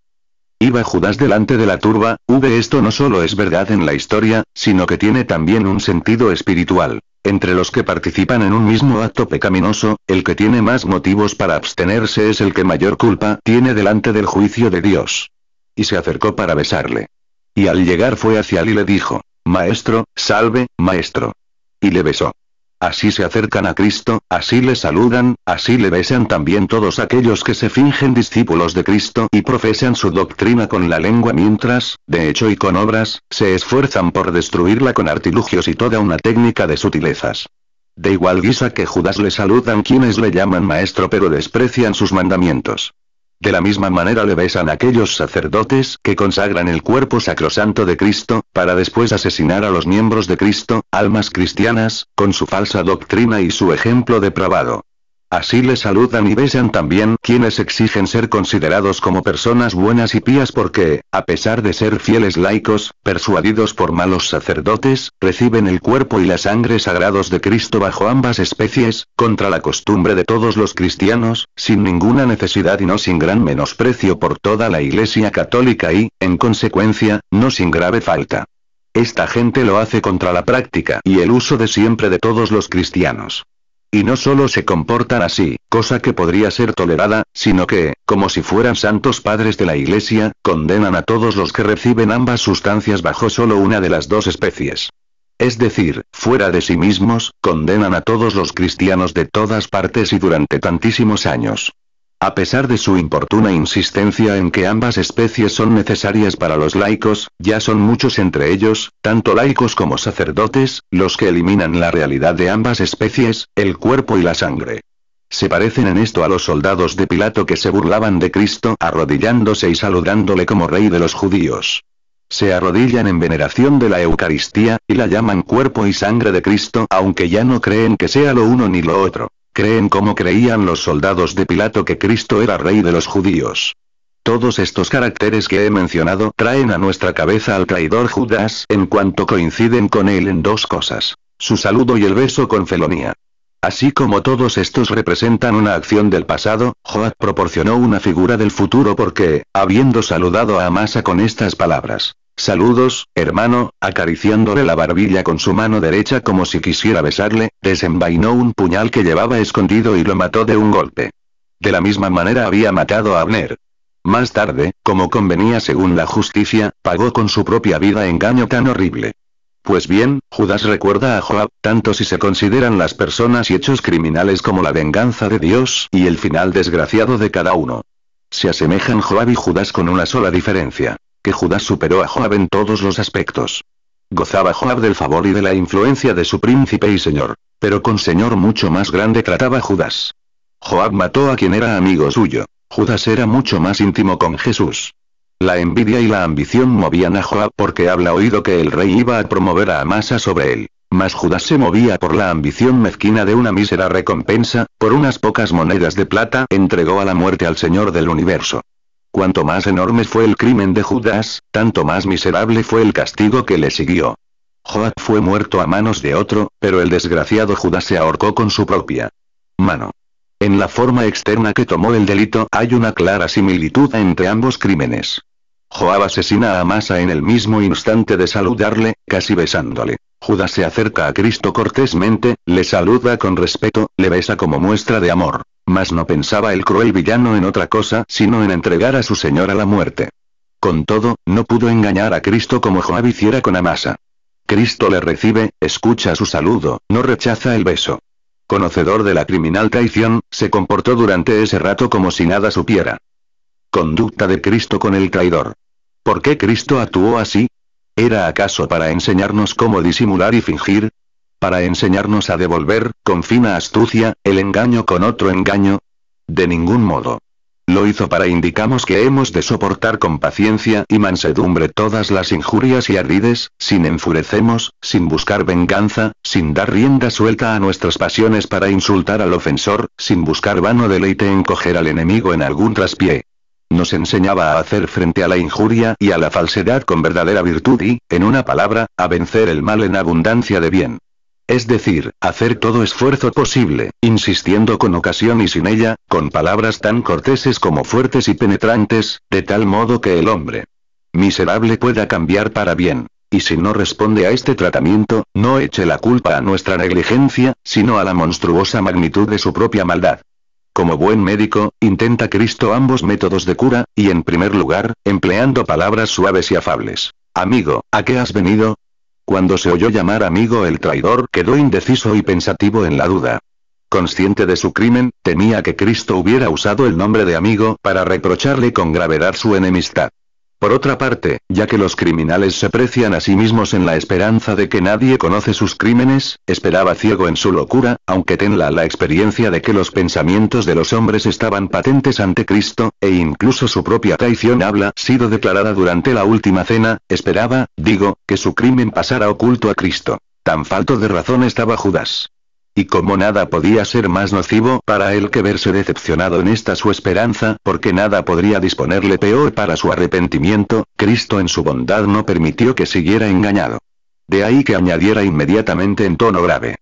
Iba Judas delante de la turba. Esto no solo es verdad en la historia, sino que tiene también un sentido espiritual. Entre los que participan en un mismo acto pecaminoso, el que tiene más motivos para abstenerse es el que mayor culpa tiene delante del juicio de Dios. Y se acercó para besarle. Y al llegar fue hacia él y le dijo: Maestro, salve, maestro. Y le besó. Así se acercan a Cristo, así le saludan, así le besan también todos aquellos que se fingen discípulos de Cristo y profesan su doctrina con la lengua mientras, de hecho y con obras, se esfuerzan por destruirla con artilugios y toda una técnica de sutilezas. De igual guisa que Judas le saludan quienes le llaman maestro pero desprecian sus mandamientos. De la misma manera le besan aquellos sacerdotes que consagran el cuerpo sacrosanto de Cristo, para después asesinar a los miembros de Cristo, almas cristianas, con su falsa doctrina y su ejemplo depravado. Así le saludan y besan también quienes exigen ser considerados como personas buenas y pías porque, a pesar de ser fieles laicos, persuadidos por malos sacerdotes, reciben el cuerpo y la sangre sagrados de Cristo bajo ambas especies, contra la costumbre de todos los cristianos, sin ninguna necesidad y no sin gran menosprecio por toda la Iglesia católica y, en consecuencia, no sin grave falta. Esta gente lo hace contra la práctica y el uso de siempre de todos los cristianos. Y no solo se comportan así, cosa que podría ser tolerada, sino que, como si fueran santos padres de la Iglesia, condenan a todos los que reciben ambas sustancias bajo solo una de las dos especies. Es decir, fuera de sí mismos, condenan a todos los cristianos de todas partes y durante tantísimos años. A pesar de su importuna insistencia en que ambas especies son necesarias para los laicos, ya son muchos entre ellos, tanto laicos como sacerdotes, los que eliminan la realidad de ambas especies, el cuerpo y la sangre. Se parecen en esto a los soldados de Pilato que se burlaban de Cristo arrodillándose y saludándole como rey de los judíos. Se arrodillan en veneración de la Eucaristía, y la llaman cuerpo y sangre de Cristo aunque ya no creen que sea lo uno ni lo otro. Creen como creían los soldados de Pilato que Cristo era rey de los judíos. Todos estos caracteres que he mencionado traen a nuestra cabeza al traidor Judas en cuanto coinciden con él en dos cosas: su saludo y el beso con felonía. Así como todos estos representan una acción del pasado, Joab proporcionó una figura del futuro porque, habiendo saludado a Amasa con estas palabras: saludos, hermano, acariciándole la barbilla con su mano derecha como si quisiera besarle, desenvainó un puñal que llevaba escondido y lo mató de un golpe. De la misma manera había matado a Abner. Más tarde, como convenía según la justicia, pagó con su propia vida engaño tan horrible. Pues bien, Judas recuerda a Joab, tanto si se consideran las personas y hechos criminales como la venganza de Dios y el final desgraciado de cada uno. Se asemejan Joab y Judas con una sola diferencia: que Judas superó a Joab en todos los aspectos. Gozaba Joab del favor y de la influencia de su príncipe y señor, pero con señor mucho más grande trataba Judas. Joab mató a quien era amigo suyo. Judas era mucho más íntimo con Jesús. La envidia y la ambición movían a Joab porque había oído que el rey iba a promover a Amasa sobre él. Mas Judas se movía por la ambición mezquina de una mísera recompensa, por unas pocas monedas de plata entregó a la muerte al Señor del universo. Cuanto más enorme fue el crimen de Judas, tanto más miserable fue el castigo que le siguió. Joab fue muerto a manos de otro, pero el desgraciado Judas se ahorcó con su propia mano. En la forma externa que tomó el delito hay una clara similitud entre ambos crímenes. Joab asesina a Amasa en el mismo instante de saludarle, casi besándole. Judas se acerca a Cristo cortésmente, le saluda con respeto, le besa como muestra de amor. Mas no pensaba el cruel villano en otra cosa sino en entregar a su señor a la muerte. Con todo, no pudo engañar a Cristo como Joab hiciera con Amasa. Cristo le recibe, escucha su saludo, no rechaza el beso. Conocedor de la criminal traición, se comportó durante ese rato como si nada supiera. Conducta de Cristo con el traidor. ¿Por qué Cristo actuó así? ¿Era acaso para enseñarnos cómo disimular y fingir? ¿Para enseñarnos a devolver, con fina astucia, el engaño con otro engaño? De ningún modo. Lo hizo para indicarnos que hemos de soportar con paciencia y mansedumbre todas las injurias y ardides, sin enfurecernos, sin buscar venganza, sin dar rienda suelta a nuestras pasiones para insultar al ofensor, sin buscar vano deleite en coger al enemigo en algún traspié. Nos enseñaba a hacer frente a la injuria y a la falsedad con verdadera virtud y, en una palabra, a vencer el mal en abundancia de bien. Es decir, hacer todo esfuerzo posible, insistiendo con ocasión y sin ella, con palabras tan corteses como fuertes y penetrantes, de tal modo que el hombre miserable pueda cambiar para bien. Y si no responde a este tratamiento, no eche la culpa a nuestra negligencia, sino a la monstruosa magnitud de su propia maldad. Como buen médico, intenta Cristo ambos métodos de cura, y en primer lugar, empleando palabras suaves y afables. Amigo, ¿a qué has venido? Cuando se oyó llamar amigo, el traidor quedó indeciso y pensativo en la duda. Consciente de su crimen, temía que Cristo hubiera usado el nombre de amigo para reprocharle con gravedad su enemistad. Por otra parte, ya que los criminales se precian a sí mismos en la esperanza de que nadie conoce sus crímenes, esperaba ciego en su locura, aunque tenla la experiencia de que los pensamientos de los hombres estaban patentes ante Cristo, e incluso su propia traición habla sido declarada durante la última cena, esperaba, digo, que su crimen pasara oculto a Cristo. Tan falto de razón estaba Judas. Y como nada podía ser más nocivo para él que verse decepcionado en esta su esperanza, porque nada podría disponerle peor para su arrepentimiento, Cristo en su bondad no permitió que siguiera engañado. De ahí que añadiera inmediatamente en tono grave.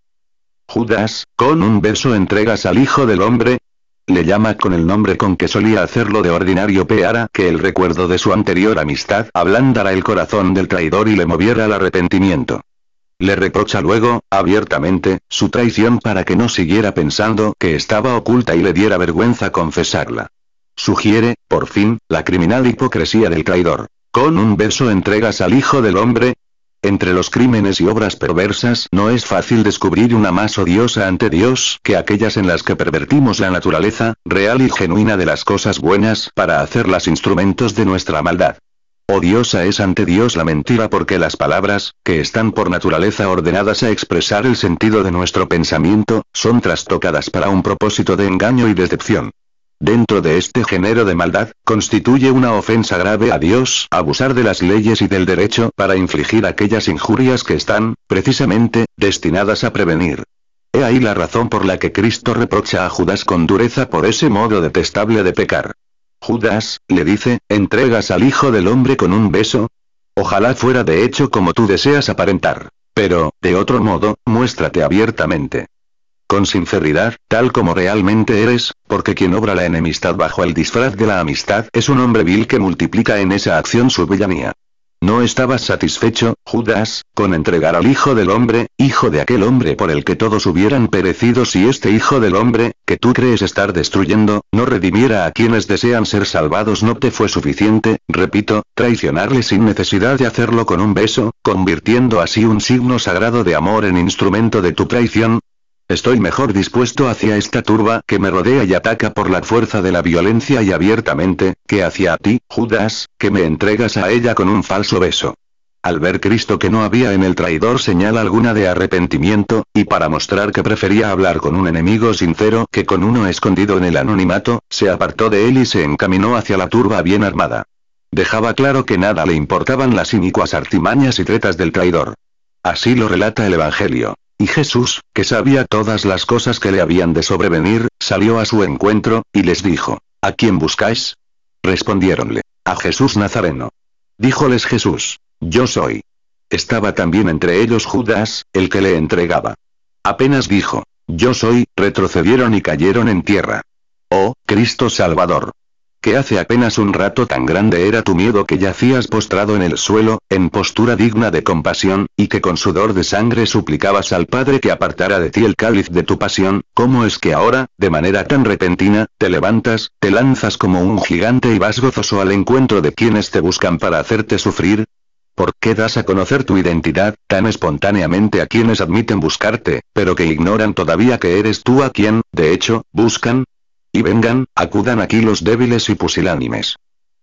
Judas, ¿con un beso entregas al Hijo del Hombre? Le llama con el nombre con que solía hacerlo de ordinario para que el recuerdo de su anterior amistad ablandara el corazón del traidor y le moviera al arrepentimiento. Le reprocha luego, abiertamente, su traición para que no siguiera pensando que estaba oculta y le diera vergüenza confesarla. Sugiere, por fin, la criminal hipocresía del traidor. ¿Con un beso entregas al Hijo del Hombre? Entre los crímenes y obras perversas no es fácil descubrir una más odiosa ante Dios que aquellas en las que pervertimos la naturaleza, real y genuina de las cosas buenas para hacerlas instrumentos de nuestra maldad. Odiosa es ante Dios la mentira porque las palabras, que están por naturaleza ordenadas a expresar el sentido de nuestro pensamiento, son trastocadas para un propósito de engaño y decepción. Dentro de este género de maldad, constituye una ofensa grave a Dios abusar de las leyes y del derecho para infligir aquellas injurias que están, precisamente, destinadas a prevenir. He ahí la razón por la que Cristo reprocha a Judas con dureza por ese modo detestable de pecar. Judas, le dice, ¿entregas al Hijo del Hombre con un beso? Ojalá fuera de hecho como tú deseas aparentar. Pero, de otro modo, muéstrate abiertamente. Con sinceridad, tal como realmente eres, porque quien obra la enemistad bajo el disfraz de la amistad es un hombre vil que multiplica en esa acción su villanía. ¿No estabas satisfecho, Judas, con entregar al Hijo del Hombre, hijo de aquel hombre por el que todos hubieran perecido si este Hijo del Hombre, que tú crees estar destruyendo, no redimiera a quienes desean ser salvados? ¿No te fue suficiente, repito, traicionarle sin necesidad de hacerlo con un beso, convirtiendo así un signo sagrado de amor en instrumento de tu traición? Estoy mejor dispuesto hacia esta turba que me rodea y ataca por la fuerza de la violencia y abiertamente, que hacia ti, Judas, que me entregas a ella con un falso beso. Al ver Cristo que no había en el traidor señal alguna de arrepentimiento, y para mostrar que prefería hablar con un enemigo sincero que con uno escondido en el anonimato, se apartó de él y se encaminó hacia la turba bien armada. Dejaba claro que nada le importaban las inicuas artimañas y tretas del traidor. Así lo relata el Evangelio. Y Jesús, que sabía todas las cosas que le habían de sobrevenir, salió a su encuentro, y les dijo, ¿a quién buscáis? Respondiéronle, a Jesús Nazareno. Díjoles Jesús, yo soy. Estaba también entre ellos Judas, el que le entregaba. Apenas dijo, yo soy, retrocedieron y cayeron en tierra. Oh, Cristo Salvador. Que hace apenas un rato tan grande era tu miedo que yacías postrado en el suelo, en postura digna de compasión, y que con sudor de sangre suplicabas al Padre que apartara de ti el cáliz de tu pasión, ¿cómo es que ahora, de manera tan repentina, te levantas, te lanzas como un gigante y vas gozoso al encuentro de quienes te buscan para hacerte sufrir? ¿Por qué das a conocer tu identidad, tan espontáneamente a quienes admiten buscarte, pero que ignoran todavía que eres tú a quien, de hecho, buscan? Y vengan, acudan aquí los débiles y pusilánimes.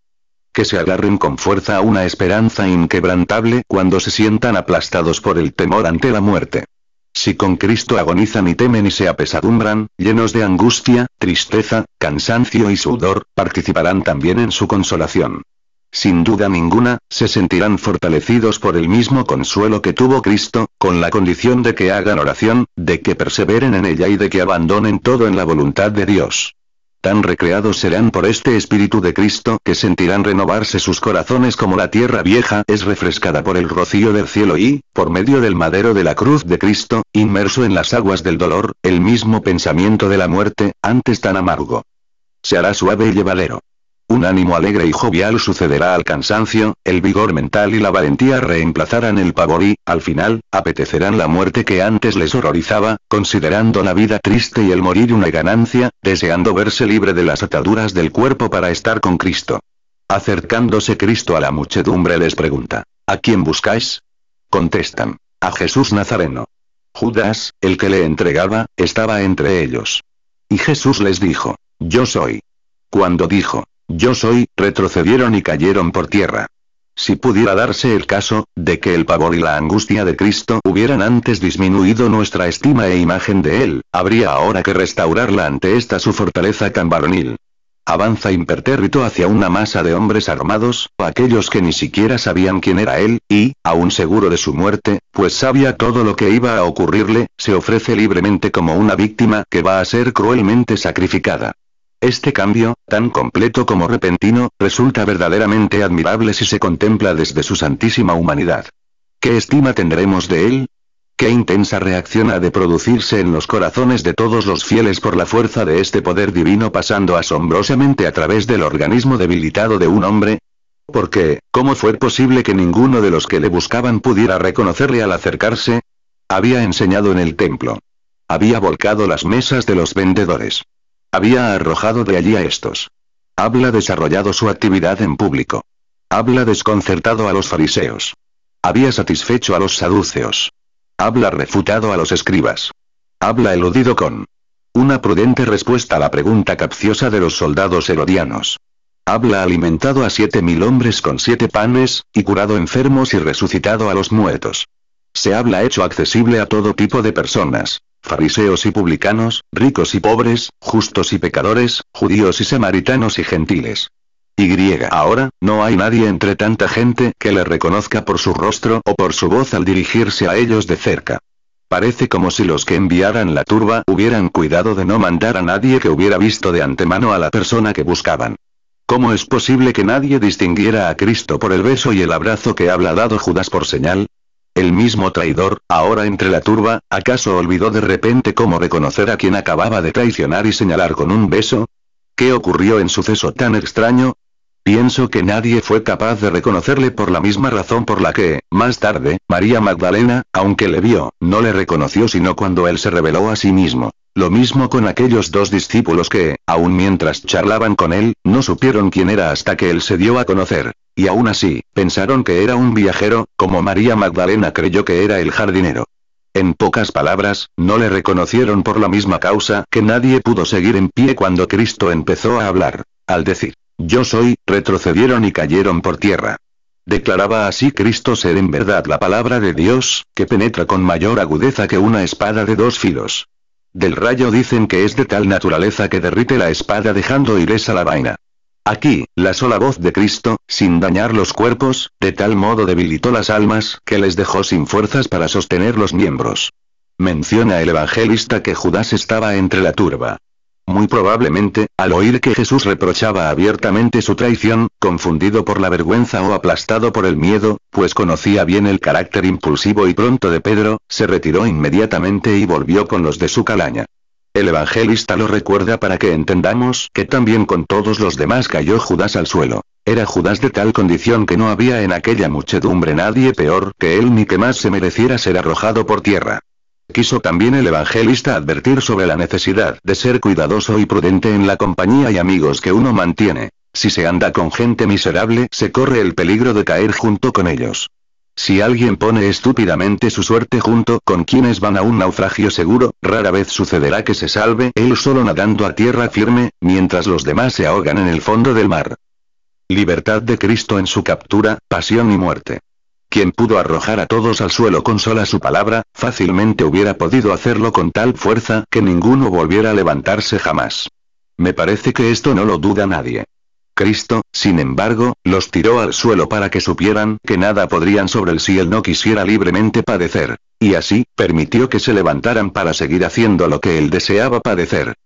Que se agarren con fuerza a una esperanza inquebrantable cuando se sientan aplastados por el temor ante la muerte. Si con Cristo agonizan y temen y se apesadumbran, llenos de angustia, tristeza, cansancio y sudor, participarán también en su consolación. Sin duda ninguna, se sentirán fortalecidos por el mismo consuelo que tuvo Cristo, con la condición de que hagan oración, de que perseveren en ella y de que abandonen todo en la voluntad de Dios. Tan recreados serán por este Espíritu de Cristo que sentirán renovarse sus corazones como la tierra vieja es refrescada por el rocío del cielo y, por medio del madero de la cruz de Cristo, inmerso en las aguas del dolor, el mismo pensamiento de la muerte, antes tan amargo, se hará suave y llevadero. Un ánimo alegre y jovial sucederá al cansancio, el vigor mental y la valentía reemplazarán el pavor y, al final, apetecerán la muerte que antes les horrorizaba, considerando la vida triste y el morir una ganancia, deseando verse libre de las ataduras del cuerpo para estar con Cristo. Acercándose Cristo a la muchedumbre les pregunta: ¿a quién buscáis? Contestan: a Jesús Nazareno. Judas, el que le entregaba, estaba entre ellos. Y Jesús les dijo: yo soy. Cuando dijo: yo soy, retrocedieron y cayeron por tierra. Si pudiera darse el caso, de que el pavor y la angustia de Cristo hubieran antes disminuido nuestra estima e imagen de Él, habría ahora que restaurarla ante esta su fortaleza tan varonil. Avanza impertérrito hacia una masa de hombres armados, aquellos que ni siquiera sabían quién era Él, y, aún seguro de su muerte, pues sabía todo lo que iba a ocurrirle, se ofrece libremente como una víctima que va a ser cruelmente sacrificada. Este cambio, tan completo como repentino, resulta verdaderamente admirable si se contempla desde su santísima humanidad. ¿Qué estima tendremos de Él? ¿Qué intensa reacción ha de producirse en los corazones de todos los fieles por la fuerza de este poder divino pasando asombrosamente a través del organismo debilitado de un hombre? Porque, ¿cómo fue posible que ninguno de los que le buscaban pudiera reconocerle al acercarse? Había enseñado en el templo. Había volcado las mesas de los vendedores. Había arrojado de allí a estos. Habla desarrollado su actividad en público. Habla desconcertado a los fariseos. Había satisfecho a los saduceos. Habla refutado a los escribas. Habla eludido con una prudente respuesta a la pregunta capciosa de los soldados herodianos. Habla alimentado a 7.000 hombres con 7 panes, y curado enfermos y resucitado a los muertos. Se habla hecho accesible a todo tipo de personas. Fariseos y publicanos, ricos y pobres, justos y pecadores, judíos y samaritanos y gentiles. Y ahora, no hay nadie entre tanta gente que le reconozca por su rostro o por su voz al dirigirse a ellos de cerca. Parece como si los que enviaran la turba hubieran cuidado de no mandar a nadie que hubiera visto de antemano a la persona que buscaban. ¿Cómo es posible que nadie distinguiera a Cristo por el beso y el abrazo que habla dado Judas por señal? El mismo traidor, ahora entre la turba, ¿acaso olvidó de repente cómo reconocer a quien acababa de traicionar y señalar con un beso? ¿Qué ocurrió en suceso tan extraño? Pienso que nadie fue capaz de reconocerle por la misma razón por la que, más tarde, María Magdalena, aunque le vio, no le reconoció sino cuando él se reveló a sí mismo. Lo mismo con aquellos 2 discípulos que, aun mientras charlaban con él, no supieron quién era hasta que él se dio a conocer. Y aún así, pensaron que era un viajero, como María Magdalena creyó que era el jardinero. En pocas palabras, no le reconocieron por la misma causa que nadie pudo seguir en pie cuando Cristo empezó a hablar. Al decir: yo soy, retrocedieron y cayeron por tierra. Declaraba así Cristo ser en verdad la palabra de Dios, que penetra con mayor agudeza que una espada de 2 filos. Del rayo dicen que es de tal naturaleza que derrite la espada dejando ilesa la vaina. Aquí, la sola voz de Cristo, sin dañar los cuerpos, de tal modo debilitó las almas que les dejó sin fuerzas para sostener los miembros. Menciona el evangelista que Judas estaba entre la turba. Muy probablemente, al oír que Jesús reprochaba abiertamente su traición, confundido por la vergüenza o aplastado por el miedo, pues conocía bien el carácter impulsivo y pronto de Pedro, se retiró inmediatamente y volvió con los de su calaña. El evangelista lo recuerda para que entendamos que también con todos los demás cayó Judas al suelo. Era Judas de tal condición que no había en aquella muchedumbre nadie peor que él ni que más se mereciera ser arrojado por tierra. Quiso también el evangelista advertir sobre la necesidad de ser cuidadoso y prudente en la compañía y amigos que uno mantiene. Si se anda con gente miserable, se corre el peligro de caer junto con ellos. Si alguien pone estúpidamente su suerte junto con quienes van a un naufragio seguro, rara vez sucederá que se salve él solo nadando a tierra firme, mientras los demás se ahogan en el fondo del mar. Libertad de Cristo en su captura, pasión y muerte. Quien pudo arrojar a todos al suelo con sola su palabra, fácilmente hubiera podido hacerlo con tal fuerza que ninguno volviera a levantarse jamás. Me parece que esto no lo duda nadie. Cristo, sin embargo, los tiró al suelo para que supieran que nada podrían sobre él si él no quisiera libremente padecer. Y así, permitió que se levantaran para seguir haciendo lo que él deseaba padecer.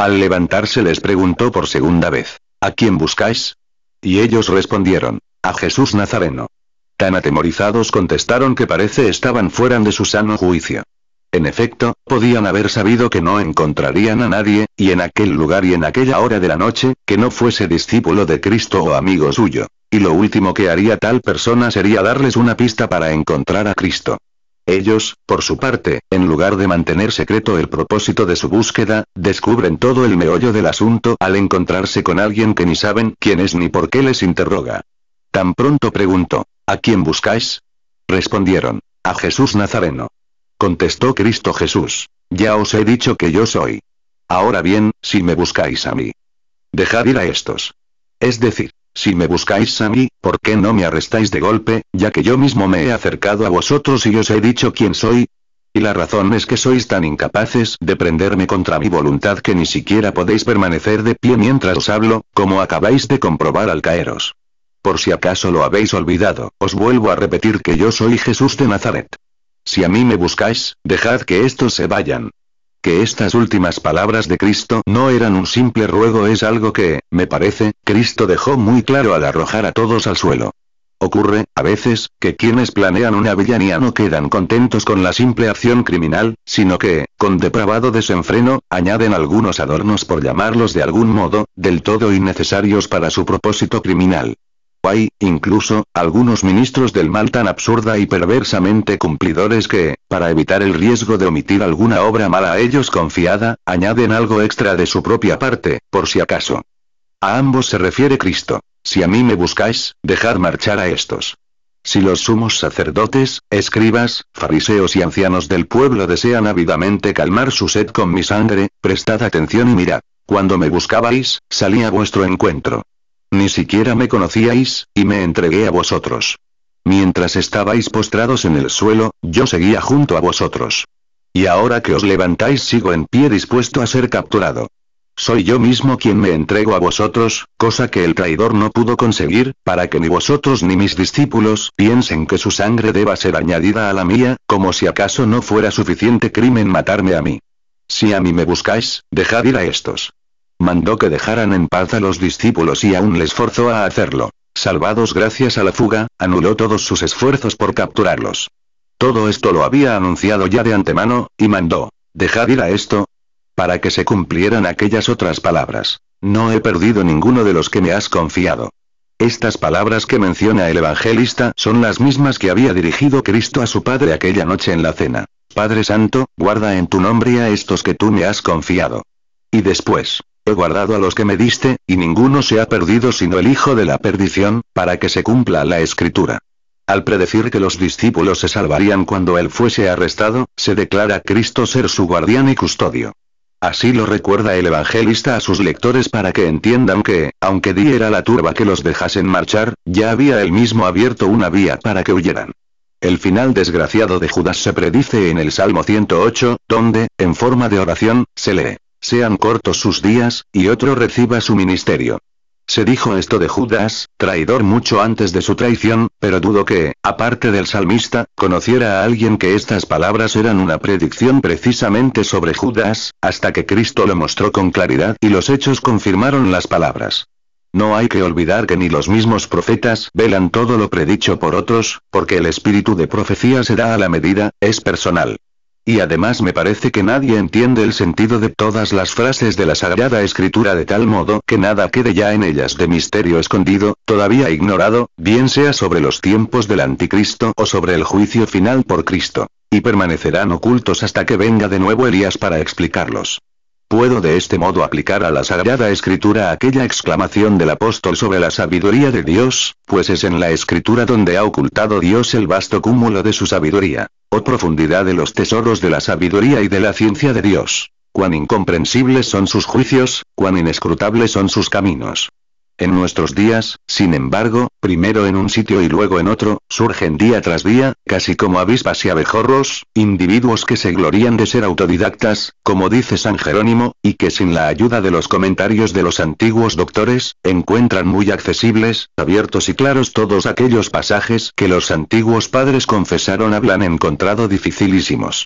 Al levantarse les preguntó por segunda vez: ¿A quién buscáis? Y ellos respondieron: a Jesús Nazareno. Tan atemorizados contestaron que parece estaban fuera de su sano juicio. En efecto, podían haber sabido que no encontrarían a nadie, y en aquel lugar y en aquella hora de la noche, que no fuese discípulo de Cristo o amigo suyo. Y lo último que haría tal persona sería darles una pista para encontrar a Cristo. Ellos, por su parte, en lugar de mantener secreto el propósito de su búsqueda, descubren todo el meollo del asunto al encontrarse con alguien que ni saben quién es ni por qué les interroga. Tan pronto preguntó: ¿a quién buscáis? Respondieron: a Jesús Nazareno. Contestó Cristo Jesús: ya os he dicho que yo soy. Ahora bien, si me buscáis a mí, dejad ir a estos. Es decir, si me buscáis a mí, ¿por qué no me arrestáis de golpe, ya que yo mismo me he acercado a vosotros y os he dicho quién soy? Y la razón es que sois tan incapaces de prenderme contra mi voluntad que ni siquiera podéis permanecer de pie mientras os hablo, como acabáis de comprobar al caeros. Por si acaso lo habéis olvidado, os vuelvo a repetir que yo soy Jesús de Nazaret. Si a mí me buscáis, dejad que estos se vayan. Que estas últimas palabras de Cristo no eran un simple ruego es algo que, me parece, Cristo dejó muy claro al arrojar a todos al suelo. Ocurre, a veces, que quienes planean una villanía no quedan contentos con la simple acción criminal, sino que, con depravado desenfreno, añaden algunos adornos por llamarlos de algún modo, del todo innecesarios para su propósito criminal. Hay, incluso, algunos ministros del mal tan absurda y perversamente cumplidores que, para evitar el riesgo de omitir alguna obra mala a ellos confiada, añaden algo extra de su propia parte, por si acaso. A ambos se refiere Cristo: si a mí me buscáis, dejad marchar a estos. Si los sumos sacerdotes, escribas, fariseos y ancianos del pueblo desean ávidamente calmar su sed con mi sangre, prestad atención y mirad. Cuando me buscabais, salí a vuestro encuentro. Ni siquiera me conocíais, y me entregué a vosotros. Mientras estabais postrados en el suelo, yo seguía junto a vosotros. Y ahora que os levantáis sigo en pie dispuesto a ser capturado. Soy yo mismo quien me entrego a vosotros, cosa que el traidor no pudo conseguir, para que ni vosotros ni mis discípulos piensen que su sangre deba ser añadida a la mía, como si acaso no fuera suficiente crimen matarme a mí. Si a mí me buscáis, dejad ir a estos. Mandó que dejaran en paz a los discípulos y aún les forzó a hacerlo. Salvados gracias a la fuga, anuló todos sus esfuerzos por capturarlos. Todo esto lo había anunciado ya de antemano, y mandó: dejad ir a esto, para que se cumplieran aquellas otras palabras: no he perdido ninguno de los que me has confiado. Estas palabras que menciona el evangelista son las mismas que había dirigido Cristo a su Padre aquella noche en la cena: Padre Santo, guarda en tu nombre a estos que tú me has confiado. Y después: he guardado a los que me diste, y ninguno se ha perdido sino el hijo de la perdición, para que se cumpla la escritura. Al predecir que los discípulos se salvarían cuando él fuese arrestado, se declara Cristo ser su guardián y custodio. Así lo recuerda el evangelista a sus lectores para que entiendan que, aunque diera la turba que los dejasen marchar, ya había él mismo abierto una vía para que huyeran. El final desgraciado de Judas se predice en el Salmo 108, donde, en forma de oración, se lee: sean cortos sus días, y otro reciba su ministerio. Se dijo esto de Judas, traidor, mucho antes de su traición, pero dudo que, aparte del salmista, conociera a alguien que estas palabras eran una predicción precisamente sobre Judas, hasta que Cristo lo mostró con claridad y los hechos confirmaron las palabras. No hay que olvidar que ni los mismos profetas velan todo lo predicho por otros, porque el espíritu de profecía se da a la medida, es personal. Y además me parece que nadie entiende el sentido de todas las frases de la Sagrada Escritura de tal modo que nada quede ya en ellas de misterio escondido, todavía ignorado, bien sea sobre los tiempos del Anticristo o sobre el juicio final por Cristo. Y permanecerán ocultos hasta que venga de nuevo Elías para explicarlos. Puedo de este modo aplicar a la Sagrada Escritura aquella exclamación del apóstol sobre la sabiduría de Dios, pues es en la Escritura donde ha ocultado Dios el vasto cúmulo de su sabiduría. Oh profundidad de los tesoros de la sabiduría y de la ciencia de Dios. Cuán incomprensibles son sus juicios, cuán inescrutables son sus caminos. En nuestros días, sin embargo, primero en un sitio y luego en otro, surgen día tras día, casi como avispas y abejorros, individuos que se glorían de ser autodidactas, como dice San Jerónimo, y que sin la ayuda de los comentarios de los antiguos doctores, encuentran muy accesibles, abiertos y claros todos aquellos pasajes que los antiguos padres confesaron habían encontrado dificilísimos.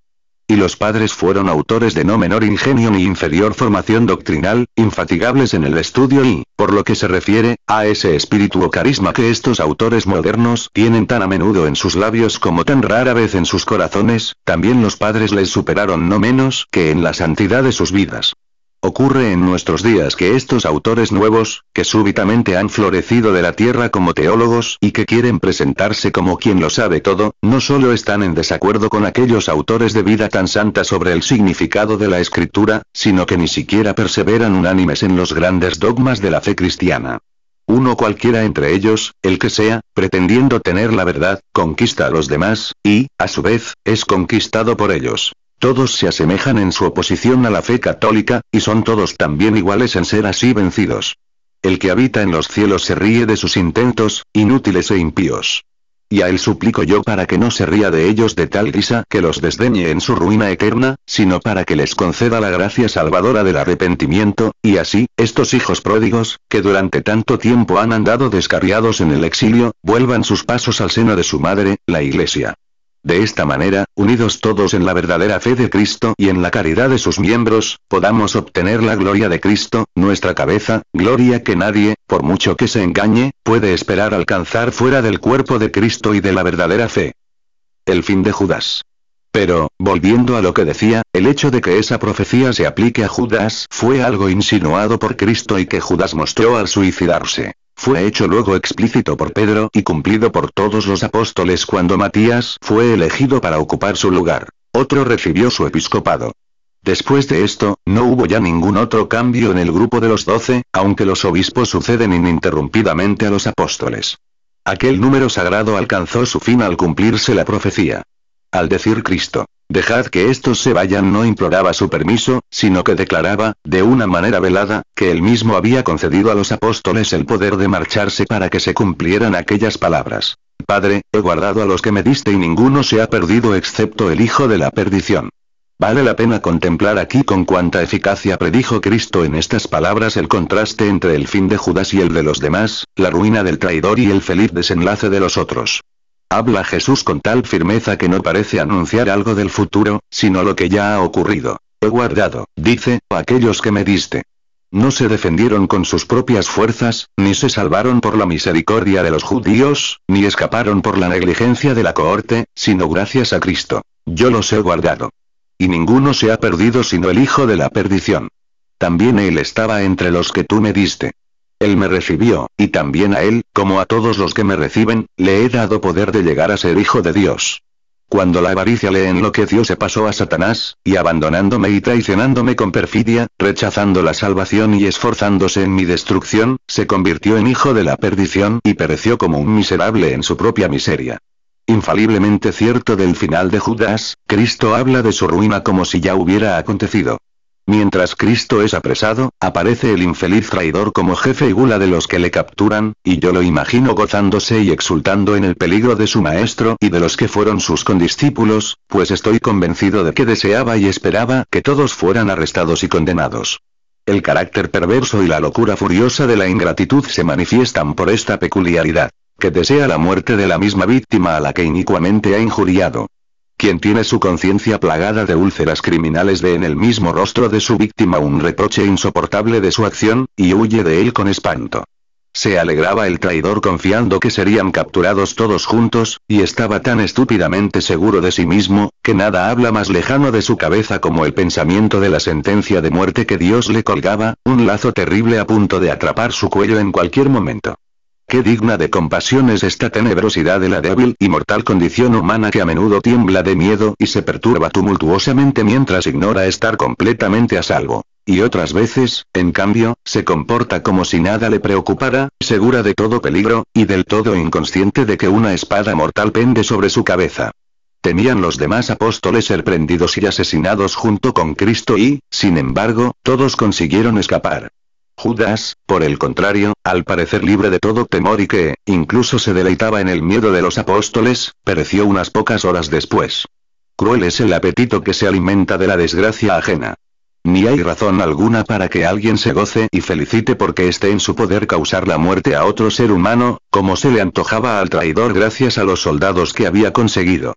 Y los padres fueron autores de no menor ingenio ni inferior formación doctrinal, infatigables en el estudio y, por lo que se refiere, a ese espíritu o carisma que estos autores modernos tienen tan a menudo en sus labios como tan rara vez en sus corazones, también los padres les superaron no menos que en la santidad de sus vidas. Ocurre en nuestros días que estos autores nuevos, que súbitamente han florecido de la tierra como teólogos y que quieren presentarse como quien lo sabe todo, no solo están en desacuerdo con aquellos autores de vida tan santa sobre el significado de la escritura, sino que ni siquiera perseveran unánimes en los grandes dogmas de la fe cristiana. Uno cualquiera entre ellos, el que sea, pretendiendo tener la verdad, conquista a los demás, y, a su vez, es conquistado por ellos. Todos se asemejan en su oposición a la fe católica, y son todos también iguales en ser así vencidos. El que habita en los cielos se ríe de sus intentos, inútiles e impíos. Y a él suplico yo para que no se ría de ellos de tal guisa que los desdeñe en su ruina eterna, sino para que les conceda la gracia salvadora del arrepentimiento, y así, estos hijos pródigos, que durante tanto tiempo han andado descarriados en el exilio, vuelvan sus pasos al seno de su madre, la Iglesia. De esta manera, unidos todos en la verdadera fe de Cristo y en la caridad de sus miembros, podamos obtener la gloria de Cristo, nuestra cabeza, gloria que nadie, por mucho que se engañe, puede esperar alcanzar fuera del cuerpo de Cristo y de la verdadera fe. El fin de Judas. Pero, volviendo a lo que decía, el hecho de que esa profecía se aplique a Judas fue algo insinuado por Cristo y que Judas mostró al suicidarse. Fue hecho luego explícito por Pedro y cumplido por todos los apóstoles cuando Matías fue elegido para ocupar su lugar. Otro recibió su episcopado. Después de esto, no hubo ya ningún otro cambio en el grupo de los 12, aunque los obispos suceden ininterrumpidamente a los apóstoles. Aquel número sagrado alcanzó su fin al cumplirse la profecía. Al decir Cristo, dejad que estos se vayan, no imploraba su permiso, sino que declaraba, de una manera velada, que él mismo había concedido a los apóstoles el poder de marcharse para que se cumplieran aquellas palabras. Padre, he guardado a los que me diste y ninguno se ha perdido excepto el hijo de la perdición. Vale la pena contemplar aquí con cuánta eficacia predijo Cristo en estas palabras el contraste entre el fin de Judas y el de los demás, la ruina del traidor y el feliz desenlace de los otros. Habla Jesús con tal firmeza que no parece anunciar algo del futuro, sino lo que ya ha ocurrido. He guardado, dice, a aquellos que me diste. No se defendieron con sus propias fuerzas, ni se salvaron por la misericordia de los judíos, ni escaparon por la negligencia de la cohorte, sino gracias a Cristo. Yo los he guardado. Y ninguno se ha perdido sino el hijo de la perdición. También él estaba entre los que tú me diste. Él me recibió, y también a él, como a todos los que me reciben, le he dado poder de llegar a ser hijo de Dios. Cuando la avaricia le enloqueció se pasó a Satanás, y abandonándome y traicionándome con perfidia, rechazando la salvación y esforzándose en mi destrucción, se convirtió en hijo de la perdición y pereció como un miserable en su propia miseria. Infaliblemente cierto del final de Judas, Cristo habla de su ruina como si ya hubiera acontecido. Mientras Cristo es apresado, aparece el infeliz traidor como jefe y gula de los que le capturan, y yo lo imagino gozándose y exultando en el peligro de su maestro y de los que fueron sus condiscípulos, pues estoy convencido de que deseaba y esperaba que todos fueran arrestados y condenados. El carácter perverso y la locura furiosa de la ingratitud se manifiestan por esta peculiaridad, que desea la muerte de la misma víctima a la que inicuamente ha injuriado. Quien tiene su conciencia plagada de úlceras criminales ve en el mismo rostro de su víctima un reproche insoportable de su acción, y huye de él con espanto. Se alegraba el traidor confiando que serían capturados todos juntos, y estaba tan estúpidamente seguro de sí mismo, que nada habla más lejano de su cabeza como el pensamiento de la sentencia de muerte que Dios le colgaba, un lazo terrible a punto de atrapar su cuello en cualquier momento. Qué digna de compasión es esta tenebrosidad de la débil y mortal condición humana que a menudo tiembla de miedo y se perturba tumultuosamente mientras ignora estar completamente a salvo. Y otras veces, en cambio, se comporta como si nada le preocupara, segura de todo peligro, y del todo inconsciente de que una espada mortal pende sobre su cabeza. Temían los demás apóstoles ser prendidos y asesinados junto con Cristo y, sin embargo, todos consiguieron escapar. Judas, por el contrario, al parecer libre de todo temor y que, incluso se deleitaba en el miedo de los apóstoles, pereció unas pocas horas después. Cruel es el apetito que se alimenta de la desgracia ajena. Ni hay razón alguna para que alguien se goce y felicite porque esté en su poder causar la muerte a otro ser humano, como se le antojaba al traidor gracias a los soldados que había conseguido.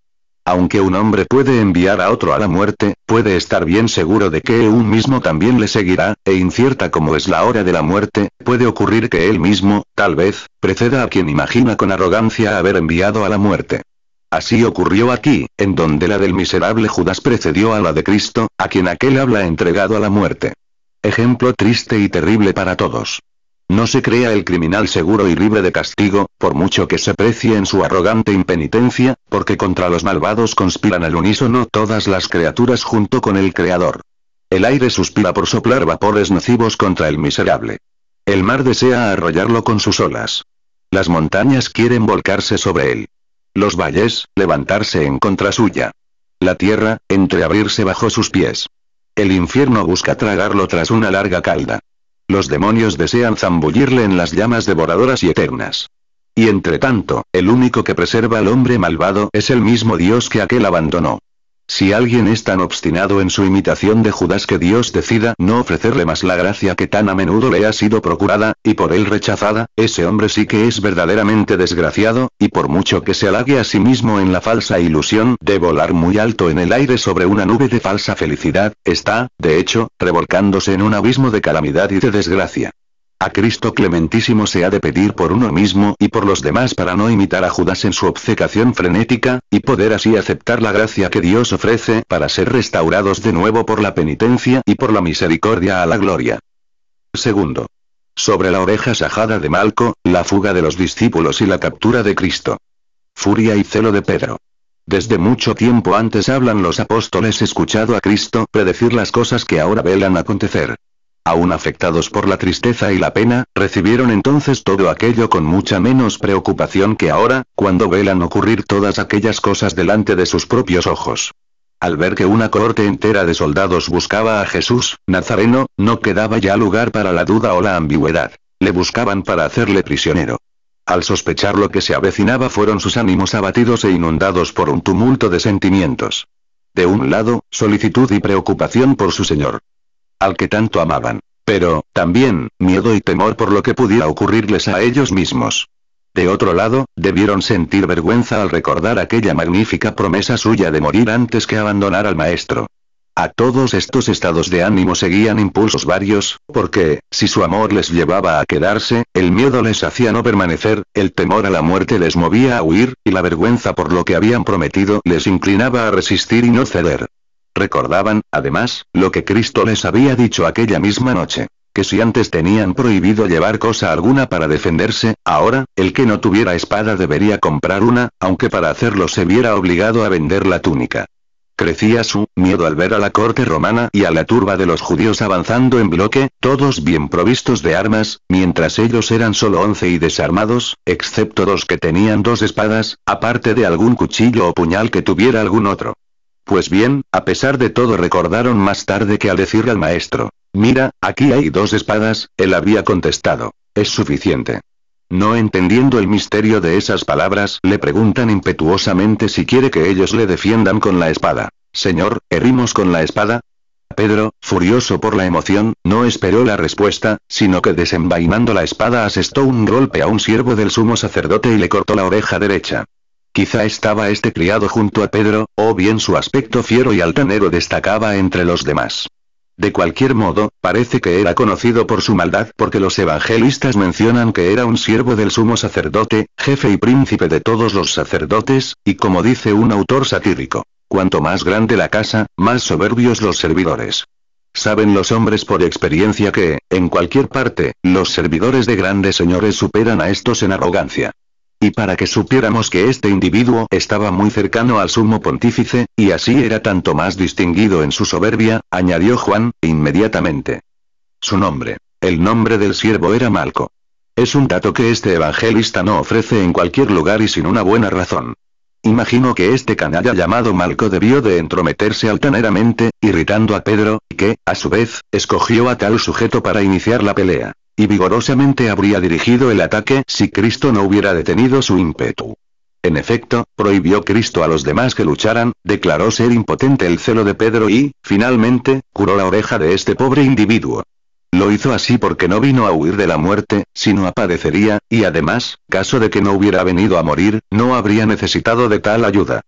Aunque un hombre puede enviar a otro a la muerte, puede estar bien seguro de que un mismo también le seguirá, e incierta como es la hora de la muerte, puede ocurrir que él mismo, tal vez, preceda a quien imagina con arrogancia haber enviado a la muerte. Así ocurrió aquí, en donde la del miserable Judas precedió a la de Cristo, a quien aquel habla entregado a la muerte. Ejemplo triste y terrible para todos. No se crea el criminal seguro y libre de castigo, por mucho que se precie en su arrogante impenitencia, porque contra los malvados conspiran al unísono todas las criaturas junto con el Creador. El aire suspira por soplar vapores nocivos contra el miserable. El mar desea arrollarlo con sus olas. Las montañas quieren volcarse sobre él. Los valles, levantarse en contra suya. La tierra, entreabrirse bajo sus pies. El infierno busca tragarlo tras una larga calda. Los demonios desean zambullirle en las llamas devoradoras y eternas. Y entre tanto, el único que preserva al hombre malvado es el mismo Dios que aquel abandonó. Si alguien es tan obstinado en su imitación de Judas que Dios decida no ofrecerle más la gracia que tan a menudo le ha sido procurada, y por él rechazada, ese hombre sí que es verdaderamente desgraciado, y por mucho que se halague a sí mismo en la falsa ilusión de volar muy alto en el aire sobre una nube de falsa felicidad, está, de hecho, revolcándose en un abismo de calamidad y de desgracia. A Cristo clementísimo se ha de pedir por uno mismo y por los demás para no imitar a Judas en su obcecación frenética, y poder así aceptar la gracia que Dios ofrece para ser restaurados de nuevo por la penitencia y por la misericordia a la gloria. Segundo. Sobre la oreja sajada de Malco, la fuga de los discípulos y la captura de Cristo. Furia y celo de Pedro. Desde mucho tiempo antes hablan los apóstoles escuchado a Cristo predecir las cosas que ahora velan acontecer. Aún afectados por la tristeza y la pena, recibieron entonces todo aquello con mucha menos preocupación que ahora, cuando velan ocurrir todas aquellas cosas delante de sus propios ojos. Al ver que una cohorte entera de soldados buscaba a Jesús, Nazareno, no quedaba ya lugar para la duda o la ambigüedad. Le buscaban para hacerle prisionero. Al sospechar lo que se avecinaba fueron sus ánimos abatidos e inundados por un tumulto de sentimientos. De un lado, solicitud y preocupación por su Señor, al que tanto amaban, pero, también, miedo y temor por lo que pudiera ocurrirles a ellos mismos. De otro lado, debieron sentir vergüenza al recordar aquella magnífica promesa suya de morir antes que abandonar al Maestro. A todos estos estados de ánimo seguían impulsos varios, porque, si su amor les llevaba a quedarse, el miedo les hacía no permanecer, el temor a la muerte les movía a huir, y la vergüenza por lo que habían prometido les inclinaba a resistir y no ceder. Recordaban, además, lo que Cristo les había dicho aquella misma noche, que si antes tenían prohibido llevar cosa alguna para defenderse, ahora, el que no tuviera espada debería comprar una, aunque para hacerlo se viera obligado a vender la túnica. Crecía su miedo al ver a la corte romana y a la turba de los judíos avanzando en bloque, todos bien provistos de armas, mientras ellos eran solo 11 y desarmados, excepto 2 que tenían 2 espadas, aparte de algún cuchillo o puñal que tuviera algún otro. Pues bien, a pesar de todo recordaron más tarde que al decirle al maestro, mira, aquí hay 2 espadas, él había contestado, es suficiente. No entendiendo el misterio de esas palabras, le preguntan impetuosamente si quiere que ellos le defiendan con la espada. Señor, ¿herimos con la espada? Pedro, furioso por la emoción, no esperó la respuesta, sino que desenvainando la espada asestó un golpe a un siervo del sumo sacerdote y le cortó la oreja derecha. Quizá estaba este criado junto a Pedro, o bien su aspecto fiero y altanero destacaba entre los demás. De cualquier modo, parece que era conocido por su maldad porque los evangelistas mencionan que era un siervo del sumo sacerdote, jefe y príncipe de todos los sacerdotes, y como dice un autor satírico, cuanto más grande la casa, más soberbios los servidores. Saben los hombres por experiencia que, en cualquier parte, los servidores de grandes señores superan a estos en arrogancia. Y para que supiéramos que este individuo estaba muy cercano al sumo pontífice, y así era tanto más distinguido en su soberbia, añadió Juan, inmediatamente. Su nombre. El nombre del siervo era Malco. Es un dato que este evangelista no ofrece en cualquier lugar y sin una buena razón. Imagino que este canalla llamado Malco debió de entrometerse altaneramente, irritando a Pedro, que, a su vez, escogió a tal sujeto para iniciar la pelea. Y vigorosamente habría dirigido el ataque si Cristo no hubiera detenido su ímpetu. En efecto, prohibió Cristo a los demás que lucharan, declaró ser impotente el celo de Pedro y, finalmente, curó la oreja de este pobre individuo. Lo hizo así porque no vino a huir de la muerte, sino a padecería, y además, caso de que no hubiera venido a morir, no habría necesitado de tal ayuda.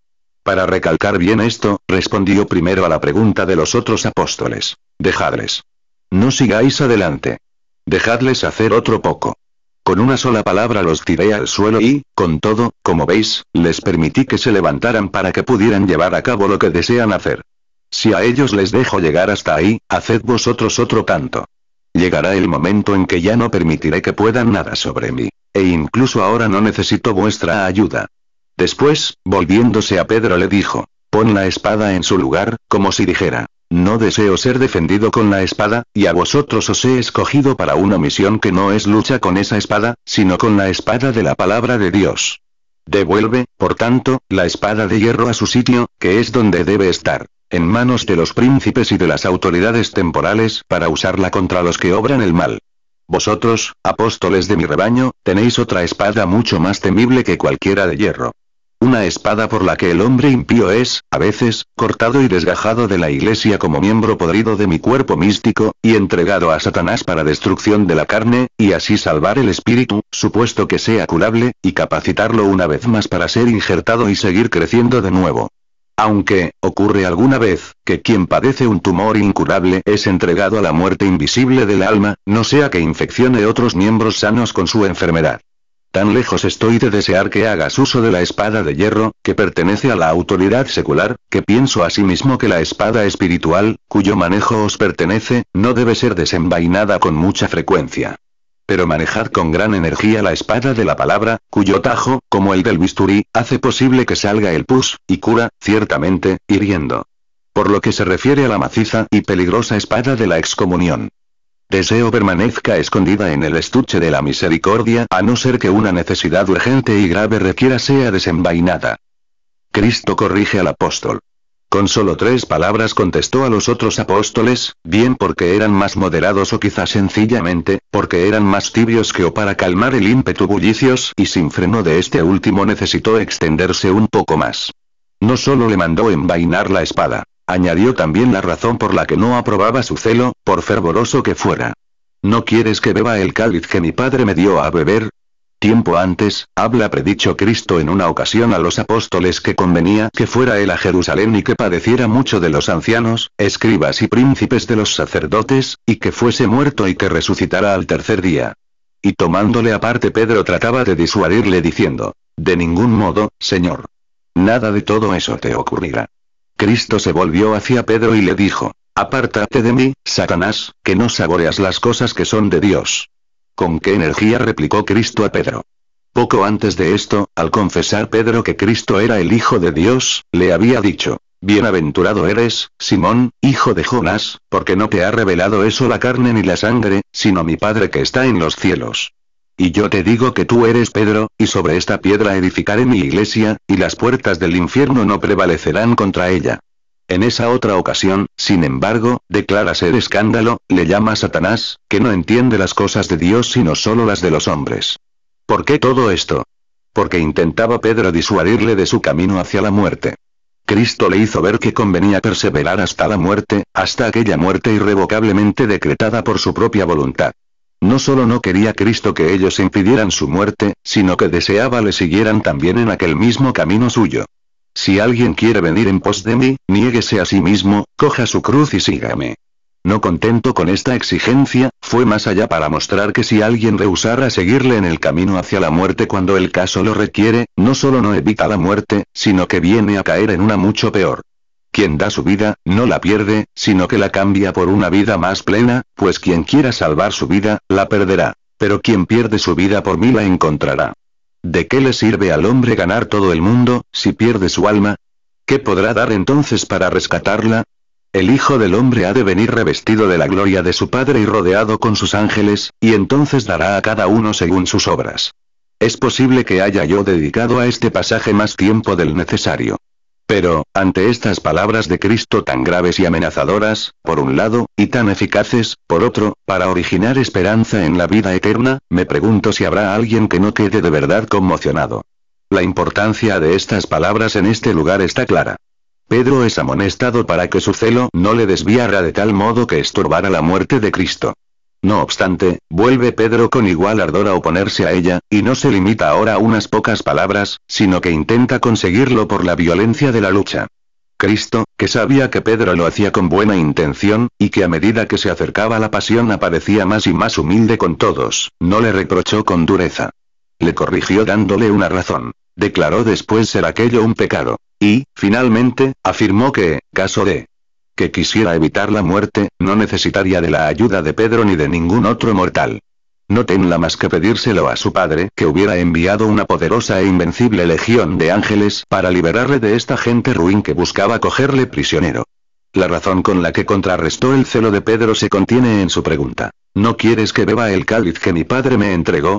Para recalcar bien esto, respondió primero a la pregunta de los otros apóstoles. Dejadles. No sigáis adelante. Dejadles hacer otro poco. Con una sola palabra los tiré al suelo y, con todo, como veis, les permití que se levantaran para que pudieran llevar a cabo lo que desean hacer. Si a ellos les dejo llegar hasta ahí, haced vosotros otro tanto. Llegará el momento en que ya no permitiré que puedan nada sobre mí. E incluso ahora no necesito vuestra ayuda. Después, volviéndose a Pedro le dijo, pon la espada en su lugar, como si dijera, no deseo ser defendido con la espada, y a vosotros os he escogido para una misión que no es lucha con esa espada, sino con la espada de la palabra de Dios. Devuelve, por tanto, la espada de hierro a su sitio, que es donde debe estar, en manos de los príncipes y de las autoridades temporales, para usarla contra los que obran el mal. Vosotros, apóstoles de mi rebaño, tenéis otra espada mucho más temible que cualquiera de hierro. Una espada por la que el hombre impío es, a veces, cortado y desgajado de la iglesia como miembro podrido de mi cuerpo místico, y entregado a Satanás para destrucción de la carne, y así salvar el espíritu, supuesto que sea curable, y capacitarlo una vez más para ser injertado y seguir creciendo de nuevo. Aunque, ocurre alguna vez, que quien padece un tumor incurable es entregado a la muerte invisible del alma, no sea que infeccione otros miembros sanos con su enfermedad. Tan lejos estoy de desear que hagas uso de la espada de hierro, que pertenece a la autoridad secular, que pienso asimismo que la espada espiritual, cuyo manejo os pertenece, no debe ser desenvainada con mucha frecuencia. Pero manejad con gran energía la espada de la palabra, cuyo tajo, como el del bisturí, hace posible que salga el pus, y cura, ciertamente, hiriendo. Por lo que se refiere a la maciza y peligrosa espada de la excomunión. Deseo permanezca escondida en el estuche de la misericordia, a no ser que una necesidad urgente y grave requiera sea desenvainada. Cristo corrige al apóstol. Con solo 3 palabras contestó a los otros apóstoles, bien porque eran más moderados o quizá sencillamente, porque eran más tibios que o para calmar el ímpetu bullicios y sin freno de este último necesitó extenderse un poco más. No solo le mandó envainar la espada. Añadió también la razón por la que no aprobaba su celo, por fervoroso que fuera. ¿No quieres que beba el cáliz que mi padre me dio a beber? Tiempo antes, habla predicho Cristo en una ocasión a los apóstoles que convenía que fuera él a Jerusalén y que padeciera mucho de los ancianos, escribas y príncipes de los sacerdotes, y que fuese muerto y que resucitara al tercer día. Y tomándole aparte Pedro trataba de disuadirle diciendo, de ningún modo, Señor. Nada de todo eso te ocurrirá. Cristo se volvió hacia Pedro y le dijo, apártate de mí, Satanás, que no saboreas las cosas que son de Dios. ¿Con qué energía replicó Cristo a Pedro? Poco antes de esto, al confesar Pedro que Cristo era el Hijo de Dios, le había dicho, bienaventurado eres, Simón, hijo de Jonás, porque no te ha revelado eso la carne ni la sangre, sino mi Padre que está en los cielos. Y yo te digo que tú eres Pedro, y sobre esta piedra edificaré mi iglesia, y las puertas del infierno no prevalecerán contra ella. En esa otra ocasión, sin embargo, declara ser escándalo, le llama Satanás, que no entiende las cosas de Dios sino solo las de los hombres. ¿Por qué todo esto? Porque intentaba Pedro disuadirle de su camino hacia la muerte. Cristo le hizo ver que convenía perseverar hasta la muerte, hasta aquella muerte irrevocablemente decretada por su propia voluntad. No solo no quería Cristo que ellos impidieran su muerte, sino que deseaba le siguieran también en aquel mismo camino suyo. Si alguien quiere venir en pos de mí, niéguese a sí mismo, coja su cruz y sígame. No contento con esta exigencia, fue más allá para mostrar que si alguien rehusara seguirle en el camino hacia la muerte cuando el caso lo requiere, no solo no evita la muerte, sino que viene a caer en una mucho peor. Quien da su vida, no la pierde, sino que la cambia por una vida más plena, pues quien quiera salvar su vida, la perderá. Pero quien pierde su vida por mí la encontrará. ¿De qué le sirve al hombre ganar todo el mundo, si pierde su alma? ¿Qué podrá dar entonces para rescatarla? El Hijo del Hombre ha de venir revestido de la gloria de su Padre y rodeado con sus ángeles, y entonces dará a cada uno según sus obras. Es posible que haya yo dedicado a este pasaje más tiempo del necesario. Pero, ante estas palabras de Cristo tan graves y amenazadoras, por un lado, y tan eficaces, por otro, para originar esperanza en la vida eterna, me pregunto si habrá alguien que no quede de verdad conmocionado. La importancia de estas palabras en este lugar está clara. Pedro es amonestado para que su celo no le desviara de tal modo que estorbara la muerte de Cristo. No obstante, vuelve Pedro con igual ardor a oponerse a ella, y no se limita ahora a unas pocas palabras, sino que intenta conseguirlo por la violencia de la lucha. Cristo, que sabía que Pedro lo hacía con buena intención, y que a medida que se acercaba la pasión aparecía más y más humilde con todos, no le reprochó con dureza. Le corrigió dándole una razón. Declaró después ser aquello un pecado. Y, finalmente, afirmó que, caso de que quisiera evitar la muerte, no necesitaría de la ayuda de Pedro ni de ningún otro mortal. No tenía más que pedírselo a su padre, que hubiera enviado una poderosa e invencible legión de ángeles para liberarle de esta gente ruin que buscaba cogerle prisionero. La razón con la que contrarrestó el celo de Pedro se contiene en su pregunta. ¿No quieres que beba el cáliz que mi padre me entregó?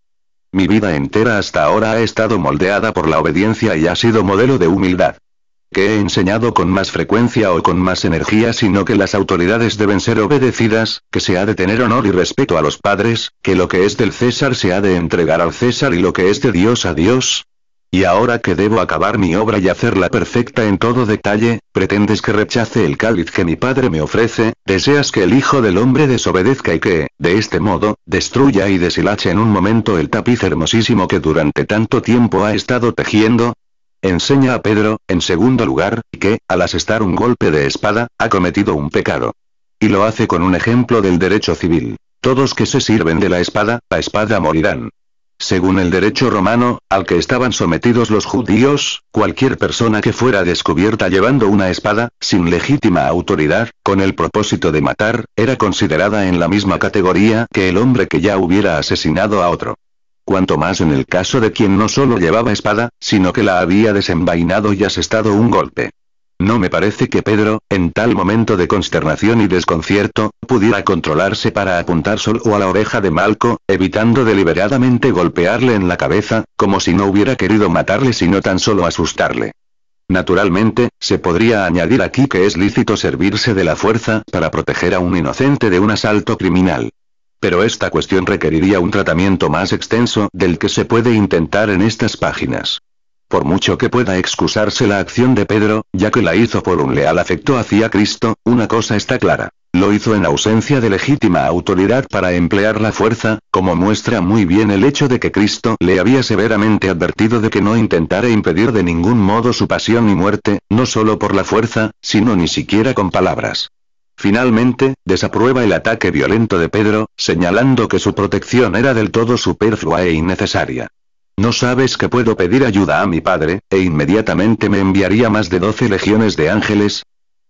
Mi vida entera hasta ahora ha estado moldeada por la obediencia y ha sido modelo de humildad. Que he enseñado con más frecuencia o con más energía, sino que las autoridades deben ser obedecidas, que se ha de tener honor y respeto a los padres, que lo que es del César se ha de entregar al César y lo que es de Dios a Dios. Y ahora que debo acabar mi obra y hacerla perfecta en todo detalle, pretendes que rechace el cáliz que mi padre me ofrece, deseas que el Hijo del Hombre desobedezca y que, de este modo, destruya y deshilache en un momento el tapiz hermosísimo que durante tanto tiempo ha estado tejiendo. Enseña a Pedro, en segundo lugar, que, al asestar un golpe de espada, ha cometido un pecado. Y lo hace con un ejemplo del derecho civil. Todos que se sirven de la espada morirán. Según el derecho romano, al que estaban sometidos los judíos, cualquier persona que fuera descubierta llevando una espada, sin legítima autoridad, con el propósito de matar, era considerada en la misma categoría que el hombre que ya hubiera asesinado a otro. Cuanto más en el caso de quien no solo llevaba espada, sino que la había desenvainado y asestado un golpe. No me parece que Pedro, en tal momento de consternación y desconcierto, pudiera controlarse para apuntar solo a la oreja de Malco, evitando deliberadamente golpearle en la cabeza, como si no hubiera querido matarle sino tan solo asustarle. Naturalmente, se podría añadir aquí que es lícito servirse de la fuerza para proteger a un inocente de un asalto criminal. Pero esta cuestión requeriría un tratamiento más extenso del que se puede intentar en estas páginas. Por mucho que pueda excusarse la acción de Pedro, ya que la hizo por un leal afecto hacia Cristo, una cosa está clara. Lo hizo en ausencia de legítima autoridad para emplear la fuerza, como muestra muy bien el hecho de que Cristo le había severamente advertido de que no intentara impedir de ningún modo su pasión y muerte, no solo por la fuerza, sino ni siquiera con palabras. Finalmente, desaprueba el ataque violento de Pedro, señalando que su protección era del todo superflua e innecesaria. ¿No sabes que puedo pedir ayuda a mi padre, e inmediatamente me enviaría más de 12 legiones de ángeles?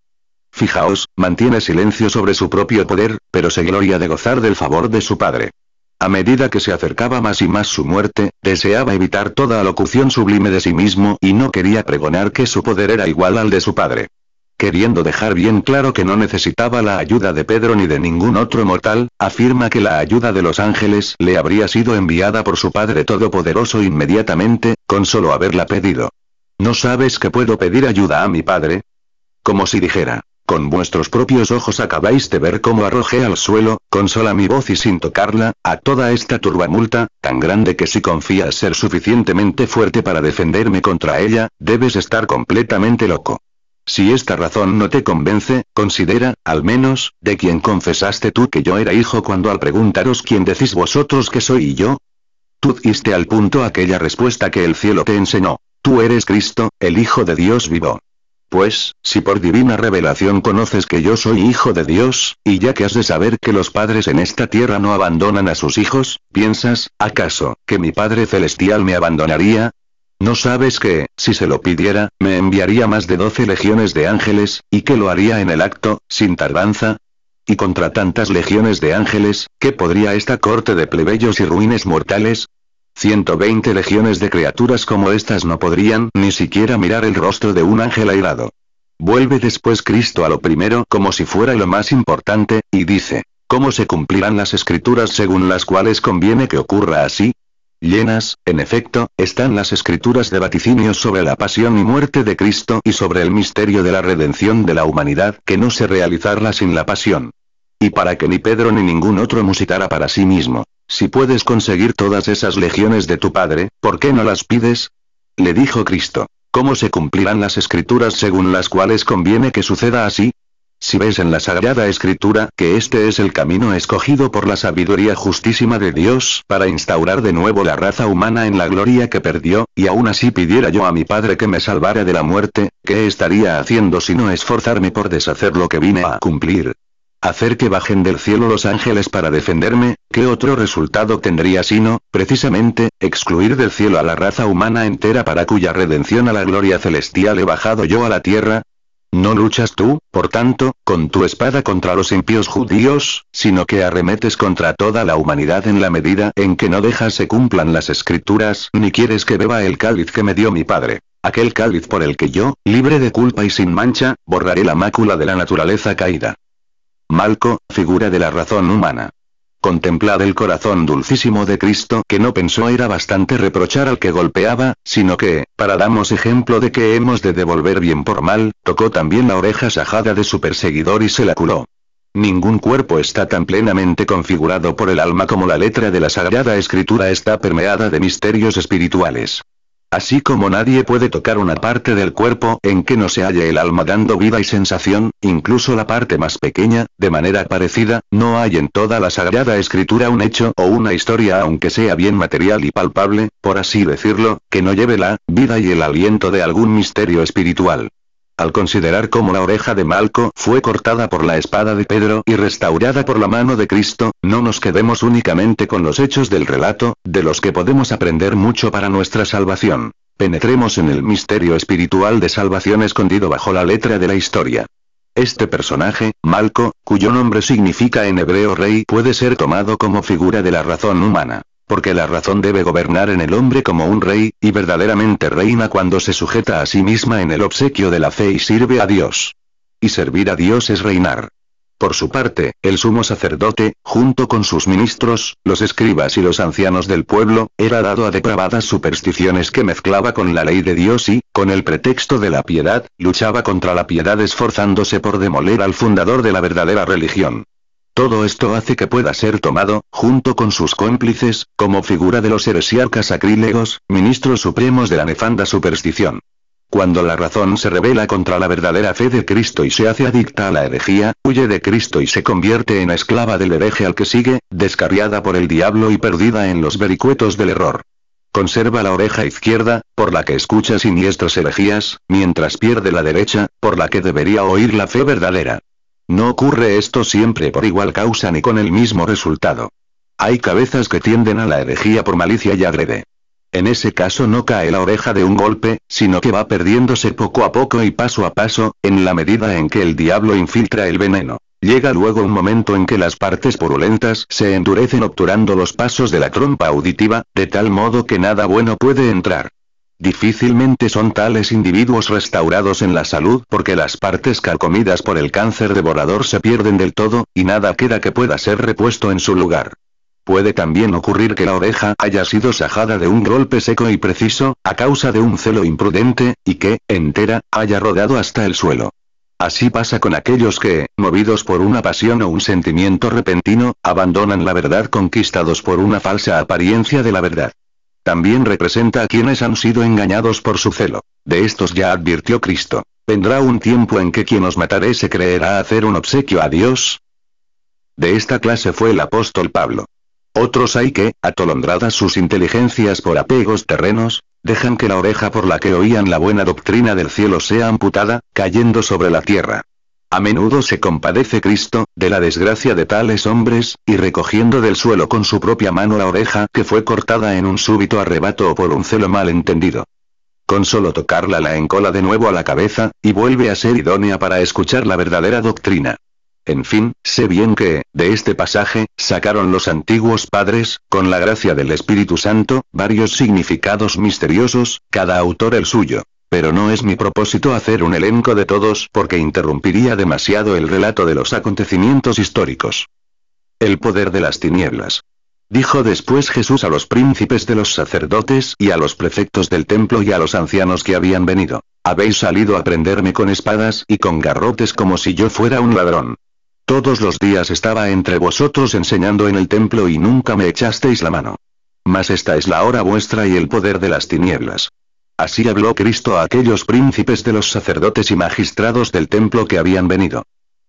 Fijaos, mantiene silencio sobre su propio poder, pero se gloria de gozar del favor de su padre. A medida que se acercaba más y más su muerte, deseaba evitar toda alocución sublime de sí mismo y no quería pregonar que su poder era igual al de su padre. Queriendo dejar bien claro que no necesitaba la ayuda de Pedro ni de ningún otro mortal, afirma que la ayuda de los ángeles le habría sido enviada por su Padre Todopoderoso inmediatamente, con solo haberla pedido. ¿No sabes que puedo pedir ayuda a mi Padre? Como si dijera, con vuestros propios ojos acabáis de ver cómo arrojé al suelo, con sola mi voz y sin tocarla, a toda esta turbamulta, tan grande que si confías ser suficientemente fuerte para defenderme contra ella, debes estar completamente loco. Si esta razón no te convence, considera, al menos, de quién confesaste tú que yo era hijo cuando al preguntaros quién decís vosotros que soy yo. Tú diste al punto aquella respuesta que el cielo te enseñó. Tú eres Cristo, el Hijo de Dios vivo. Pues, si por divina revelación conoces que yo soy hijo de Dios, y ya que has de saber que los padres en esta tierra no abandonan a sus hijos, ¿piensas, acaso, que mi Padre Celestial me abandonaría? ¿No sabes que, si se lo pidiera, me enviaría más de 12 legiones de ángeles, y que lo haría en el acto, sin tardanza? Y contra tantas legiones de ángeles, ¿qué podría esta corte de plebeyos y ruines mortales? 120 legiones de criaturas como estas no podrían ni siquiera mirar el rostro de un ángel airado. Vuelve después Cristo a lo primero como si fuera lo más importante, y dice, ¿cómo se cumplirán las escrituras según las cuales conviene que ocurra así? Llenas, en efecto, están las escrituras de vaticinios sobre la pasión y muerte de Cristo y sobre el misterio de la redención de la humanidad que no se realizará sin la pasión. Y para que ni Pedro ni ningún otro musitara para sí mismo, si puedes conseguir todas esas legiones de tu Padre, ¿por qué no las pides? Le dijo Cristo, ¿cómo se cumplirán las escrituras según las cuales conviene que suceda así? si ves en la Sagrada Escritura que este es el camino escogido por la sabiduría justísima de Dios para instaurar de nuevo la raza humana en la gloria que perdió, y aún así pidiera yo a mi Padre que me salvara de la muerte, ¿qué estaría haciendo sino esforzarme por deshacer lo que vine a cumplir? Hacer que bajen del cielo los ángeles para defenderme, ¿qué otro resultado tendría sino, precisamente, excluir del cielo a la raza humana entera para cuya redención a la gloria celestial he bajado yo a la tierra? No luchas tú, por tanto, con tu espada contra los impíos judíos, sino que arremetes contra toda la humanidad en la medida en que no dejas se cumplan las escrituras, ni quieres que beba el cáliz que me dio mi Padre. Aquel cáliz por el que yo, libre de culpa y sin mancha, borraré la mácula de la naturaleza caída. Malco, figura de la razón humana. Contemplad el corazón dulcísimo de Cristo que no pensó era bastante reprochar al que golpeaba, sino que, para darnos ejemplo de que hemos de devolver bien por mal, tocó también la oreja sajada de su perseguidor y se la curó. Ningún cuerpo está tan plenamente configurado por el alma como la letra de la Sagrada Escritura está permeada de misterios espirituales. Así como nadie puede tocar una parte del cuerpo en que no se halle el alma dando vida y sensación, incluso la parte más pequeña, de manera parecida, no hay en toda la Sagrada Escritura un hecho o una historia aunque sea bien material y palpable, por así decirlo, que no lleve la vida y el aliento de algún misterio espiritual. Al considerar cómo la oreja de Malco fue cortada por la espada de Pedro y restaurada por la mano de Cristo, no nos quedemos únicamente con los hechos del relato, de los que podemos aprender mucho para nuestra salvación. Penetremos en el misterio espiritual de salvación escondido bajo la letra de la historia. Este personaje, Malco, cuyo nombre significa en hebreo rey, puede ser tomado como figura de la razón humana. Porque la razón debe gobernar en el hombre como un rey, y verdaderamente reina cuando se sujeta a sí misma en el obsequio de la fe y sirve a Dios. Y servir a Dios es reinar. Por su parte, el sumo sacerdote, junto con sus ministros, los escribas y los ancianos del pueblo, era dado a depravadas supersticiones que mezclaba con la ley de Dios y, con el pretexto de la piedad, luchaba contra la piedad esforzándose por demoler al fundador de la verdadera religión. Todo esto hace que pueda ser tomado, junto con sus cómplices, como figura de los heresiarcas sacrílegos, ministros supremos de la nefanda superstición. Cuando la razón se rebela contra la verdadera fe de Cristo y se hace adicta a la herejía, huye de Cristo y se convierte en esclava del hereje al que sigue, descarriada por el diablo y perdida en los vericuetos del error. Conserva la oreja izquierda, por la que escucha siniestras herejías, mientras pierde la derecha, por la que debería oír la fe verdadera. No ocurre esto siempre por igual causa ni con el mismo resultado. Hay cabezas que tienden a la herejía por malicia y adrede. En ese caso no cae la oreja de un golpe, sino que va perdiéndose poco a poco y paso a paso, en la medida en que el diablo infiltra el veneno. Llega luego un momento en que las partes purulentas se endurecen obturando los pasos de la trompa auditiva, de tal modo que nada bueno puede entrar. Difícilmente son tales individuos restaurados en la salud porque las partes carcomidas por el cáncer devorador se pierden del todo, y nada queda que pueda ser repuesto en su lugar. Puede también ocurrir que la oreja haya sido sajada de un golpe seco y preciso, a causa de un celo imprudente, y que, entera, haya rodado hasta el suelo. Así pasa con aquellos que, movidos por una pasión o un sentimiento repentino, abandonan la verdad conquistados por una falsa apariencia de la verdad. También representa a quienes han sido engañados por su celo. De estos ya advirtió Cristo. ¿Vendrá un tiempo en que quien os mataré se creerá hacer un obsequio a Dios? De esta clase fue el apóstol Pablo. Otros hay que, atolondradas sus inteligencias por apegos terrenos, dejan que la oreja por la que oían la buena doctrina del cielo sea amputada, cayendo sobre la tierra. A menudo se compadece Cristo, de la desgracia de tales hombres, y recogiendo del suelo con su propia mano la oreja que fue cortada en un súbito arrebato o por un celo mal entendido. Con solo tocarla la encola de nuevo a la cabeza, y vuelve a ser idónea para escuchar la verdadera doctrina. En fin, sé bien que, de este pasaje, sacaron los antiguos padres, con la gracia del Espíritu Santo, varios significados misteriosos, cada autor el suyo. Pero no es mi propósito hacer un elenco de todos porque interrumpiría demasiado el relato de los acontecimientos históricos. El poder de las tinieblas. Dijo después Jesús a los príncipes de los sacerdotes y a los prefectos del templo y a los ancianos que habían venido: habéis salido a prenderme con espadas y con garrotes como si yo fuera un ladrón. Todos los días estaba entre vosotros enseñando en el templo y nunca me echasteis la mano. Mas esta es la hora vuestra y el poder de las tinieblas. Así habló Cristo a aquellos príncipes de los sacerdotes y magistrados del templo que habían venido.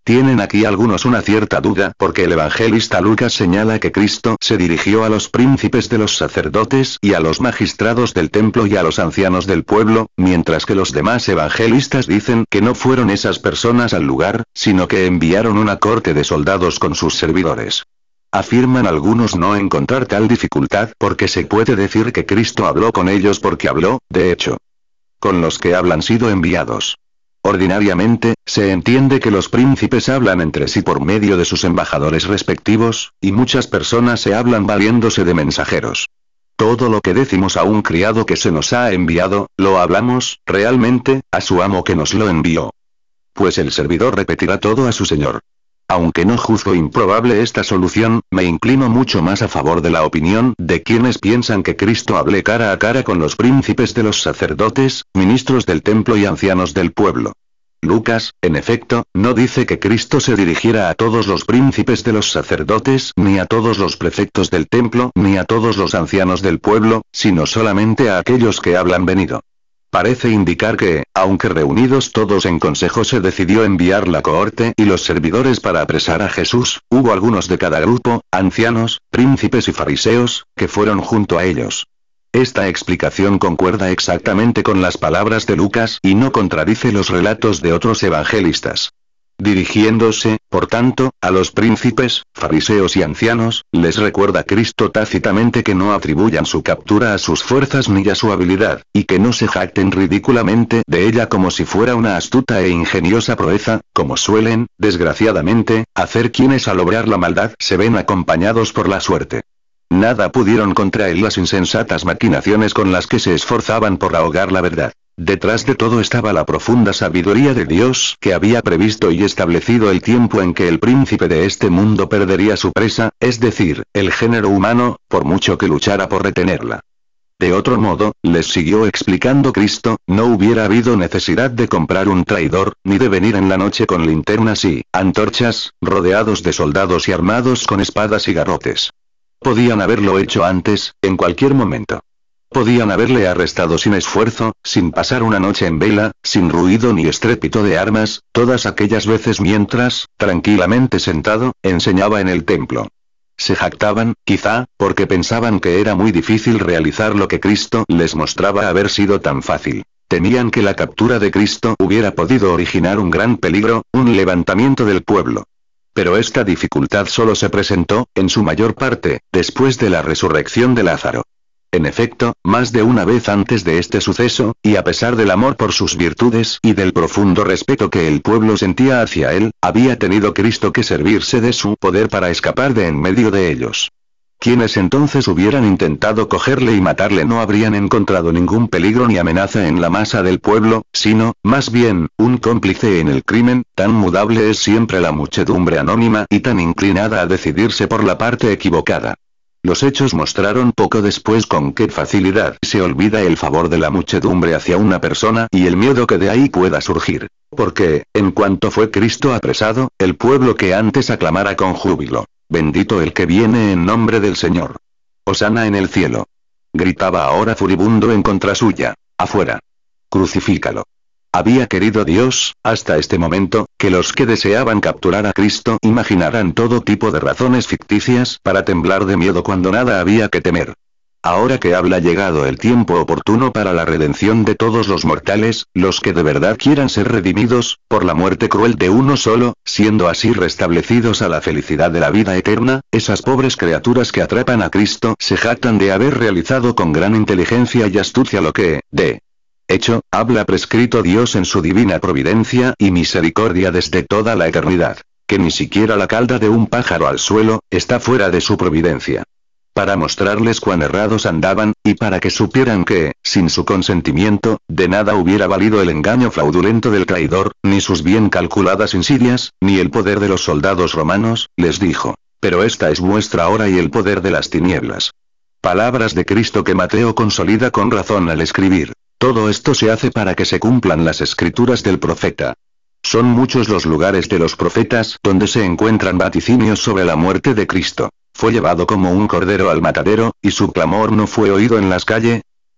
Tienen aquí algunos una cierta duda porque el evangelista Lucas señala que Cristo se dirigió a los príncipes de los sacerdotes y a los magistrados del templo y a los ancianos del pueblo, mientras que los demás evangelistas dicen que no fueron esas personas al lugar, sino que enviaron una corte de soldados con sus servidores. Afirman algunos no encontrar tal dificultad porque se puede decir que Cristo habló con ellos porque habló, de hecho, con los que hablan sido enviados. Ordinariamente, se entiende que los príncipes hablan entre sí por medio de sus embajadores respectivos, y muchas personas se hablan valiéndose de mensajeros. Todo lo que decimos a un criado que se nos ha enviado, lo hablamos, realmente, a su amo que nos lo envió. Pues el servidor repetirá todo a su señor. Aunque no juzgo improbable esta solución, me inclino mucho más a favor de la opinión de quienes piensan que Cristo hable cara a cara con los príncipes de los sacerdotes, ministros del templo y ancianos del pueblo. Lucas, en efecto, no dice que Cristo se dirigiera a todos los príncipes de los sacerdotes, ni a todos los prefectos del templo, ni a todos los ancianos del pueblo, sino solamente a aquellos que hablan venido. Parece indicar que, aunque reunidos todos en consejo se decidió enviar la cohorte y los servidores para apresar a Jesús, hubo algunos de cada grupo, ancianos, príncipes y fariseos, que fueron junto a ellos. Esta explicación concuerda exactamente con las palabras de Lucas y no contradice los relatos de otros evangelistas. Dirigiéndose, por tanto, a los príncipes, fariseos y ancianos, les recuerda Cristo tácitamente que no atribuyan su captura a sus fuerzas ni a su habilidad, y que no se jacten ridículamente de ella como si fuera una astuta e ingeniosa proeza, como suelen, desgraciadamente, hacer quienes al obrar la maldad se ven acompañados por la suerte. Nada pudieron contra él las insensatas maquinaciones con las que se esforzaban por ahogar la verdad. Detrás de todo estaba la profunda sabiduría de Dios que había previsto y establecido el tiempo en que el príncipe de este mundo perdería su presa, es decir, el género humano, por mucho que luchara por retenerla. De otro modo, les siguió explicando Cristo, no hubiera habido necesidad de comprar un traidor, ni de venir en la noche con linternas y antorchas, rodeados de soldados y armados con espadas y garrotes. Podían haberlo hecho antes, en cualquier momento. Podían haberle arrestado sin esfuerzo, sin pasar una noche en vela, sin ruido ni estrépito de armas, todas aquellas veces mientras, tranquilamente sentado, enseñaba en el templo. Se jactaban, quizá, porque pensaban que era muy difícil realizar lo que Cristo les mostraba haber sido tan fácil. Temían que la captura de Cristo hubiera podido originar un gran peligro, un levantamiento del pueblo. Pero esta dificultad solo se presentó, en su mayor parte, después de la resurrección de Lázaro. En efecto, más de una vez antes de este suceso, y a pesar del amor por sus virtudes y del profundo respeto que el pueblo sentía hacia él, había tenido Cristo que servirse de su poder para escapar de en medio de ellos. Quienes entonces hubieran intentado cogerle y matarle no habrían encontrado ningún peligro ni amenaza en la masa del pueblo, sino, más bien, un cómplice en el crimen. Tan mudable es siempre la muchedumbre anónima y tan inclinada a decidirse por la parte equivocada. Los hechos mostraron poco después con qué facilidad se olvida el favor de la muchedumbre hacia una persona y el miedo que de ahí pueda surgir. Porque, en cuanto fue Cristo apresado, el pueblo que antes aclamara con júbilo, «Bendito el que viene en nombre del Señor. Hosana en el cielo», gritaba ahora furibundo en contra suya, «afuera. Crucifícalo». Había querido Dios, hasta este momento, que los que deseaban capturar a Cristo imaginaran todo tipo de razones ficticias para temblar de miedo cuando nada había que temer. Ahora que habla llegado el tiempo oportuno para la redención de todos los mortales, los que de verdad quieran ser redimidos, por la muerte cruel de uno solo, siendo así restablecidos a la felicidad de la vida eterna, esas pobres criaturas que atrapan a Cristo se jactan de haber realizado con gran inteligencia y astucia lo que, de hecho, habla prescrito Dios en su divina providencia y misericordia desde toda la eternidad, que ni siquiera la calda de un pájaro al suelo, está fuera de su providencia. Para mostrarles cuán errados andaban, y para que supieran que, sin su consentimiento, de nada hubiera valido el engaño fraudulento del traidor, ni sus bien calculadas insidias, ni el poder de los soldados romanos, les dijo: «Pero esta es vuestra hora y el poder de las tinieblas». Palabras de Cristo que Mateo consolida con razón al escribir: «Todo esto se hace para que se cumplan las escrituras del profeta». Son muchos los lugares de los profetas donde se encuentran vaticinios sobre la muerte de Cristo. Fue llevado como un cordero al matadero, y su clamor no fue oído en las calles.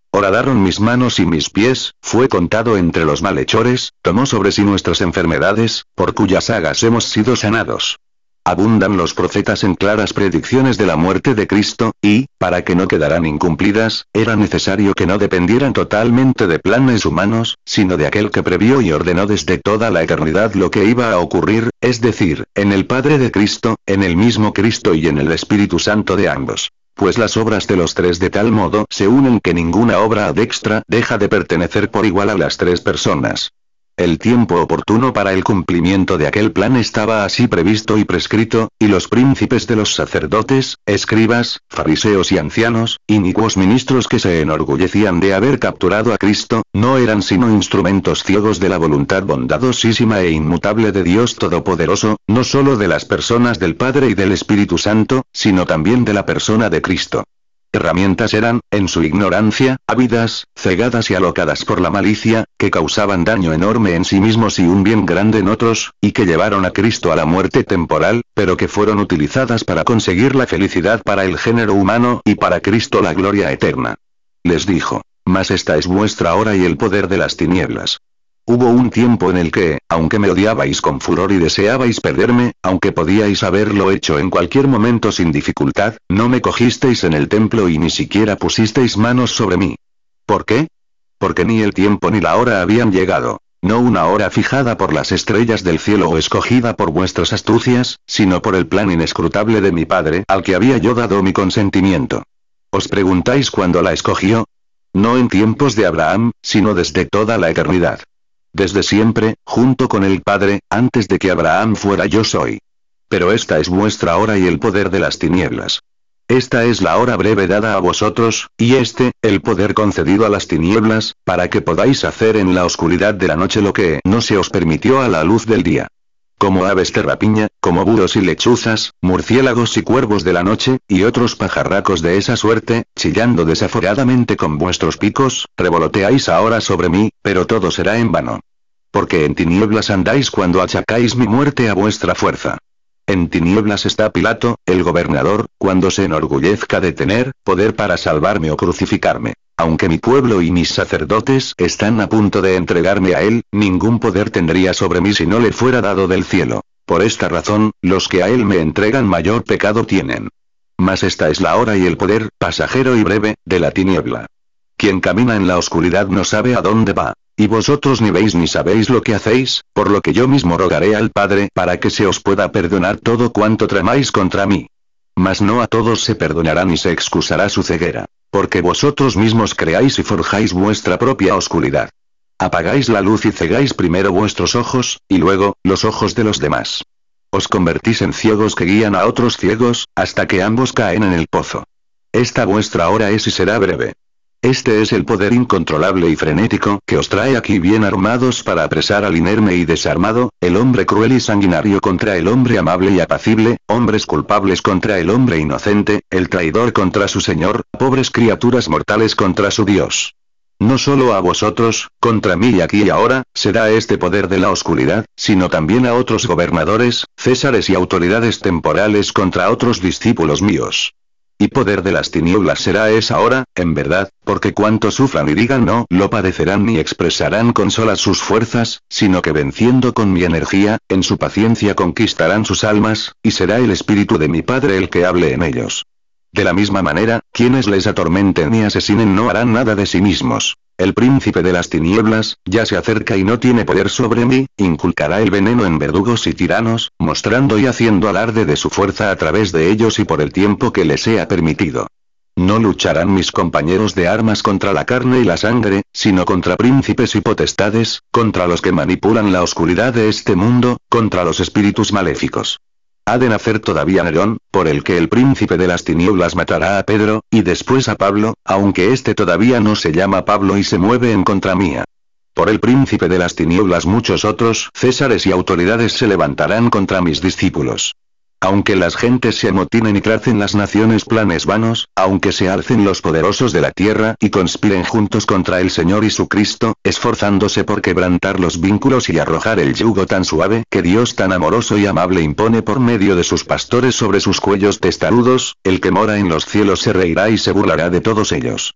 Horadaron mis manos y mis pies, fue contado entre los malhechores, tomó sobre sí nuestras enfermedades, por cuyas llagas hemos sido sanados. Abundan los profetas en claras predicciones de la muerte de Cristo, y, para que no quedaran incumplidas, era necesario que no dependieran totalmente de planes humanos, sino de aquel que previó y ordenó desde toda la eternidad lo que iba a ocurrir, es decir, en el Padre de Cristo, en el mismo Cristo y en el Espíritu Santo de ambos. Pues las obras de los tres de tal modo se unen que ninguna obra ad extra deja de pertenecer por igual a las tres personas. El tiempo oportuno para el cumplimiento de aquel plan estaba así previsto y prescrito, y los príncipes de los sacerdotes, escribas, fariseos y ancianos, inicuos ministros que se enorgullecían de haber capturado a Cristo, no eran sino instrumentos ciegos de la voluntad bondadosísima e inmutable de Dios Todopoderoso, no solo de las personas del Padre y del Espíritu Santo, sino también de la persona de Cristo. Herramientas eran, en su ignorancia, ávidas, cegadas y alocadas por la malicia, que causaban daño enorme en sí mismos y un bien grande en otros, y que llevaron a Cristo a la muerte temporal, pero que fueron utilizadas para conseguir la felicidad para el género humano y para Cristo la gloria eterna. Les dijo: mas esta es vuestra hora y el poder de las tinieblas. Hubo un tiempo en el que, aunque me odiabais con furor y deseabais perderme, aunque podíais haberlo hecho en cualquier momento sin dificultad, no me cogisteis en el templo y ni siquiera pusisteis manos sobre mí. ¿Por qué? Porque ni el tiempo ni la hora habían llegado. No una hora fijada por las estrellas del cielo o escogida por vuestras astucias, sino por el plan inescrutable de mi Padre, al que había yo dado mi consentimiento. ¿Os preguntáis cuándo la escogió? No en tiempos de Abraham, sino desde toda la eternidad. Desde siempre, junto con el Padre, antes de que Abraham fuera yo soy. Pero esta es vuestra hora y el poder de las tinieblas. Esta es la hora breve dada a vosotros, y el poder concedido a las tinieblas, para que podáis hacer en la oscuridad de la noche lo que no se os permitió a la luz del día. Como aves de rapiña, como búhos y lechuzas, murciélagos y cuervos de la noche, y otros pajarracos de esa suerte, chillando desaforadamente con vuestros picos, revoloteáis ahora sobre mí, pero todo será en vano. Porque en tinieblas andáis cuando achacáis mi muerte a vuestra fuerza. En tinieblas está Pilato, el gobernador, cuando se enorgullezca de tener poder para salvarme o crucificarme. Aunque mi pueblo y mis sacerdotes están a punto de entregarme a él, ningún poder tendría sobre mí si no le fuera dado del cielo. Por esta razón, los que a él me entregan mayor pecado tienen. Mas esta es la hora y el poder, pasajero y breve, de la tiniebla. Quien camina en la oscuridad no sabe a dónde va. Y vosotros ni veis ni sabéis lo que hacéis, por lo que yo mismo rogaré al Padre para que se os pueda perdonar todo cuanto tramáis contra mí. Mas no a todos se perdonará ni se excusará su ceguera. Porque vosotros mismos creáis y forjáis vuestra propia oscuridad. Apagáis la luz y cegáis primero vuestros ojos, y luego, los ojos de los demás. Os convertís en ciegos que guían a otros ciegos, hasta que ambos caen en el pozo. Esta vuestra hora es y será breve. Este es el poder incontrolable y frenético que os trae aquí bien armados para apresar al inerme y desarmado, el hombre cruel y sanguinario contra el hombre amable y apacible, hombres culpables contra el hombre inocente, el traidor contra su Señor, pobres criaturas mortales contra su Dios. No solo a vosotros, contra mí y aquí y ahora, se da este poder de la oscuridad, sino también a otros gobernadores, césares y autoridades temporales contra otros discípulos míos. Y poder de las tinieblas será esa hora, en verdad, porque cuanto sufran y digan no lo padecerán ni expresarán con solas sus fuerzas, sino que venciendo con mi energía, en su paciencia conquistarán sus almas, y será el Espíritu de mi Padre el que hable en ellos. De la misma manera, quienes les atormenten y asesinen no harán nada de sí mismos. El príncipe de las tinieblas, ya se acerca y no tiene poder sobre mí, inculcará el veneno en verdugos y tiranos, mostrando y haciendo alarde de su fuerza a través de ellos y por el tiempo que les sea permitido. No lucharán mis compañeros de armas contra la carne y la sangre, sino contra príncipes y potestades, contra los que manipulan la oscuridad de este mundo, contra los espíritus maléficos. Ha de nacer todavía Nerón, por el que el príncipe de las tinieblas matará a Pedro, y después a Pablo, aunque este todavía no se llama Pablo y se mueve en contra mía. Por el príncipe de las tinieblas muchos otros césares y autoridades se levantarán contra mis discípulos. Aunque las gentes se amotinen y tracen las naciones planes vanos, aunque se alcen los poderosos de la tierra y conspiren juntos contra el Señor y su Cristo, esforzándose por quebrantar los vínculos y arrojar el yugo tan suave que Dios tan amoroso y amable impone por medio de sus pastores sobre sus cuellos testarudos, el que mora en los cielos se reirá y se burlará de todos ellos.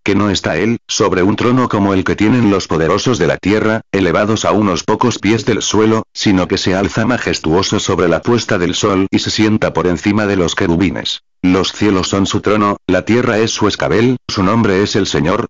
Que no está él, sobre un trono como el que tienen los poderosos de la tierra, elevados a unos pocos pies del suelo, sino que se alza majestuoso sobre la puesta del sol y se sienta por encima de los querubines. Los cielos son su trono, la tierra es su escabel, su nombre es el Señor.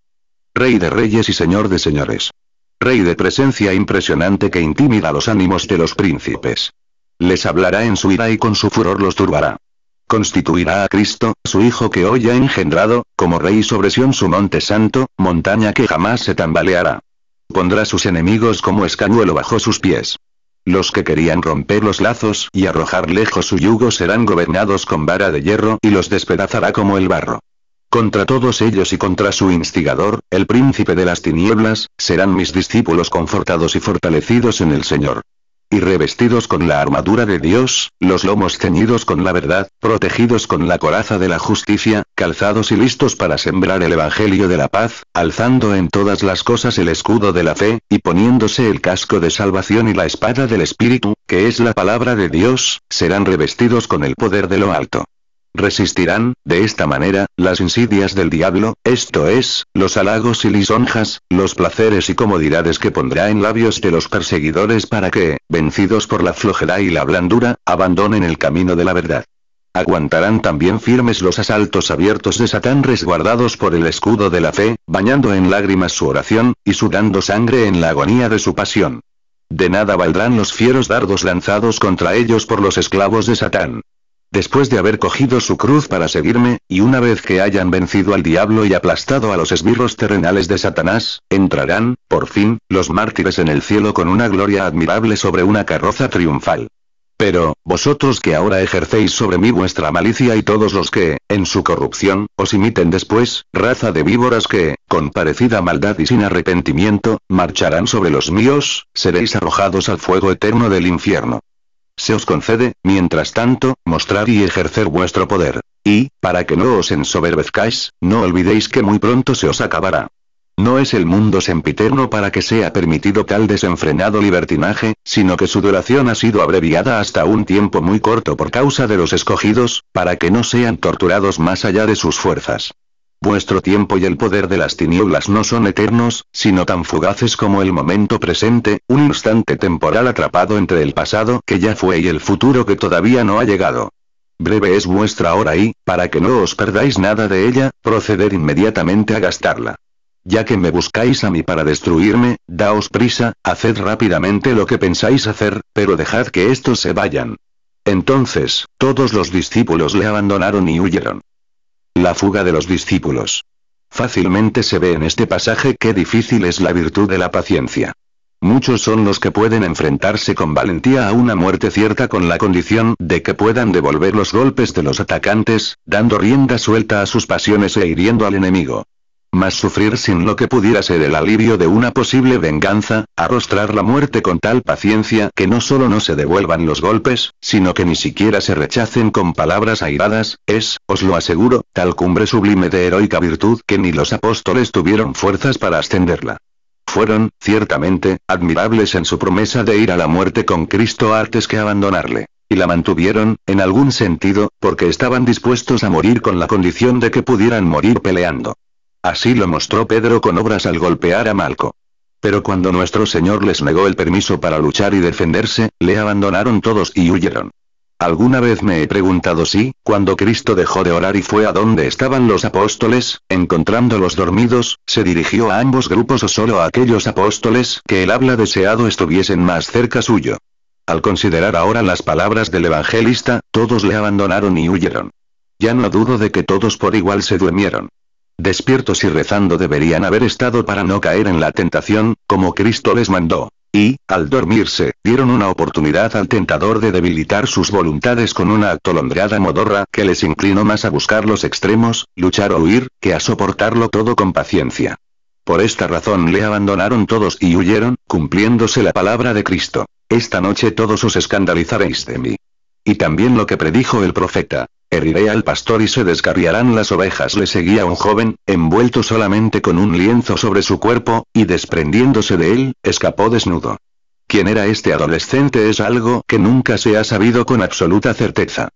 Rey de reyes y Señor de señores. Rey de presencia impresionante que intimida los ánimos de los príncipes. Les hablará en su ira y con su furor los turbará. Constituirá a Cristo, su Hijo que hoy ha engendrado, como Rey sobre Sión su monte santo, montaña que jamás se tambaleará. Pondrá sus enemigos como escañuelo bajo sus pies. Los que querían romper los lazos y arrojar lejos su yugo serán gobernados con vara de hierro y los despedazará como el barro. Contra todos ellos y contra su instigador, el príncipe de las tinieblas, serán mis discípulos confortados y fortalecidos en el Señor. Y revestidos con la armadura de Dios, los lomos ceñidos con la verdad, protegidos con la coraza de la justicia, calzados y listos para sembrar el evangelio de la paz, alzando en todas las cosas el escudo de la fe, y poniéndose el casco de salvación y la espada del Espíritu, que es la palabra de Dios, serán revestidos con el poder de lo alto. Resistirán, de esta manera, las insidias del diablo, esto es, los halagos y lisonjas, los placeres y comodidades que pondrá en labios de los perseguidores para que, vencidos por la flojera y la blandura, abandonen el camino de la verdad. Aguantarán también firmes los asaltos abiertos de Satán resguardados por el escudo de la fe, bañando en lágrimas su oración, y sudando sangre en la agonía de su pasión. De nada valdrán los fieros dardos lanzados contra ellos por los esclavos de Satán. Después de haber cogido su cruz para seguirme, y una vez que hayan vencido al diablo y aplastado a los esbirros terrenales de Satanás, entrarán, por fin, los mártires en el cielo con una gloria admirable sobre una carroza triunfal. Pero, vosotros que ahora ejercéis sobre mí vuestra malicia y todos los que, en su corrupción, os imiten después, raza de víboras que, con parecida maldad y sin arrepentimiento, marcharán sobre los míos, seréis arrojados al fuego eterno del infierno. Se os concede, mientras tanto, mostrar y ejercer vuestro poder. Y, para que no os ensoberbezcáis, no olvidéis que muy pronto se os acabará. No es el mundo sempiterno para que sea permitido tal desenfrenado libertinaje, sino que su duración ha sido abreviada hasta un tiempo muy corto por causa de los escogidos, para que no sean torturados más allá de sus fuerzas. Vuestro tiempo y el poder de las tinieblas no son eternos, sino tan fugaces como el momento presente, un instante temporal atrapado entre el pasado que ya fue y el futuro que todavía no ha llegado. Breve es vuestra hora y, para que no os perdáis nada de ella, proceder inmediatamente a gastarla. Ya que me buscáis a mí para destruirme, daos prisa, haced rápidamente lo que pensáis hacer, pero dejad que estos se vayan. Entonces, todos los discípulos le abandonaron y huyeron. La fuga de los discípulos. Fácilmente se ve en este pasaje qué difícil es la virtud de la paciencia. Muchos son los que pueden enfrentarse con valentía a una muerte cierta con la condición de que puedan devolver los golpes de los atacantes, dando rienda suelta a sus pasiones e hiriendo al enemigo. Mas sufrir sin lo que pudiera ser el alivio de una posible venganza, arrostrar la muerte con tal paciencia que no solo no se devuelvan los golpes, sino que ni siquiera se rechacen con palabras airadas, es, os lo aseguro, tal cumbre sublime de heroica virtud que ni los apóstoles tuvieron fuerzas para ascenderla. Fueron, ciertamente, admirables en su promesa de ir a la muerte con Cristo antes que abandonarle. Y la mantuvieron, en algún sentido, porque estaban dispuestos a morir con la condición de que pudieran morir peleando. Así lo mostró Pedro con obras al golpear a Malco. Pero cuando nuestro Señor les negó el permiso para luchar y defenderse, le abandonaron todos y huyeron. Alguna vez me he preguntado si, cuando Cristo dejó de orar y fue a donde estaban los apóstoles, encontrándolos dormidos, se dirigió a ambos grupos o solo a aquellos apóstoles que el habla deseado estuviesen más cerca suyo. Al considerar ahora las palabras del evangelista, todos le abandonaron y huyeron. Ya no dudo de que todos por igual se durmieron. Despiertos y rezando deberían haber estado para no caer en la tentación, como Cristo les mandó. Y, al dormirse, dieron una oportunidad al tentador de debilitar sus voluntades con una atolondrada modorra que les inclinó más a buscar los extremos, luchar o huir, que a soportarlo todo con paciencia. Por esta razón le abandonaron todos y huyeron, cumpliéndose la palabra de Cristo. Esta noche todos os escandalizaréis de mí. Y también lo que predijo el profeta. Heriré al pastor y se descarriarán las ovejas. Le seguía un joven, envuelto solamente con un lienzo sobre su cuerpo, y desprendiéndose de él, escapó desnudo. ¿Quién era este adolescente? Es algo que nunca se ha sabido con absoluta certeza.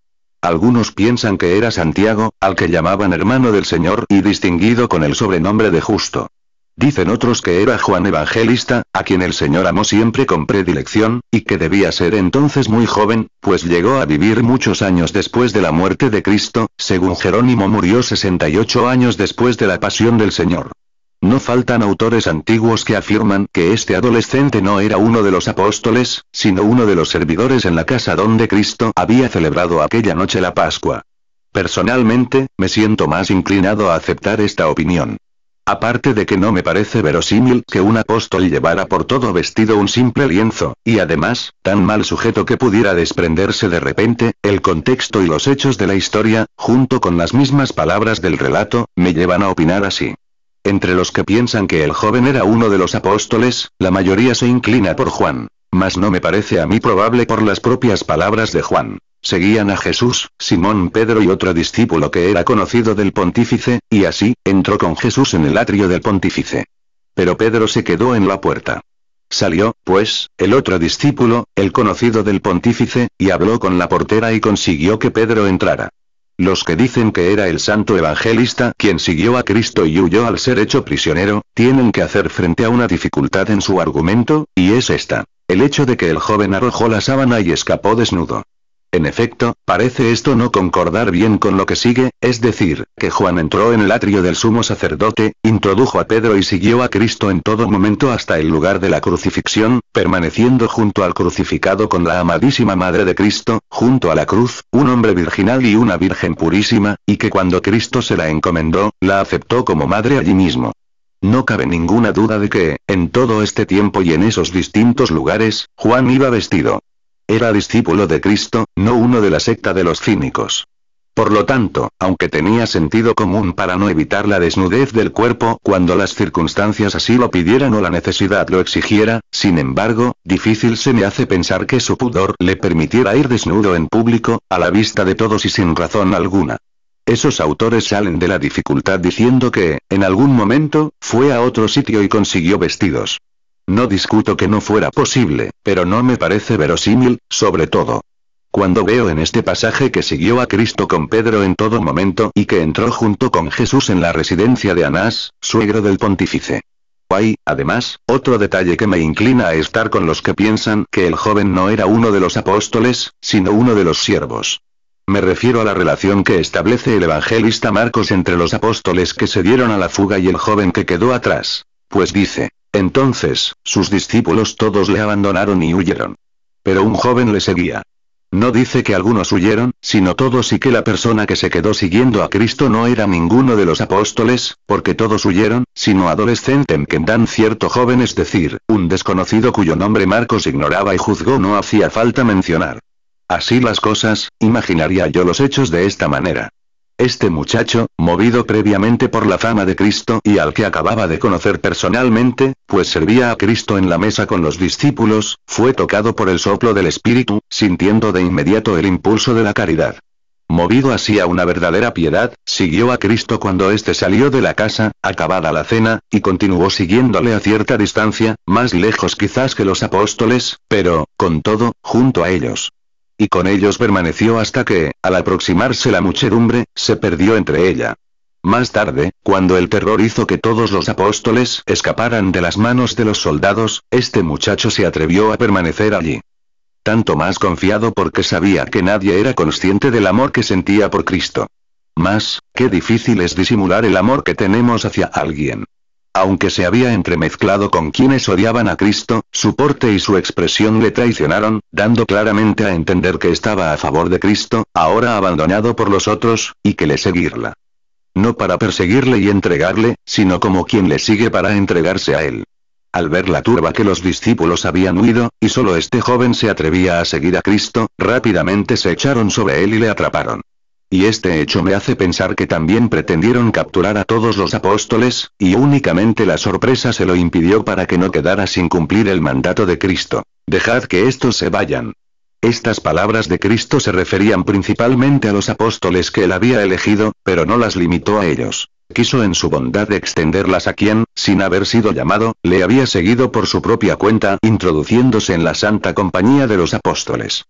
Algunos piensan que era Santiago, al que llamaban hermano del Señor y distinguido con el sobrenombre de Justo. Dicen otros que era Juan Evangelista, a quien el Señor amó siempre con predilección, y que debía ser entonces muy joven, pues llegó a vivir muchos años después de la muerte de Cristo, según Jerónimo murió 68 años después de la pasión del Señor. No faltan autores antiguos que afirman que este adolescente no era uno de los apóstoles, sino uno de los servidores en la casa donde Cristo había celebrado aquella noche la Pascua. Personalmente, me siento más inclinado a aceptar esta opinión. Aparte de que no me parece verosímil que un apóstol llevara por todo vestido un simple lienzo, y además, tan mal sujeto que pudiera desprenderse de repente, el contexto y los hechos de la historia, junto con las mismas palabras del relato, me llevan a opinar así. Entre los que piensan que el joven era uno de los apóstoles, la mayoría se inclina por Juan. Mas no me parece a mí probable por las propias palabras de Juan. Seguían a Jesús, Simón Pedro y otro discípulo que era conocido del pontífice, y así, entró con Jesús en el atrio del pontífice. Pero Pedro se quedó en la puerta. Salió, pues, el otro discípulo, el conocido del pontífice, y habló con la portera y consiguió que Pedro entrara. Los que dicen que era el santo evangelista quien siguió a Cristo y huyó al ser hecho prisionero, tienen que hacer frente a una dificultad en su argumento, y es esta: el hecho de que el joven arrojó la sábana y escapó desnudo. En efecto, parece esto no concordar bien con lo que sigue, es decir, que Juan entró en el atrio del sumo sacerdote, introdujo a Pedro y siguió a Cristo en todo momento hasta el lugar de la crucifixión, permaneciendo junto al crucificado con la amadísima Madre de Cristo, junto a la cruz, un hombre virginal y una virgen purísima, y que cuando Cristo se la encomendó, la aceptó como madre allí mismo. No cabe ninguna duda de que, en todo este tiempo y en esos distintos lugares, Juan iba vestido. Era discípulo de Cristo, no uno de la secta de los cínicos. Por lo tanto, aunque tenía sentido común para no evitar la desnudez del cuerpo cuando las circunstancias así lo pidieran o la necesidad lo exigiera, sin embargo, difícil se me hace pensar que su pudor le permitiera ir desnudo en público, a la vista de todos y sin razón alguna. Esos autores salen de la dificultad diciendo que, en algún momento, fue a otro sitio y consiguió vestidos. No discuto que no fuera posible, pero no me parece verosímil, sobre todo cuando veo en este pasaje que siguió a Cristo con Pedro en todo momento y que entró junto con Jesús en la residencia de Anás, suegro del pontífice. Hay, además, otro detalle que me inclina a estar con los que piensan que el joven no era uno de los apóstoles, sino uno de los siervos. Me refiero a la relación que establece el evangelista Marcos entre los apóstoles que se dieron a la fuga y el joven que quedó atrás. Pues dice: entonces, sus discípulos todos le abandonaron y huyeron. Pero un joven le seguía. No dice que algunos huyeron, sino todos, y que la persona que se quedó siguiendo a Cristo no era ninguno de los apóstoles, porque todos huyeron, sino adolescente que dan cierto joven, es decir, un desconocido cuyo nombre Marcos ignoraba y juzgó no hacía falta mencionar. Así las cosas, imaginaría yo los hechos de esta manera. Este muchacho, movido previamente por la fama de Cristo y al que acababa de conocer personalmente, pues servía a Cristo en la mesa con los discípulos, fue tocado por el soplo del Espíritu, sintiendo de inmediato el impulso de la caridad. Movido así a una verdadera piedad, siguió a Cristo cuando éste salió de la casa, acabada la cena, y continuó siguiéndole a cierta distancia, más lejos quizás que los apóstoles, pero, con todo, junto a ellos. Y con ellos permaneció hasta que, al aproximarse la muchedumbre, se perdió entre ella. Más tarde, cuando el terror hizo que todos los apóstoles escaparan de las manos de los soldados, este muchacho se atrevió a permanecer allí. Tanto más confiado porque sabía que nadie era consciente del amor que sentía por Cristo. Mas, qué difícil es disimular el amor que tenemos hacia alguien. Aunque se había entremezclado con quienes odiaban a Cristo, su porte y su expresión le traicionaron, dando claramente a entender que estaba a favor de Cristo, ahora abandonado por los otros, y que le seguirla. No para perseguirle y entregarle, sino como quien le sigue para entregarse a él. Al ver la turba que los discípulos habían huido, y solo este joven se atrevía a seguir a Cristo, rápidamente se echaron sobre él y le atraparon. Y este hecho me hace pensar que también pretendieron capturar a todos los apóstoles, y únicamente la sorpresa se lo impidió para que no quedara sin cumplir el mandato de Cristo: dejad que estos se vayan. Estas palabras de Cristo se referían principalmente a los apóstoles que él había elegido, pero no las limitó a ellos. Quiso en su bondad extenderlas a quien, sin haber sido llamado, le había seguido por su propia cuenta, introduciéndose en la santa compañía de los apóstoles.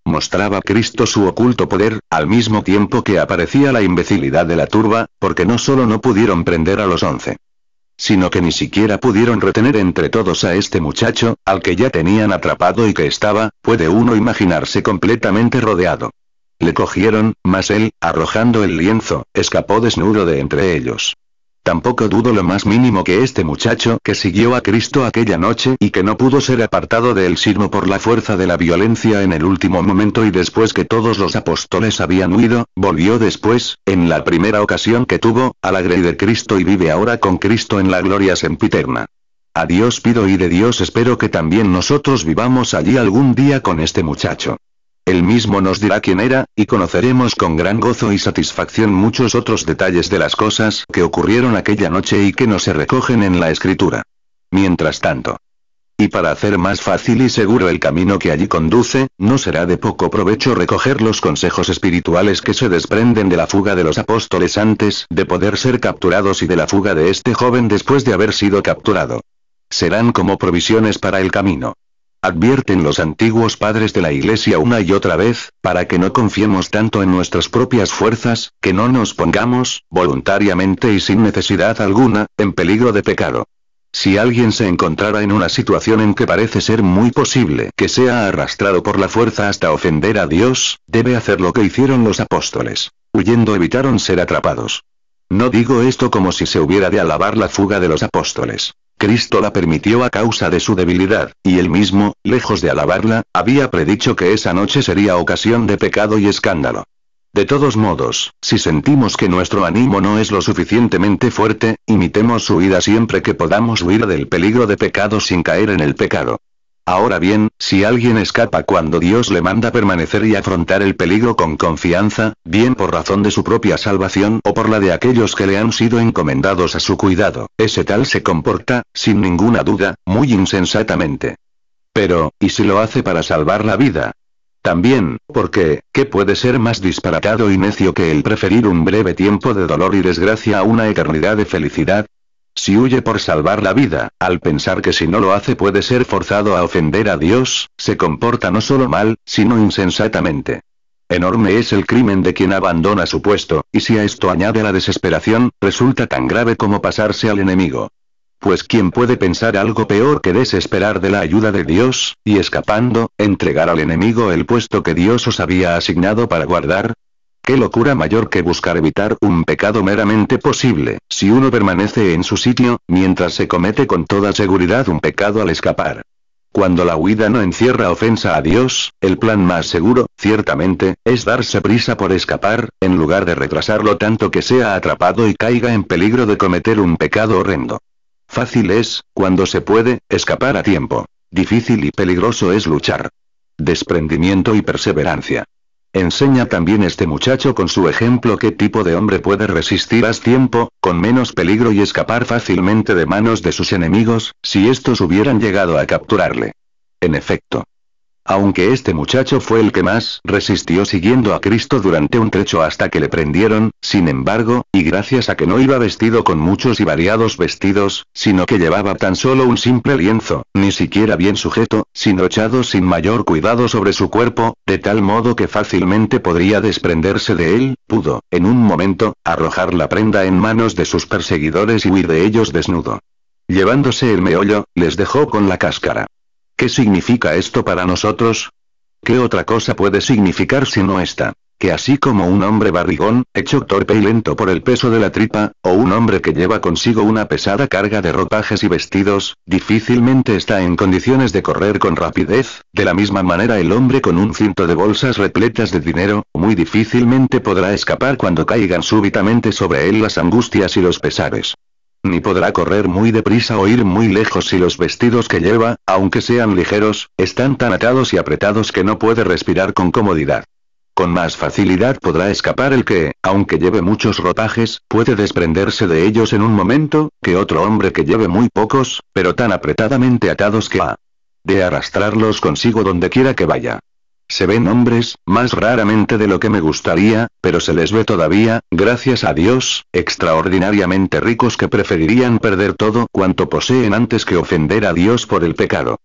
Mostraba Cristo su oculto poder, al mismo tiempo que aparecía la imbecilidad de la turba, porque no solo no pudieron prender a los 11, sino que ni siquiera pudieron retener entre todos a este muchacho, al que ya tenían atrapado y que estaba, puede uno imaginarse, completamente rodeado. Le cogieron, mas él, arrojando el lienzo, escapó desnudo de entre ellos. Tampoco dudo lo más mínimo que este muchacho que siguió a Cristo aquella noche y que no pudo ser apartado de él sino por la fuerza de la violencia en el último momento y después que todos los apóstoles habían huido, volvió después, en la primera ocasión que tuvo, a la grey de Cristo y vive ahora con Cristo en la gloria sempiterna. A Dios pido y de Dios espero que también nosotros vivamos allí algún día con este muchacho. Él mismo nos dirá quién era, y conoceremos con gran gozo y satisfacción muchos otros detalles de las cosas que ocurrieron aquella noche y que no se recogen en la Escritura. Mientras tanto, y para hacer más fácil y seguro el camino que allí conduce, no será de poco provecho recoger los consejos espirituales que se desprenden de la fuga de los apóstoles antes de poder ser capturados y de la fuga de este joven después de haber sido capturado. Serán como provisiones para el camino. Advierten los antiguos padres de la Iglesia una y otra vez, para que no confiemos tanto en nuestras propias fuerzas, que no nos pongamos, voluntariamente y sin necesidad alguna, en peligro de pecado. Si alguien se encontrara en una situación en que parece ser muy posible que sea arrastrado por la fuerza hasta ofender a Dios, debe hacer lo que hicieron los apóstoles. Huyendo evitaron ser atrapados. No digo esto como si se hubiera de alabar la fuga de los apóstoles. Cristo la permitió a causa de su debilidad, y él mismo, lejos de alabarla, había predicho que esa noche sería ocasión de pecado y escándalo. De todos modos, si sentimos que nuestro ánimo no es lo suficientemente fuerte, imitemos su huida siempre que podamos huir del peligro de pecado sin caer en el pecado. Ahora bien, si alguien escapa cuando Dios le manda permanecer y afrontar el peligro con confianza, bien por razón de su propia salvación o por la de aquellos que le han sido encomendados a su cuidado, ese tal se comporta, sin ninguna duda, muy insensatamente. Pero, ¿y si lo hace para salvar la vida? También, porque, ¿qué puede ser más disparatado y necio que el preferir un breve tiempo de dolor y desgracia a una eternidad de felicidad? Si huye por salvar la vida, al pensar que si no lo hace puede ser forzado a ofender a Dios, se comporta no solo mal, sino insensatamente. Enorme es el crimen de quien abandona su puesto, y si a esto añade la desesperación, resulta tan grave como pasarse al enemigo. Pues ¿quién puede pensar algo peor que desesperar de la ayuda de Dios, y escapando, entregar al enemigo el puesto que Dios os había asignado para guardar? ¿Qué locura mayor que buscar evitar un pecado meramente posible, si uno permanece en su sitio, mientras se comete con toda seguridad un pecado al escapar? Cuando la huida no encierra ofensa a Dios, el plan más seguro, ciertamente, es darse prisa por escapar, en lugar de retrasarlo tanto que sea atrapado y caiga en peligro de cometer un pecado horrendo. Fácil es, cuando se puede, escapar a tiempo. Difícil y peligroso es luchar. Desprendimiento y perseverancia. Enseña también este muchacho con su ejemplo qué tipo de hombre puede resistir a tiempo, con menos peligro y escapar fácilmente de manos de sus enemigos, si estos hubieran llegado a capturarle. En efecto, aunque este muchacho fue el que más resistió siguiendo a Cristo durante un trecho hasta que le prendieron, sin embargo, y gracias a que no iba vestido con muchos y variados vestidos, sino que llevaba tan solo un simple lienzo, ni siquiera bien sujeto, sino echado sin mayor cuidado sobre su cuerpo, de tal modo que fácilmente podría desprenderse de él, pudo, en un momento, arrojar la prenda en manos de sus perseguidores y huir de ellos desnudo. Llevándose el meollo, les dejó con la cáscara. ¿Qué significa esto para nosotros? ¿Qué otra cosa puede significar sino esta? Que así como un hombre barrigón, hecho torpe y lento por el peso de la tripa, o un hombre que lleva consigo una pesada carga de ropajes y vestidos, difícilmente está en condiciones de correr con rapidez, de la misma manera el hombre con un cinto de bolsas repletas de dinero, muy difícilmente podrá escapar cuando caigan súbitamente sobre él las angustias y los pesares. Ni podrá correr muy deprisa o ir muy lejos si los vestidos que lleva, aunque sean ligeros, están tan atados y apretados que no puede respirar con comodidad. Con más facilidad podrá escapar el que, aunque lleve muchos ropajes, puede desprenderse de ellos en un momento, que otro hombre que lleve muy pocos, pero tan apretadamente atados que ha de arrastrarlos consigo donde quiera que vaya. Se ven hombres, más raramente de lo que me gustaría, pero se les ve todavía, gracias a Dios, extraordinariamente ricos que preferirían perder todo cuanto poseen antes que ofender a Dios por el pecado.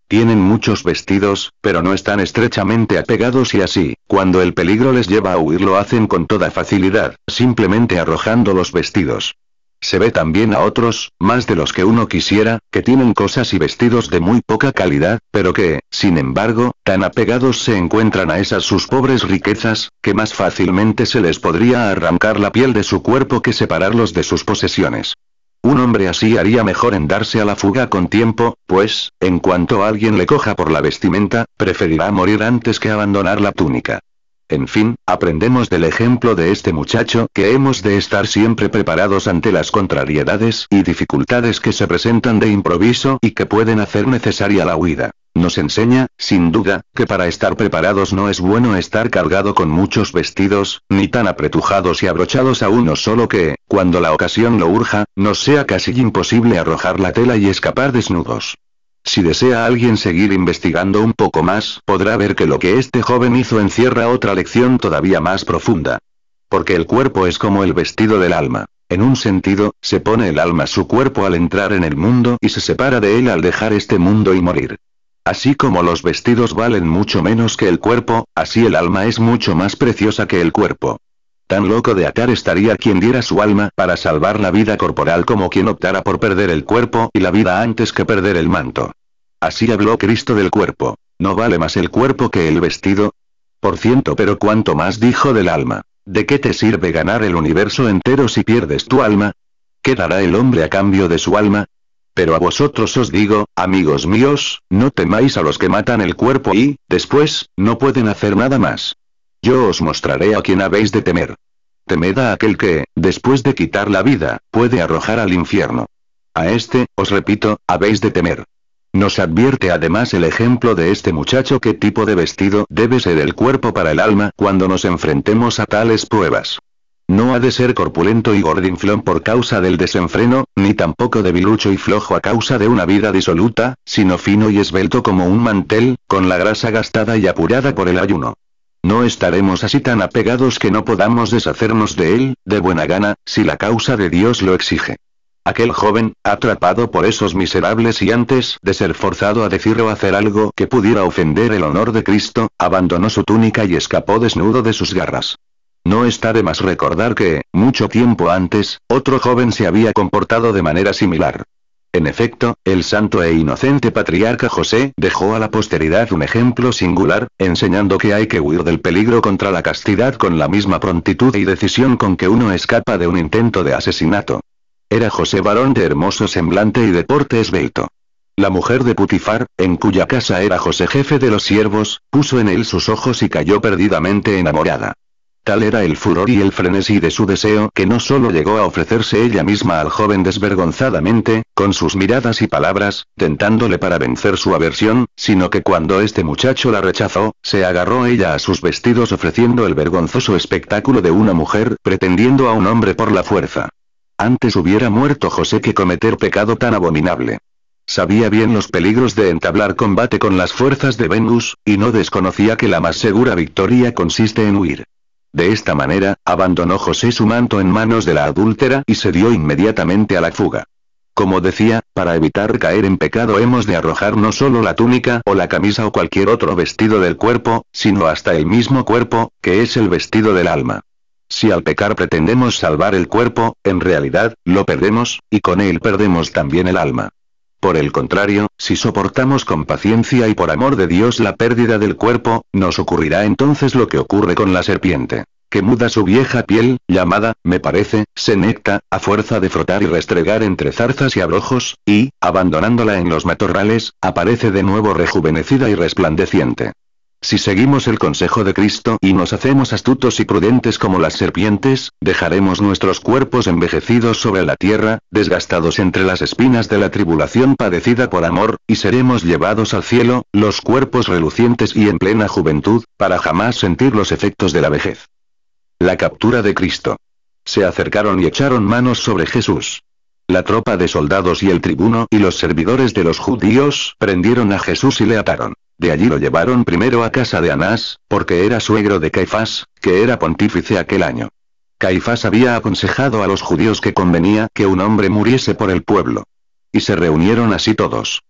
Tienen muchos vestidos, pero no están estrechamente apegados y así, cuando el peligro les lleva a huir lo hacen con toda facilidad, simplemente arrojando los vestidos. Se ve también a otros, más de los que uno quisiera, que tienen cosas y vestidos de muy poca calidad, pero que, sin embargo, tan apegados se encuentran a esas sus pobres riquezas, que más fácilmente se les podría arrancar la piel de su cuerpo que separarlos de sus posesiones. Un hombre así haría mejor en darse a la fuga con tiempo, pues, en cuanto alguien le coja por la vestimenta, preferirá morir antes que abandonar la túnica. En fin, aprendemos del ejemplo de este muchacho que hemos de estar siempre preparados ante las contrariedades y dificultades que se presentan de improviso y que pueden hacer necesaria la huida. Nos enseña, sin duda, que para estar preparados no es bueno estar cargado con muchos vestidos, ni tan apretujados y abrochados a uno solo que, cuando la ocasión lo urja, nos sea casi imposible arrojar la tela y escapar desnudos. Si desea alguien seguir investigando un poco más, podrá ver que lo que este joven hizo encierra otra lección todavía más profunda. Porque el cuerpo es como el vestido del alma. En un sentido, se pone el alma a su cuerpo al entrar en el mundo y se separa de él al dejar este mundo y morir. Así como los vestidos valen mucho menos que el cuerpo, así el alma es mucho más preciosa que el cuerpo. Tan loco de atar estaría quien diera su alma para salvar la vida corporal como quien optara por perder el cuerpo y la vida antes que perder el manto. Así habló Cristo del cuerpo. ¿No vale más el cuerpo que el vestido? Por ciento, pero cuánto más dijo del alma. ¿De qué te sirve ganar el universo entero si pierdes tu alma? ¿Qué dará el hombre a cambio de su alma? Pero a vosotros os digo, amigos míos, no temáis a los que matan el cuerpo y, después, no pueden hacer nada más. Yo os mostraré a quién habéis de temer. Temed a aquel que, después de quitar la vida, puede arrojar al infierno. A este, os repito, habéis de temer. Nos advierte además el ejemplo de este muchacho qué tipo de vestido debe ser el cuerpo para el alma cuando nos enfrentemos a tales pruebas. No ha de ser corpulento y gordinflón por causa del desenfreno, ni tampoco debilucho y flojo a causa de una vida disoluta, sino fino y esbelto como un mantel, con la grasa gastada y apurada por el ayuno. No estaremos así tan apegados que no podamos deshacernos de él, de buena gana, si la causa de Dios lo exige. Aquel joven, atrapado por esos miserables y antes de ser forzado a decir o hacer algo que pudiera ofender el honor de Cristo, abandonó su túnica y escapó desnudo de sus garras. No está de más recordar que, mucho tiempo antes, otro joven se había comportado de manera similar. En efecto, el santo e inocente patriarca José dejó a la posteridad un ejemplo singular, enseñando que hay que huir del peligro contra la castidad con la misma prontitud y decisión con que uno escapa de un intento de asesinato. Era José varón de hermoso semblante y de porte esbelto. La mujer de Putifar, en cuya casa era José jefe de los siervos, puso en él sus ojos y cayó perdidamente enamorada. Tal era el furor y el frenesí de su deseo que no solo llegó a ofrecerse ella misma al joven desvergonzadamente, con sus miradas y palabras, tentándole para vencer su aversión, sino que cuando este muchacho la rechazó, se agarró ella a sus vestidos ofreciendo el vergonzoso espectáculo de una mujer pretendiendo a un hombre por la fuerza. Antes hubiera muerto José que cometer pecado tan abominable. Sabía bien los peligros de entablar combate con las fuerzas de Venus, y no desconocía que la más segura victoria consiste en huir. De esta manera, abandonó José su manto en manos de la adúltera y se dio inmediatamente a la fuga. Como decía, para evitar caer en pecado hemos de arrojar no solo la túnica o la camisa o cualquier otro vestido del cuerpo, sino hasta el mismo cuerpo, que es el vestido del alma. Si al pecar pretendemos salvar el cuerpo, en realidad, lo perdemos, y con él perdemos también el alma. Por el contrario, si soportamos con paciencia y por amor de Dios la pérdida del cuerpo, nos ocurrirá entonces lo que ocurre con la serpiente, que muda su vieja piel, llamada, me parece, senecta, a fuerza de frotar y restregar entre zarzas y abrojos, y, abandonándola en los matorrales, aparece de nuevo rejuvenecida y resplandeciente. Si seguimos el consejo de Cristo y nos hacemos astutos y prudentes como las serpientes, dejaremos nuestros cuerpos envejecidos sobre la tierra, desgastados entre las espinas de la tribulación padecida por amor, y seremos llevados al cielo, los cuerpos relucientes y en plena juventud, para jamás sentir los efectos de la vejez. La captura de Cristo. Se acercaron y echaron manos sobre Jesús. La tropa de soldados y el tribuno y los servidores de los judíos prendieron a Jesús y le ataron. De allí lo llevaron primero a casa de Anás, porque era suegro de Caifás, que era pontífice aquel año. Caifás había aconsejado a los judíos que convenía que un hombre muriese por el pueblo. Y se reunieron así todos.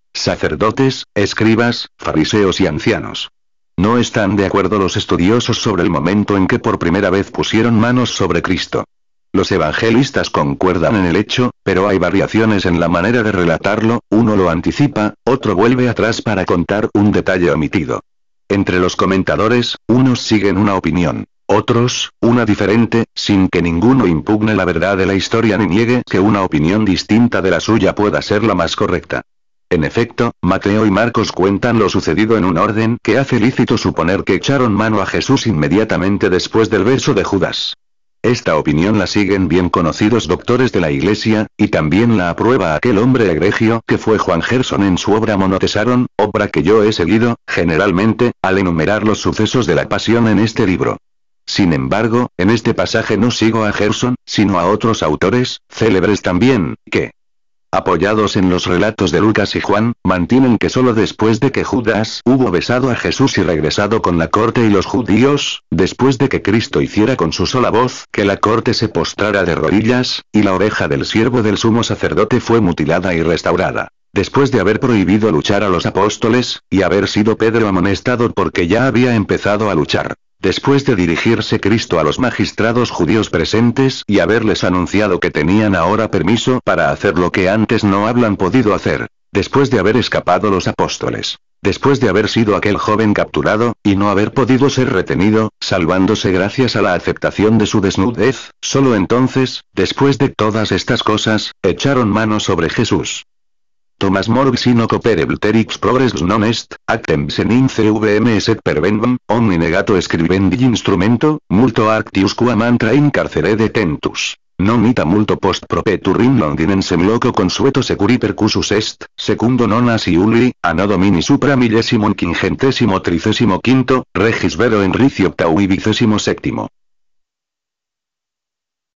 sacerdotes, escribas, fariseos y ancianos. No están de acuerdo los estudiosos sobre el momento en que por primera vez pusieron manos sobre Cristo. Los evangelistas concuerdan en el hecho, pero hay variaciones en la manera de relatarlo, uno lo anticipa, otro vuelve atrás para contar un detalle omitido. Entre los comentadores, unos siguen una opinión, otros, una diferente, sin que ninguno impugne la verdad de la historia ni niegue que una opinión distinta de la suya pueda ser la más correcta. En efecto, Mateo y Marcos cuentan lo sucedido en un orden que hace lícito suponer que echaron mano a Jesús inmediatamente después del beso de Judas. Esta opinión la siguen bien conocidos doctores de la Iglesia, y también la aprueba aquel hombre egregio que fue Juan Gerson en su obra Monotesaron, obra que yo he seguido, generalmente, al enumerar los sucesos de la pasión en este libro. Sin embargo, en este pasaje no sigo a Gerson, sino a otros autores, célebres también, que, apoyados en los relatos de Lucas y Juan, mantienen que solo después de que Judas hubo besado a Jesús y regresado con la corte y los judíos, después de que Cristo hiciera con su sola voz que la corte se postrara de rodillas, y la oreja del siervo del sumo sacerdote fue mutilada y restaurada. Después de haber prohibido luchar a los apóstoles, y haber sido Pedro amonestado porque ya había empezado a luchar. Después de dirigirse Cristo a los magistrados judíos presentes y haberles anunciado que tenían ahora permiso para hacer lo que antes no habían podido hacer. Después de haber escapado los apóstoles. Después de haber sido aquel joven capturado, y no haber podido ser retenido, salvándose gracias a la aceptación de su desnudez, solo entonces, después de todas estas cosas, echaron mano sobre Jesús. Thomas More sino coperebulterix progress non est, actem senin cvm set pervenvam, omni negato scribendi instrumento, multo arctius qua mantra in carcere detentus. Non ita multo post propeturrim londinensem loco consueto securi percussus est, secundo nonas iuli, anno domini supra millesimum quingentesimo tricesimo quinto, regis vero Enrici octavi vicesimo séptimo.